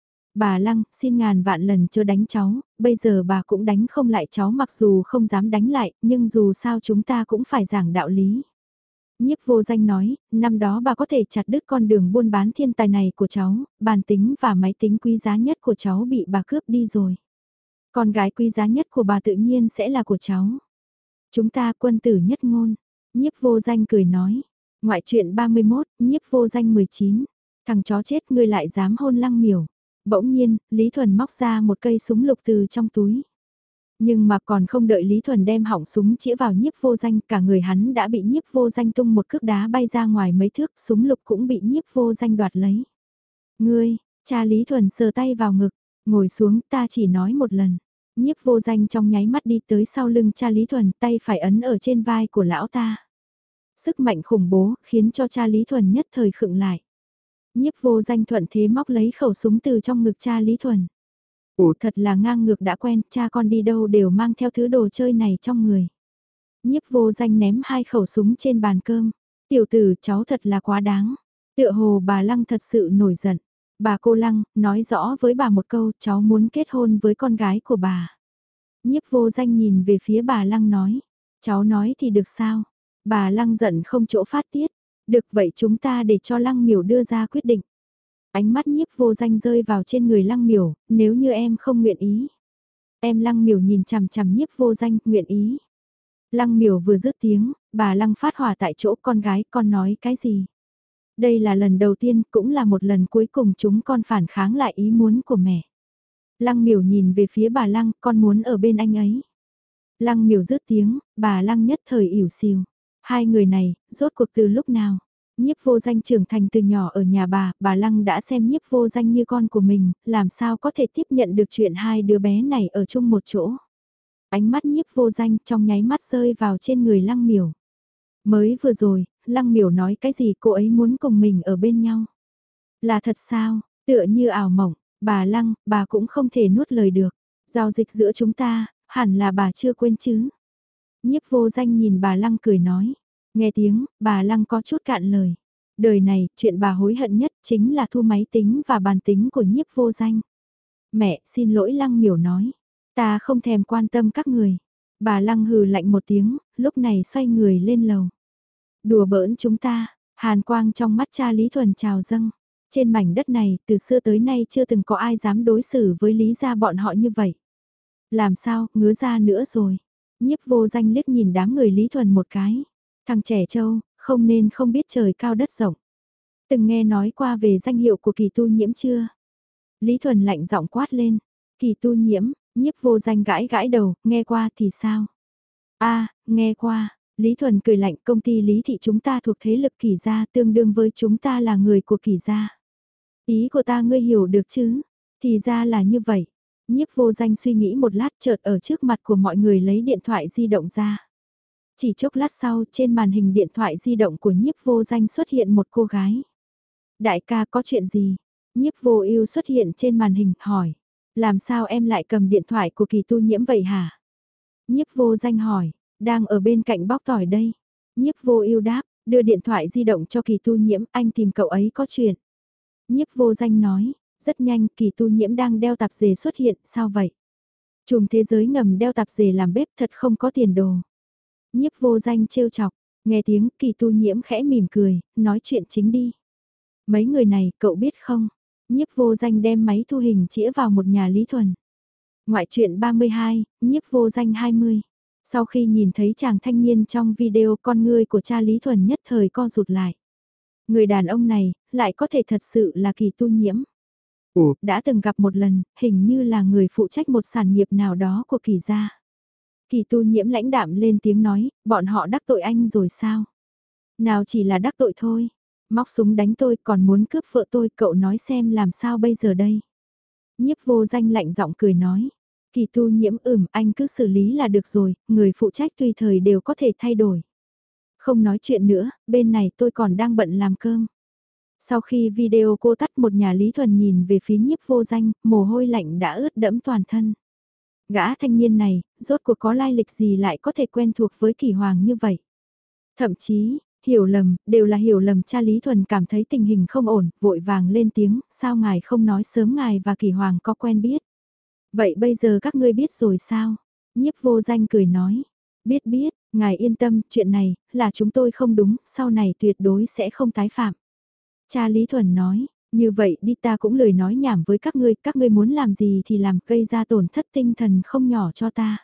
Bà Lăng, xin ngàn vạn lần chưa đánh cháu, bây giờ bà cũng đánh không lại cháu mặc dù không dám đánh lại, nhưng dù sao chúng ta cũng phải giảng đạo lý. Nhiếp Vô Danh nói, năm đó bà có thể chặt đứt con đường buôn bán thiên tài này của cháu, bàn tính và máy tính quý giá nhất của cháu bị bà cướp đi rồi. Con gái quý giá nhất của bà tự nhiên sẽ là của cháu. Chúng ta quân tử nhất ngôn. Nhiếp Vô Danh cười nói. Ngoại truyện ba mươi mốt, Nhiếp Vô Danh mười chín. Thằng chó chết ngươi lại dám hôn Lăng Miểu. Bỗng nhiên, Lý Thuần móc ra một cây súng lục từ trong túi. Nhưng mà còn không đợi Lý Thuần đem hỏng súng chĩa vào Nhiếp Vô Danh, cả người hắn đã bị Nhiếp Vô Danh tung một cước đá bay ra ngoài mấy thước, súng lục cũng bị Nhiếp Vô Danh đoạt lấy. Ngươi, cha Lý Thuần sờ tay vào ngực, ngồi xuống ta chỉ nói một lần. Nhiếp Vô Danh trong nháy mắt đi tới sau lưng cha Lý Thuần, tay phải ấn ở trên vai của lão ta. Sức mạnh khủng bố khiến cho cha Lý Thuần nhất thời khựng lại. Nhiếp Vô Danh thuận thế móc lấy khẩu súng từ trong ngực cha Lý Thuần. Ủa thật là ngang ngược đã quen, cha con đi đâu đều mang theo thứ đồ chơi này trong người. Nhiếp Vô Danh ném hai khẩu súng trên bàn cơm. Tiểu tử cháu thật là quá đáng. Tựa hồ bà Lăng thật sự nổi giận. Bà cô Lăng, nói rõ với bà một câu cháu muốn kết hôn với con gái của bà. Nhiếp Vô Danh nhìn về phía bà Lăng nói. Cháu nói thì được sao? Bà Lăng giận không chỗ phát tiết. Được vậy chúng ta để cho Lăng Miểu đưa ra quyết định. Ánh mắt Nhiếp Vô Danh rơi vào trên người Lăng Miểu, nếu như em không nguyện ý. Em Lăng Miểu nhìn chằm chằm Nhiếp Vô Danh, nguyện ý. Lăng Miểu vừa dứt tiếng, bà Lăng phát hỏa tại chỗ con gái, con nói cái gì? Đây là lần đầu tiên, cũng là một lần cuối cùng chúng con phản kháng lại ý muốn của mẹ. Lăng Miểu nhìn về phía bà Lăng, con muốn ở bên anh ấy. Lăng Miểu dứt tiếng, bà Lăng nhất thời ỉu xìu. Hai người này, rốt cuộc từ lúc nào? Nhiếp Vô Danh trưởng thành từ nhỏ ở nhà bà, bà Lăng đã xem Nhiếp Vô Danh như con của mình, làm sao có thể tiếp nhận được chuyện hai đứa bé này ở chung một chỗ. Ánh mắt Nhiếp Vô Danh trong nháy mắt rơi vào trên người Lăng Miểu. Mới vừa rồi, Lăng Miểu nói cái gì cô ấy muốn cùng mình ở bên nhau. Là thật sao, tựa như ảo mộng, bà Lăng, bà cũng không thể nuốt lời được. Giao dịch giữa chúng ta, hẳn là bà chưa quên chứ. Nhiếp Vô Danh nhìn bà Lăng cười nói. Nghe tiếng, bà Lăng có chút cạn lời. Đời này, chuyện bà hối hận nhất chính là thu máy tính và bàn tính của Nhiếp Vô Danh. Mẹ, xin lỗi Lăng Miểu nói. Ta không thèm quan tâm các người. Bà Lăng hừ lạnh một tiếng, lúc này xoay người lên lầu. Đùa bỡn chúng ta, hàn quang trong mắt cha Lý Thuần trào dâng. Trên mảnh đất này, từ xưa tới nay chưa từng có ai dám đối xử với Lý gia bọn họ như vậy. Làm sao, ngứa ra nữa rồi. Nhiếp Vô Danh liếc nhìn đám người Lý Thuần một cái. Thằng trẻ trâu, không nên không biết trời cao đất rộng. Từng nghe nói qua về danh hiệu của Kỳ Tu Nhiễm chưa? Lý Thuần lạnh giọng quát lên. Kỳ Tu Nhiễm, Nhiếp Vô Danh gãi gãi đầu, nghe qua thì sao? A, nghe qua. Lý Thuần cười lạnh, công ty Lý Thị chúng ta thuộc thế lực Kỳ gia, tương đương với chúng ta là người của Kỳ gia. Ý của ta ngươi hiểu được chứ? Thì ra là như vậy. Nhiếp Vô Danh suy nghĩ một lát, chợt ở trước mặt của mọi người lấy điện thoại di động ra. Chỉ chốc lát sau, trên màn hình điện thoại di động của Nhiếp Vô Danh xuất hiện một cô gái. Đại ca có chuyện gì? Nhiếp Vô Ưu xuất hiện trên màn hình, hỏi. Làm sao em lại cầm điện thoại của Kỳ Tu Nhiễm vậy hả? Nhiếp Vô Danh hỏi, đang ở bên cạnh bóc tỏi đây. Nhiếp Vô Ưu đáp, đưa điện thoại di động cho Kỳ Tu Nhiễm, anh tìm cậu ấy có chuyện. Nhiếp Vô Danh nói, rất nhanh Kỳ Tu Nhiễm đang đeo tạp dề xuất hiện, sao vậy? Trùm thế giới ngầm đeo tạp dề làm bếp thật không có tiền đồ. Nhiếp Vô Danh trêu chọc, nghe tiếng Kỳ Tu Nhiễm khẽ mỉm cười, nói chuyện chính đi. Mấy người này, cậu biết không? Nhiếp Vô Danh đem máy thu hình chĩa vào một nhà Lý Thuần. Ngoại truyện ba mươi hai, Nhiếp Vô Danh hai mươi. Sau khi nhìn thấy chàng thanh niên trong video, con ngươi của cha Lý Thuần nhất thời co rụt lại. Người đàn ông này, lại có thể thật sự là Kỳ Tu Nhiễm. Ủa, đã từng gặp một lần, hình như là người phụ trách một sản nghiệp nào đó của Kỳ gia. Kỳ Tu Nhiễm lãnh đạm lên tiếng nói, bọn họ đắc tội anh rồi sao? Nào chỉ là đắc tội thôi. Móc súng đánh tôi còn muốn cướp vợ tôi, cậu nói xem làm sao bây giờ đây? Nhiếp Vô Danh lạnh giọng cười nói. Kỳ Tu Nhiễm ừm, anh cứ xử lý là được rồi, người phụ trách tùy thời đều có thể thay đổi. Không nói chuyện nữa, bên này tôi còn đang bận làm cơm. Sau khi video cô tắt, một nhà Lý Thuần nhìn về phía Nhiếp Vô Danh, mồ hôi lạnh đã ướt đẫm toàn thân. Gã thanh niên này, rốt cuộc có lai lịch gì lại có thể quen thuộc với Kỳ Hoàng như vậy? Thậm chí, hiểu lầm, đều là hiểu lầm. Cha Lý Thuần cảm thấy tình hình không ổn, vội vàng lên tiếng, sao ngài không nói sớm ngài và Kỳ Hoàng có quen biết? Vậy bây giờ các ngươi biết rồi sao? Nhiếp Vô Danh cười nói, biết biết, ngài yên tâm, chuyện này, là chúng tôi không đúng, sau này tuyệt đối sẽ không tái phạm. Cha Lý Thuần nói, như vậy đi, ta cũng lười nói nhảm với các ngươi, các ngươi muốn làm gì thì làm, gây ra tổn thất tinh thần không nhỏ cho ta.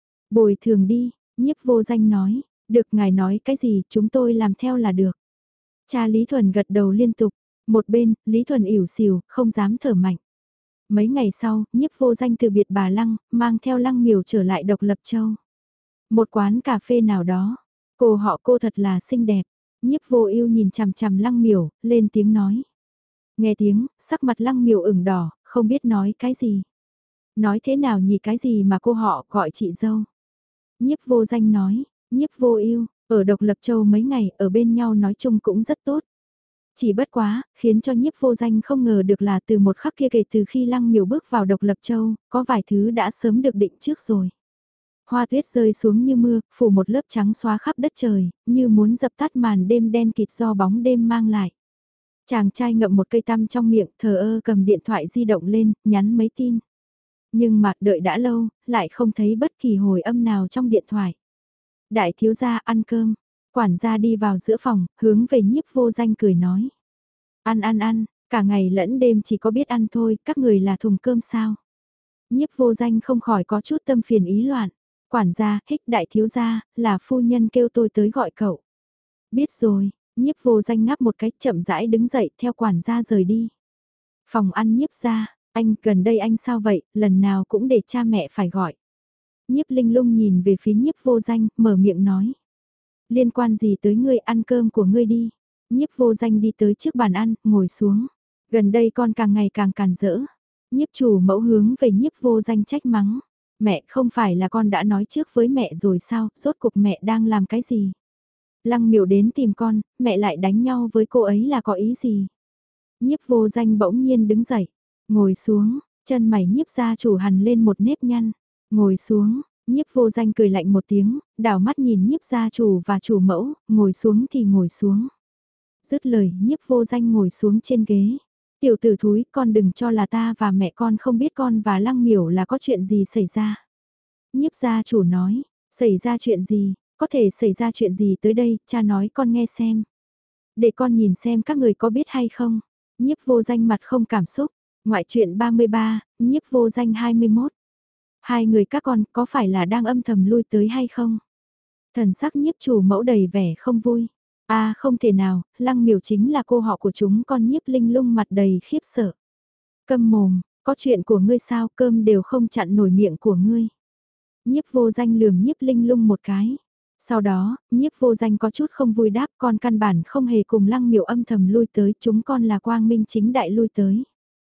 Bồi thường đi, Nhiếp Vô Danh nói, được, ngài nói cái gì, chúng tôi làm theo là được. Cha Lý Thuần gật đầu liên tục, một bên, Lý Thuần ỉu xìu, không dám thở mạnh. Mấy ngày sau, Nhiếp Vô Danh từ biệt bà Lăng, mang theo Lăng Miểu trở lại Độc Lập Châu. Một quán cà phê nào đó, cô họ cô thật là xinh đẹp. Nhiếp Vô Ưu nhìn chằm chằm Lăng Miểu, lên tiếng nói. Nghe tiếng, sắc mặt Lăng Miểu ửng đỏ, không biết nói cái gì. Nói thế nào nhỉ, cái gì mà cô họ gọi chị dâu? Nhiếp Vô Danh nói, Nhiếp Vô Ưu, ở Độc Lập Châu mấy ngày, ở bên nhau nói chung cũng rất tốt. Chỉ bất quá, khiến cho Nhiếp Vô Danh không ngờ được là từ một khắc kia kể từ khi Lăng Miểu bước vào Độc Lập Châu, có vài thứ đã sớm được định trước rồi. Hoa tuyết rơi xuống như mưa, phủ một lớp trắng xóa khắp đất trời, như muốn dập tắt màn đêm đen kịt do bóng đêm mang lại. Chàng trai ngậm một cây tăm trong miệng, thờ ơ cầm điện thoại di động lên, nhắn mấy tin. Nhưng mà đợi đã lâu, lại không thấy bất kỳ hồi âm nào trong điện thoại. Đại thiếu gia ăn cơm, quản gia đi vào giữa phòng, hướng về Nhiếp Vô Danh cười nói. Ăn ăn ăn, cả ngày lẫn đêm chỉ có biết ăn thôi, các người là thùng cơm sao? Nhiếp Vô Danh không khỏi có chút tâm phiền ý loạn. Quản gia, hích đại thiếu gia, là phu nhân kêu tôi tới gọi cậu. Biết rồi, Nhiếp Vô Danh ngáp một cái, chậm rãi đứng dậy theo quản gia rời đi. Phòng ăn Nhiếp gia, anh, gần đây anh sao vậy, lần nào cũng để cha mẹ phải gọi. Nhiếp Linh Lung nhìn về phía Nhiếp Vô Danh, mở miệng nói. Liên quan gì tới ngươi, ăn cơm của ngươi đi. Nhiếp Vô Danh đi tới trước bàn ăn, ngồi xuống. Gần đây con càng ngày càng càn rỡ. Nhiếp chủ mẫu hướng về Nhiếp Vô Danh trách mắng. Mẹ, không phải là con đã nói trước với mẹ rồi sao, rốt cuộc mẹ đang làm cái gì? Lăng Miểu đến tìm con, mẹ lại đánh nhau với cô ấy là có ý gì? Nhiếp Vô Danh bỗng nhiên đứng dậy, ngồi xuống, chân mày Nhiếp gia chủ hằn lên một nếp nhăn. Ngồi xuống, Nhiếp Vô Danh cười lạnh một tiếng, đảo mắt nhìn Nhiếp gia chủ và chủ mẫu, ngồi xuống thì ngồi xuống. Dứt lời, Nhiếp Vô Danh ngồi xuống trên ghế. Tiểu tử thúi, con đừng cho là ta và mẹ con không biết con và Lăng Miểu là có chuyện gì xảy ra. Nhiếp gia chủ nói, xảy ra chuyện gì, có thể xảy ra chuyện gì tới đây, cha nói con nghe xem. Để con nhìn xem các người có biết hay không. Nhiếp Vô Danh mặt không cảm xúc, ngoại truyện ba mươi ba, Nhiếp Vô Danh hai mươi mốt. Hai người các con có phải là đang âm thầm lui tới hay không? Thần sắc Nhiếp chủ mẫu đầy vẻ không vui. À không thể nào, Lăng Miểu chính là cô họ của chúng con. Nhiếp Linh Lung mặt đầy khiếp sợ. Câm mồm, có chuyện của ngươi sao, cơm đều không chặn nổi miệng của ngươi. Nhiếp Vô Danh lườm Nhiếp Linh Lung một cái. Sau đó, Nhiếp Vô Danh có chút không vui đáp, con căn bản không hề cùng Lăng Miểu âm thầm lui tới, chúng con là quang minh chính đại lui tới.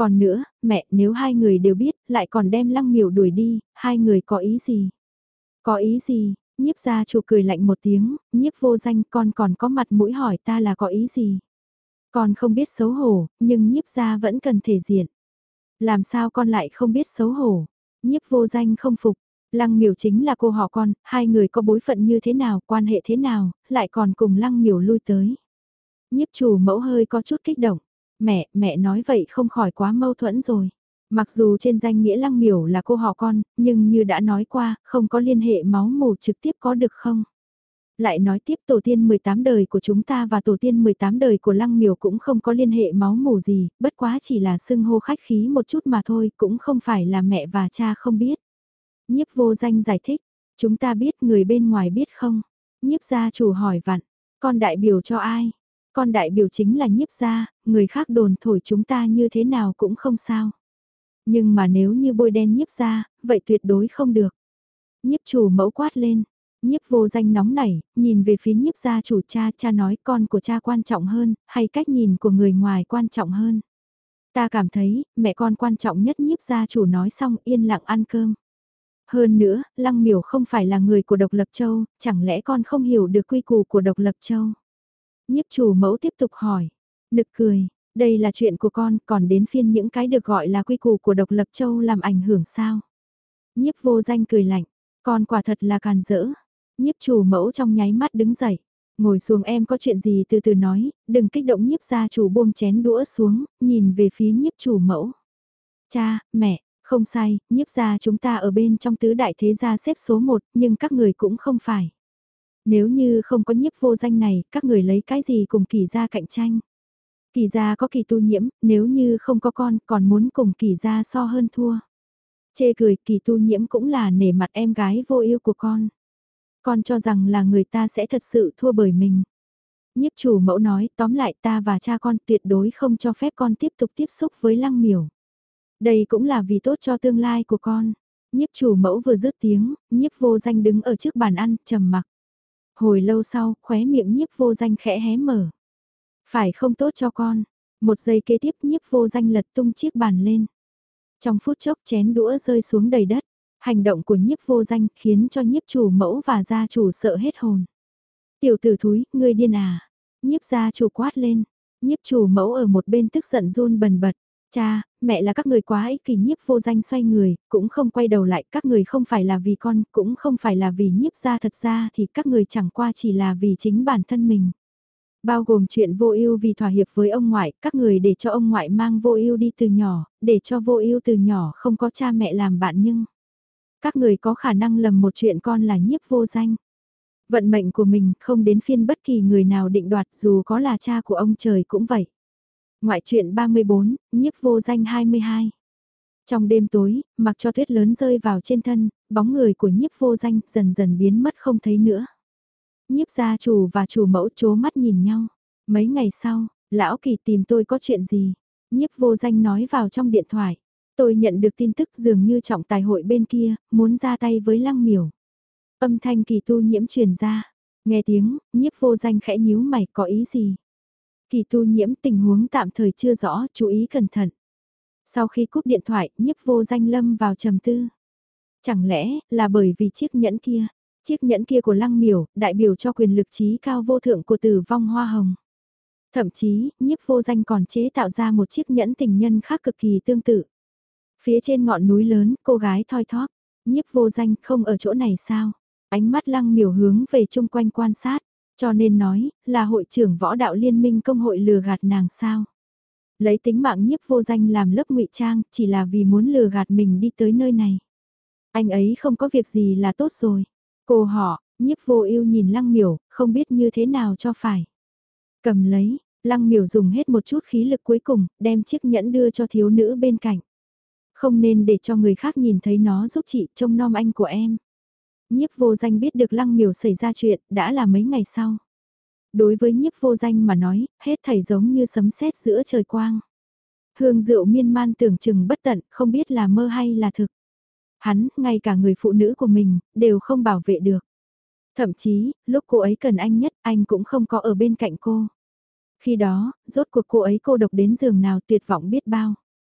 Còn nữa, mẹ, nếu hai người đều biết, lại còn đem Lăng Miểu đuổi đi, hai người có ý gì? Có ý gì? Nhiếp gia chủ cười lạnh một tiếng, nhiếp vô danh con còn có mặt mũi hỏi ta là có ý gì? Con không biết xấu hổ, nhưng nhiếp gia vẫn cần thể diện. Làm sao con lại không biết xấu hổ? Nhiếp vô danh không phục, Lăng Miểu chính là cô họ con, hai người có bối phận như thế nào, quan hệ thế nào, lại còn cùng Lăng Miểu lui tới. Nhiếp chủ mẫu hơi có chút kích động, mẹ, mẹ nói vậy không khỏi quá mâu thuẫn rồi. Mặc dù trên danh nghĩa Lăng Miểu là cô họ con, nhưng như đã nói qua, không có liên hệ máu mủ trực tiếp có được không? Lại nói tiếp tổ tiên mười tám đời của chúng ta và tổ tiên mười tám đời của Lăng Miểu cũng không có liên hệ máu mủ gì, bất quá chỉ là xưng hô khách khí một chút mà thôi, cũng không phải là mẹ và cha không biết. Nhiếp vô danh giải thích, chúng ta biết người bên ngoài biết không? Nhiếp gia chủ hỏi vặn, con đại biểu cho ai? Con đại biểu chính là nhiếp gia, người khác đồn thổi chúng ta như thế nào cũng không sao. Nhưng mà nếu như bôi đen nhiếp gia, vậy tuyệt đối không được. Nhiếp chủ mẫu quát lên, nhiếp vô danh nóng nảy, nhìn về phía nhiếp gia chủ cha, cha nói con của cha quan trọng hơn, hay cách nhìn của người ngoài quan trọng hơn. Ta cảm thấy, mẹ con quan trọng nhất, nhiếp gia chủ nói xong yên lặng ăn cơm. Hơn nữa, Lăng Miểu không phải là người của Độc Lập Châu, chẳng lẽ con không hiểu được quy củ của Độc Lập Châu? Nhiếp chủ mẫu tiếp tục hỏi, nực cười, đây là chuyện của con, còn đến phiên những cái được gọi là quy củ của Độc Lập Châu làm ảnh hưởng sao? Nhiếp vô danh cười lạnh, con quả thật là càn rỡ. Nhiếp chủ mẫu trong nháy mắt đứng dậy, ngồi xuống em có chuyện gì từ từ nói, đừng kích động. Nhiếp gia chủ buông chén đũa xuống, nhìn về phía nhiếp chủ mẫu. Cha, mẹ, không sai, nhiếp gia chúng ta ở bên trong tứ đại thế gia xếp số một, nhưng các người cũng không phải. Nếu như không có nhiếp vô danh này, các người lấy cái gì cùng Kỳ gia cạnh tranh? Kỳ gia có Kỳ tu nhiễm, nếu như không có con, còn muốn cùng Kỳ gia so hơn thua. Chê cười, Kỳ tu nhiễm cũng là nể mặt em gái vô ưu của con. Con cho rằng là người ta sẽ thật sự thua bởi mình. Nhiếp chủ mẫu nói, tóm lại ta và cha con tuyệt đối không cho phép con tiếp tục tiếp xúc với Lăng Miểu. Đây cũng là vì tốt cho tương lai của con. Nhiếp chủ mẫu vừa dứt tiếng, nhiếp vô danh đứng ở trước bàn ăn, trầm mặc. Hồi lâu sau, khóe miệng nhiếp vô danh khẽ hé mở. Phải không tốt cho con. Một giây kế tiếp nhiếp vô danh lật tung chiếc bàn lên. Trong phút chốc chén đũa rơi xuống đầy đất. Hành động của nhiếp vô danh khiến cho nhiếp chủ mẫu và gia chủ sợ hết hồn. Tiểu tử thúi, ngươi điên à. Nhiếp gia chủ quát lên. Nhiếp chủ mẫu ở một bên tức giận run bần bật. Cha, mẹ là các người quá ích kỷ. Nhiếp vô danh xoay người, cũng không quay đầu lại. Các người không phải là vì con, cũng không phải là vì nhiếp gia, thật ra thì các người chẳng qua chỉ là vì chính bản thân mình. Bao gồm chuyện vô ưu vì thỏa hiệp với ông ngoại, các người để cho ông ngoại mang vô ưu đi từ nhỏ, để cho vô ưu từ nhỏ không có cha mẹ làm bạn, nhưng các người có khả năng lầm một chuyện con là nhiếp vô danh. Vận mệnh của mình không đến phiên bất kỳ người nào định đoạt, dù có là cha của ông trời cũng vậy. Ngoại truyện ba mươi bốn, nhiếp vô danh hai mươi hai. Trong đêm tối, mặc cho tuyết lớn rơi vào trên thân, bóng người của nhiếp vô danh dần dần biến mất không thấy nữa. Nhiếp gia chủ và chủ mẫu chố mắt nhìn nhau. Mấy ngày sau, lão Kỳ tìm tôi có chuyện gì? Nhiếp vô danh nói vào trong điện thoại. Tôi nhận được tin tức dường như trọng tài hội bên kia, muốn ra tay với Lăng Miểu. Âm thanh Kỳ tu nhiễm truyền ra. Nghe tiếng, nhiếp vô danh khẽ nhíu mày, có ý gì? Kỳ tu nhiễm, tình huống tạm thời chưa rõ, chú ý cẩn thận. Sau khi cúp điện thoại, nhiếp vô danh lâm vào trầm tư. Chẳng lẽ là bởi vì chiếc nhẫn kia? Chiếc nhẫn kia của Lăng Miểu, đại biểu cho quyền lực trí cao vô thượng của Tử Vong Hoa Hồng. Thậm chí, nhiếp vô danh còn chế tạo ra một chiếc nhẫn tình nhân khác cực kỳ tương tự. Phía trên ngọn núi lớn, cô gái thoi thóp. Nhiếp vô danh không ở chỗ này sao? Ánh mắt Lăng Miểu hướng về chung quanh quan sát. Cho nên nói, là hội trưởng võ đạo liên minh công hội lừa gạt nàng sao? Lấy tính mạng nhiếp vô danh làm lớp ngụy trang, chỉ là vì muốn lừa gạt mình đi tới nơi này. Anh ấy không có việc gì là tốt rồi. Cô họ, nhiếp vô ưu nhìn Lăng Miểu, không biết như thế nào cho phải. Cầm lấy, Lăng Miểu dùng hết một chút khí lực cuối cùng, đem chiếc nhẫn đưa cho thiếu nữ bên cạnh. Không nên để cho người khác nhìn thấy nó, giúp chị trông nom anh của em. Nhiếp vô danh biết được Lăng Miểu xảy ra chuyện, đã là mấy ngày sau. Đối với nhiếp vô danh mà nói, hết thảy giống như sấm sét giữa trời quang. Hương rượu miên man tưởng chừng bất tận, không biết là mơ hay là thực. Hắn, ngay cả người phụ nữ của mình, đều không bảo vệ được. Thậm chí, lúc cô ấy cần anh nhất, anh cũng không có ở bên cạnh cô. Khi đó, rốt cuộc cô ấy cô độc đến giường nào, tuyệt vọng biết bao.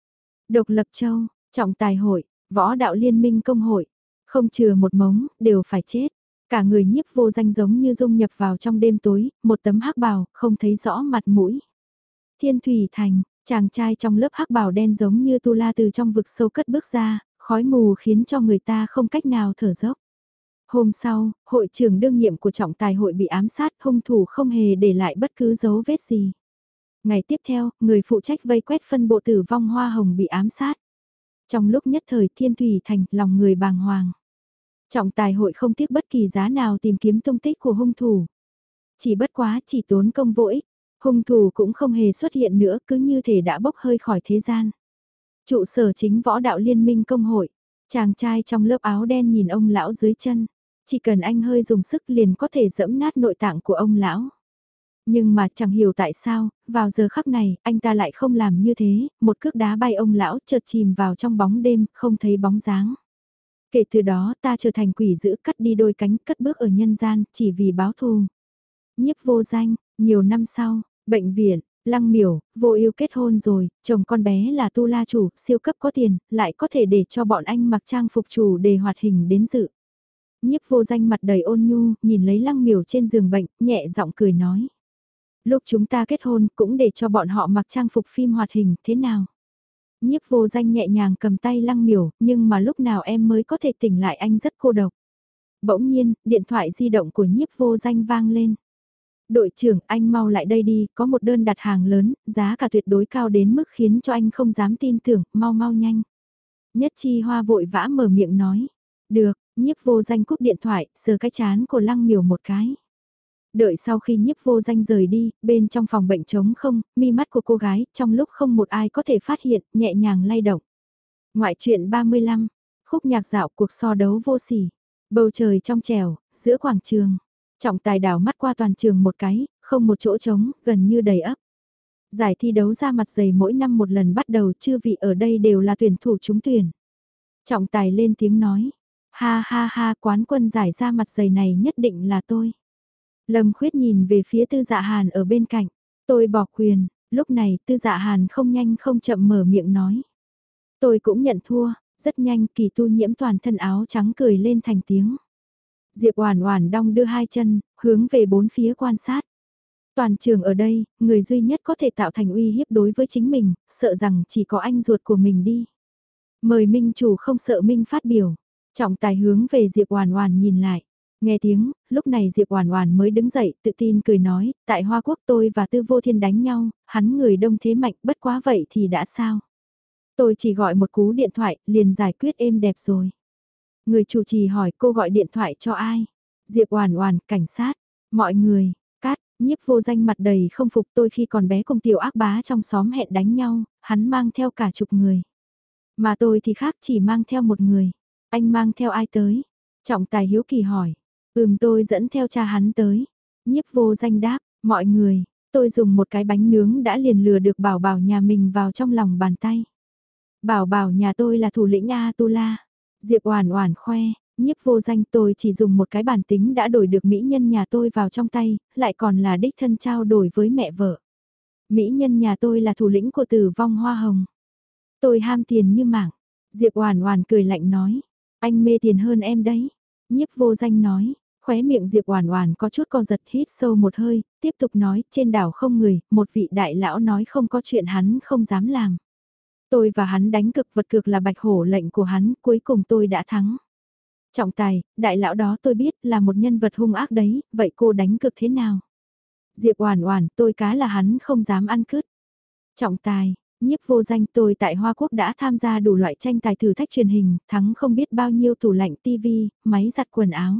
Độc lập châu, trọng tài hội, võ đạo liên minh công hội, không chừa một mống, đều phải chết. Cả người Nhiếp Vô Danh giống như dung nhập vào trong đêm tối, một tấm hắc bào, không thấy rõ mặt mũi. Thiên Thủy Thành, chàng trai trong lớp hắc bào đen giống như tu la từ trong vực sâu cất bước ra, khói mù khiến cho người ta không cách nào thở dốc. Hôm sau, hội trưởng đương nhiệm của trọng tài hội bị ám sát, hung thủ không hề để lại bất cứ dấu vết gì. Ngày tiếp theo, người phụ trách vây quét phân bộ tử vong Hoa Hồng bị ám sát. Trong lúc nhất thời Thiên Thủy Thành, lòng người bàng hoàng. Trọng tài hội không tiếc bất kỳ giá nào tìm kiếm tung tích của hung thủ. Chỉ bất quá chỉ tốn công vô ích, hung thủ cũng không hề xuất hiện nữa, cứ như thể đã bốc hơi khỏi thế gian. Trụ sở chính võ đạo liên minh công hội, chàng trai trong lớp áo đen nhìn ông lão dưới chân, chỉ cần anh hơi dùng sức liền có thể dẫm nát nội tạng của ông lão. Nhưng mà chẳng hiểu tại sao, vào giờ khắc này, anh ta lại không làm như thế, một cước đá bay ông lão chợt chìm vào trong bóng đêm, không thấy bóng dáng. Kể từ đó ta trở thành quỷ dữ cắt đi đôi cánh cất bước ở nhân gian, chỉ vì báo thù. Nhiếp Vô Danh, nhiều năm sau, bệnh viện, Lăng Miểu, Vô Ưu kết hôn rồi, chồng con bé là tu la chủ, siêu cấp có tiền, lại có thể để cho bọn anh mặc trang phục chủ để hoạt hình đến dự. Nhiếp Vô Danh mặt đầy ôn nhu, nhìn lấy Lăng Miểu trên giường bệnh, nhẹ giọng cười nói. Lúc chúng ta kết hôn cũng để cho bọn họ mặc trang phục phim hoạt hình, thế nào? Nhiếp Vô Danh nhẹ nhàng cầm tay Lăng Miểu, nhưng mà lúc nào em mới có thể tỉnh lại, anh rất cô độc. Bỗng nhiên, điện thoại di động của Nhiếp Vô Danh vang lên. Đội trưởng, anh mau lại đây đi, có một đơn đặt hàng lớn, giá cả tuyệt đối cao đến mức khiến cho anh không dám tin tưởng, mau mau nhanh. Nhất Chi Hoa vội vã mở miệng nói. Được, Nhiếp Vô Danh cúp điện thoại, sờ cái chán của Lăng Miểu một cái. Đợi sau khi Nhiếp Vô Danh rời đi, bên trong phòng bệnh trống không, mi mắt của cô gái, trong lúc không một ai có thể phát hiện, nhẹ nhàng lay động. Ngoại truyện ba mươi lăm, khúc nhạc dạo cuộc so đấu vô sỉ. Bầu trời trong trẻo, giữa quảng trường. Trọng tài đảo mắt qua toàn trường một cái, không một chỗ trống, gần như đầy ắp. Giải thi đấu ra mặt dày mỗi năm một lần bắt đầu, chư vị ở đây đều là tuyển thủ trúng tuyển. Trọng tài lên tiếng nói, ha ha ha, quán quân giải ra mặt dày này nhất định là tôi. Lâm Khuyết nhìn về phía Tư Dạ Hàn ở bên cạnh, tôi bỏ quyền, lúc này Tư Dạ Hàn không nhanh không chậm mở miệng nói. Tôi cũng nhận thua, rất nhanh Kỳ Tu Nhiễm toàn thân áo trắng cười lên thành tiếng. Diệp Oản Oản đong đưa hai chân, hướng về bốn phía quan sát. Toàn trường ở đây, người duy nhất có thể tạo thành uy hiếp đối với chính mình, sợ rằng chỉ có anh ruột của mình đi. Mời Minh chủ không sợ Minh phát biểu. Trọng tài hướng về Diệp Oản Oản nhìn lại. Nghe tiếng, lúc này Diệp Oản Oản mới đứng dậy, tự tin cười nói, tại Hoa Quốc tôi và Tư Vô Thiên đánh nhau, hắn người đông thế mạnh, bất quá vậy thì đã sao? Tôi chỉ gọi một cú điện thoại, liền giải quyết êm đẹp rồi. Người chủ trì hỏi cô gọi điện thoại cho ai? Diệp Oản Oản, cảnh sát. Mọi người, cát, Nhiếp Vô Danh mặt đầy không phục, tôi khi còn bé cùng tiểu ác bá trong xóm hẹn đánh nhau, hắn mang theo cả chục người. Mà tôi thì khác, chỉ mang theo một người. Anh mang theo ai tới? Trọng tài hiếu kỳ hỏi. Ừm, tôi dẫn theo cha hắn tới. Nhiếp Vô Danh đáp, mọi người, tôi dùng một cái bánh nướng đã liền lừa được Bảo Bảo nhà mình vào trong lòng bàn tay. Bảo Bảo nhà tôi là thủ lĩnh A Tu La. Diệp Oản Oản khoe, Nhiếp Vô Danh, tôi chỉ dùng một cái bản tính đã đổi được mỹ nhân nhà tôi vào trong tay, lại còn là đích thân trao đổi với mẹ vợ. Mỹ nhân nhà tôi là thủ lĩnh của Tử Vong Hoa Hồng. Tôi ham tiền như mảng. Diệp Oản Oản cười lạnh nói, anh mê tiền hơn em đấy. Nhiếp Vô Danh nói, khóe miệng Diệp Oản Oản có chút co giật, hít sâu một hơi, tiếp tục nói, trên đảo không người, một vị đại lão nói không có chuyện hắn không dám làm. Tôi và hắn đánh cực, vật cược là bạch hổ lệnh của hắn, cuối cùng tôi đã thắng. Trọng tài, đại lão đó tôi biết là một nhân vật hung ác đấy, vậy cô đánh cực thế nào? Diệp Oản Oản, tôi cá là hắn không dám ăn cứt. Trọng tài, Nhiếp Vô Danh, tôi tại Hoa Quốc đã tham gia đủ loại tranh tài thử thách truyền hình, thắng không biết bao nhiêu tủ lạnh, tivi, máy giặt quần áo.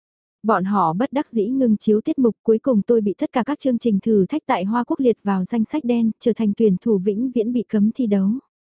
Bọn họ bất đắc dĩ ngừng chiếu tiết mục, cuối cùng tôi bị tất cả các chương trình thử thách tại Hoa Quốc liệt vào danh sách đen, trở thành tuyển thủ vĩnh viễn bị cấm thi đấu.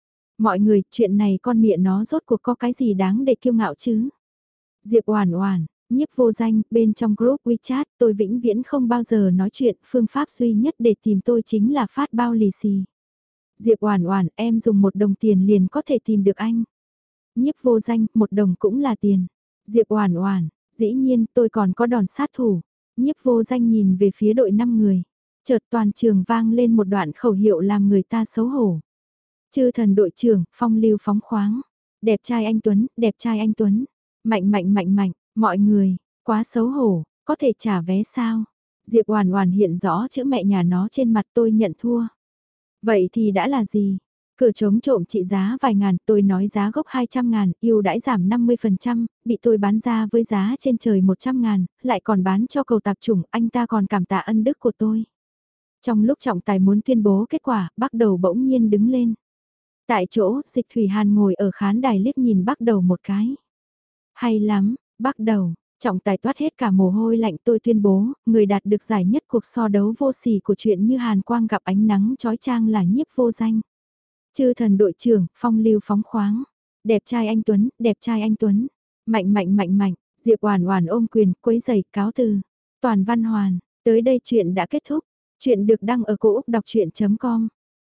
Mọi người, chuyện này con mẹ nó rốt cuộc có cái gì đáng để kiêu ngạo chứ? Diệp Oản Oản, Nhiếp Vô Danh, bên trong group WeChat, tôi vĩnh viễn không bao giờ nói chuyện, phương pháp duy nhất để tìm tôi chính là phát bao lì xì. Diệp Oản Oản, em dùng một đồng tiền liền có thể tìm được anh. Nhiếp Vô Danh, một đồng cũng là tiền. Diệp Oản Oản, dĩ nhiên, tôi còn có đòn sát thủ. Nhiếp Vô Danh nhìn về phía đội năm người. Chợt toàn trường vang lên một đoạn khẩu hiệu làm người ta xấu hổ. Chư thần đội trưởng, phong lưu phóng khoáng. Đẹp trai anh Tuấn, đẹp trai anh Tuấn. Mạnh mạnh mạnh mạnh, mọi người, quá xấu hổ, có thể trả vé sao? Diệp Oản Oản hiện rõ chữ mẹ nhà nó trên mặt, tôi nhận thua. Vậy thì đã là gì? Cửa trống trộm trị giá vài ngàn, tôi nói giá gốc hai trăm ngàn, ưu đãi giảm năm mươi phần trăm, bị tôi bán ra với giá trên trời một trăm ngàn, lại còn bán cho cầu tạp chủng, anh ta còn cảm tạ ân đức của tôi. Trong lúc trọng tài muốn tuyên bố kết quả, Bắc Đầu bỗng nhiên đứng lên. Tại chỗ, Dịch Thủy Hàn ngồi ở khán đài liếc nhìn Bắc Đầu một cái. Hay lắm, Bắc Đầu, trọng tài toát hết cả mồ hôi lạnh, tôi tuyên bố, người đạt được giải nhất cuộc so đấu vô sỉ của chuyện Như Hàn Quang gặp ánh nắng chói chang là Nhiếp Vô Danh. Chư thần đội trưởng, phong lưu phóng khoáng. Đẹp trai anh Tuấn, đẹp trai anh Tuấn. Mạnh mạnh mạnh mạnh, Diệp Oản Oản ôm quyền, quấy giày, cáo từ. Toàn Văn Hoàn, tới đây chuyện đã kết thúc. Chuyện được đăng ở cổ Úc đọc chuyện chấm com.